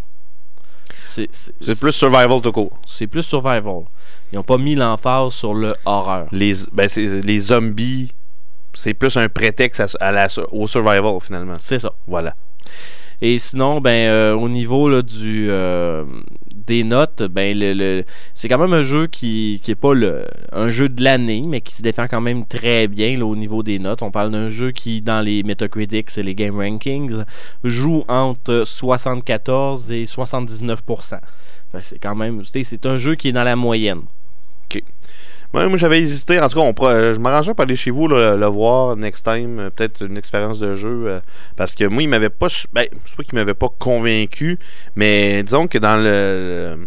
C'est, c'est, c'est plus survival tout court. C'est plus survival. Ils n'ont pas mis l'emphase sur le horreur. Les, ben, c'est, les zombies, c'est plus un prétexte à, à la, au survival, finalement. C'est ça. Voilà. Et sinon, ben euh, au niveau là, du euh, des notes, ben le, le c'est quand même un jeu qui qui est pas le un jeu de l'année, mais qui se défend quand même très bien là, au niveau des notes. On parle d'un jeu qui, dans les Metacritics et les Game Rankings, joue entre soixante-quatorze et soixante-dix-neuf pour cent. Fait que c'est quand même, c'est, c'est un jeu qui est dans la moyenne. Ok. Ouais, moi, j'avais hésité. En tout cas, on pourrait, je m'arrangeais pour aller chez vous là, le voir next time. Euh, peut-être une expérience de jeu. Euh, parce que moi, il m'avait pas... Ben, c'est pas qu'il m'avait pas convaincu. Mais disons que dans le... le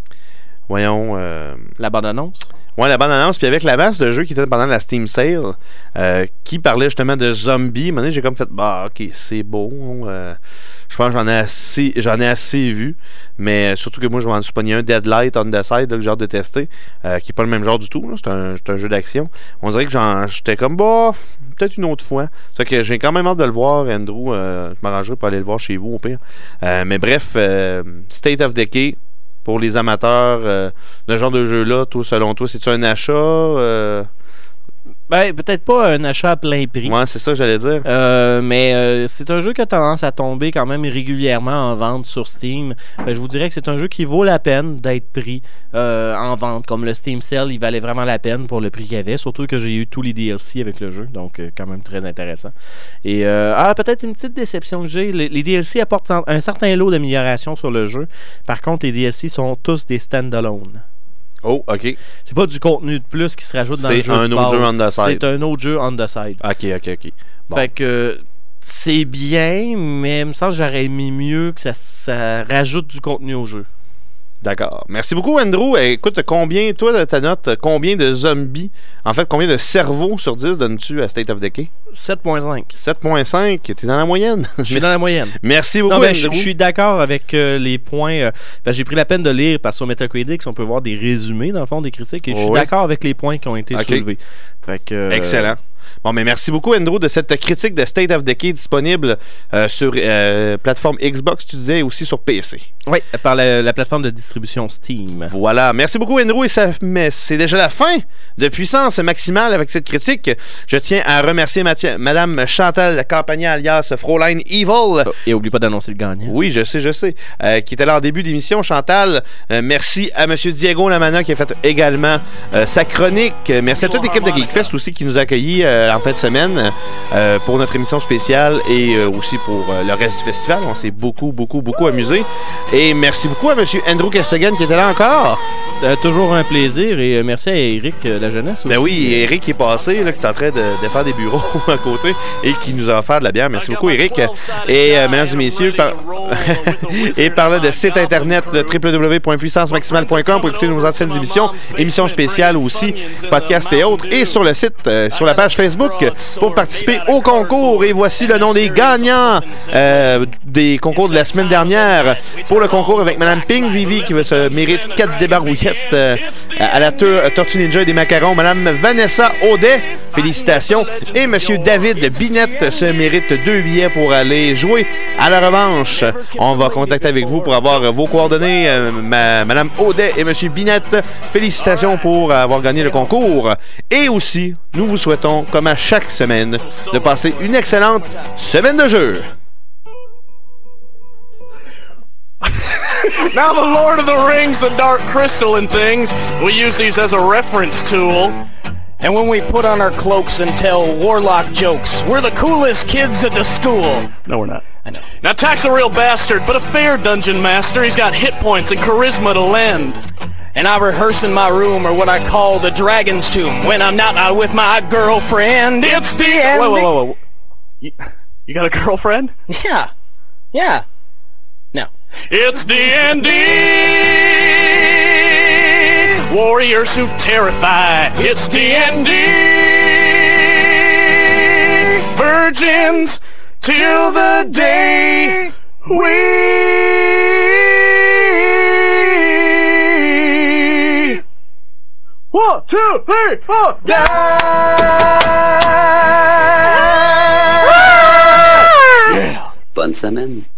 voyons... Euh, la bande-annonce? Ouais, la bande-annonce. Puis avec la masse de jeux qui était pendant la Steam Sale, euh, qui parlait justement de zombies, à un moment donné, j'ai comme fait... Bah, ok, c'est beau. Euh, je pense que j'en ai assez, j'en ai assez vu. Mais surtout que moi, je m'en suis pogné un Deadlight on the side, là, que j'ai hâte de tester, euh, qui n'est pas le même genre du tout. Là. C'est, un, c'est un jeu d'action. On dirait que j'en, j'étais comme, bah, peut-être une autre fois. C'est que j'ai quand même hâte de le voir, Andrew. Euh, je m'arrangerai pour aller le voir chez vous, au pire. Euh, mais bref, euh, State of Decay, pour les amateurs euh, de ce genre de jeu-là, toi, selon toi, c'est-tu un achat euh... Ben, peut-être pas un achat à plein prix. Ouais, c'est ça que j'allais dire. Euh, mais euh, c'est un jeu qui a tendance à tomber quand même régulièrement en vente sur Steam. Fait, je vous dirais que c'est un jeu qui vaut la peine d'être pris euh, en vente. Comme le Steam Sale, il valait vraiment la peine pour le prix qu'il y avait. Surtout que j'ai eu tous les D L C avec le jeu. Donc, euh, quand même très intéressant. Et euh, ah, peut-être une petite déception que j'ai. Les, les D L C apportent un certain lot d'amélioration sur le jeu. Par contre, les D L C sont tous des stand-alone. Oh, ok. C'est pas du contenu de plus qui se rajoute dans c'est le jeu. C'est un autre jeu on the side. C'est un autre jeu on the side. Ok, ok, ok. Bon. Fait que c'est bien, mais il me semble que j'aurais aimé mieux que ça, ça rajoute du contenu au jeu. D'accord. Merci beaucoup, Andrew. Écoute, combien, toi, ta note, combien de zombies, en fait, combien de cerveaux sur dix donnes-tu à State of Decay? sept virgule cinq. sept virgule cinq. T'es dans la moyenne? Je suis dans la moyenne. Merci beaucoup, non, ben, Andrew. Je suis d'accord avec euh, les points. Euh, ben, j'ai pris la peine de lire, parce que sur Metacritic, on peut voir des résumés, dans le fond, des critiques, et oh, je suis oui. d'accord avec les points qui ont été okay. soulevés. Fait que, euh, excellent. Bon, mais merci beaucoup, Andrew, de cette critique de State of Decay disponible euh, sur euh, plateforme Xbox, tu disais, aussi sur P C. Oui, par la, la plateforme de distribution Steam. Voilà. Merci beaucoup, Andrew. Et ça, mais c'est déjà la fin de Puissance Maximale avec cette critique. Je tiens à remercier Mathieu, Madame Chantal Campagna, alias Fräulein Evil. Oh, et oublie pas d'annoncer le gagnant. Oui, je sais, je sais. Euh, qui était là en début d'émission. Chantal, euh, merci à M. Diego Lamana qui a fait également euh, sa chronique. Merci à toute l'équipe de Geekfest aussi qui nous a accueillis euh, en fin de semaine euh, pour notre émission spéciale et euh, aussi pour euh, le reste du festival. On s'est beaucoup, beaucoup, beaucoup amusé. Et merci beaucoup à M. Andrew Castigan qui était là encore. C'est toujours un plaisir et euh, merci à Eric euh, La Jeunesse aussi. Ben oui, Eric est passé, là, qui est en train de, de faire des bureaux à côté et qui nous a offert de la bière. Merci beaucoup, Eric. Et euh, mesdames et messieurs, par... et parlant de site internet w w w point puissance maximale point com pour écouter nos anciennes émissions, émissions spéciales aussi, podcasts et autres, et sur le site, euh, sur la page Facebook pour participer au concours. Et voici le nom des gagnants euh, des concours de la semaine dernière. Pour le concours avec Mme Ping Vivi qui se mérite quatre débarouillettes euh, à la tur- Tortue Ninja et des macarons. Mme Vanessa Audet, félicitations. Et M. David Binette se mérite deux billets pour aller jouer à la revanche. On va contacter avec vous pour avoir vos coordonnées. Euh, ma, Mme Audet et M. Binette, félicitations pour avoir gagné le concours. Et aussi, nous vous souhaitons, comme à chaque semaine, de passer une excellente semaine de jeu. Now, the Lord of the Rings, the Dark Crystal and things, we use these as a reference tool. And when we put on our cloaks and tell warlock jokes, we're the coolest kids at the school. No, we're not. I know. Now, Tack's a real bastard, but a fair dungeon master. He's got hit points and charisma to lend. And I rehearse in my room, or what I call the dragon's tomb, when I'm not out with my girlfriend. It's the end. Whoa, whoa, whoa, whoa. You, you got a girlfriend? Yeah. Yeah. No. It's D and D. Warriors who terrify. It's D and D. Virgins till the day we one, two, three, four, die. Yeah. Bonne semaine.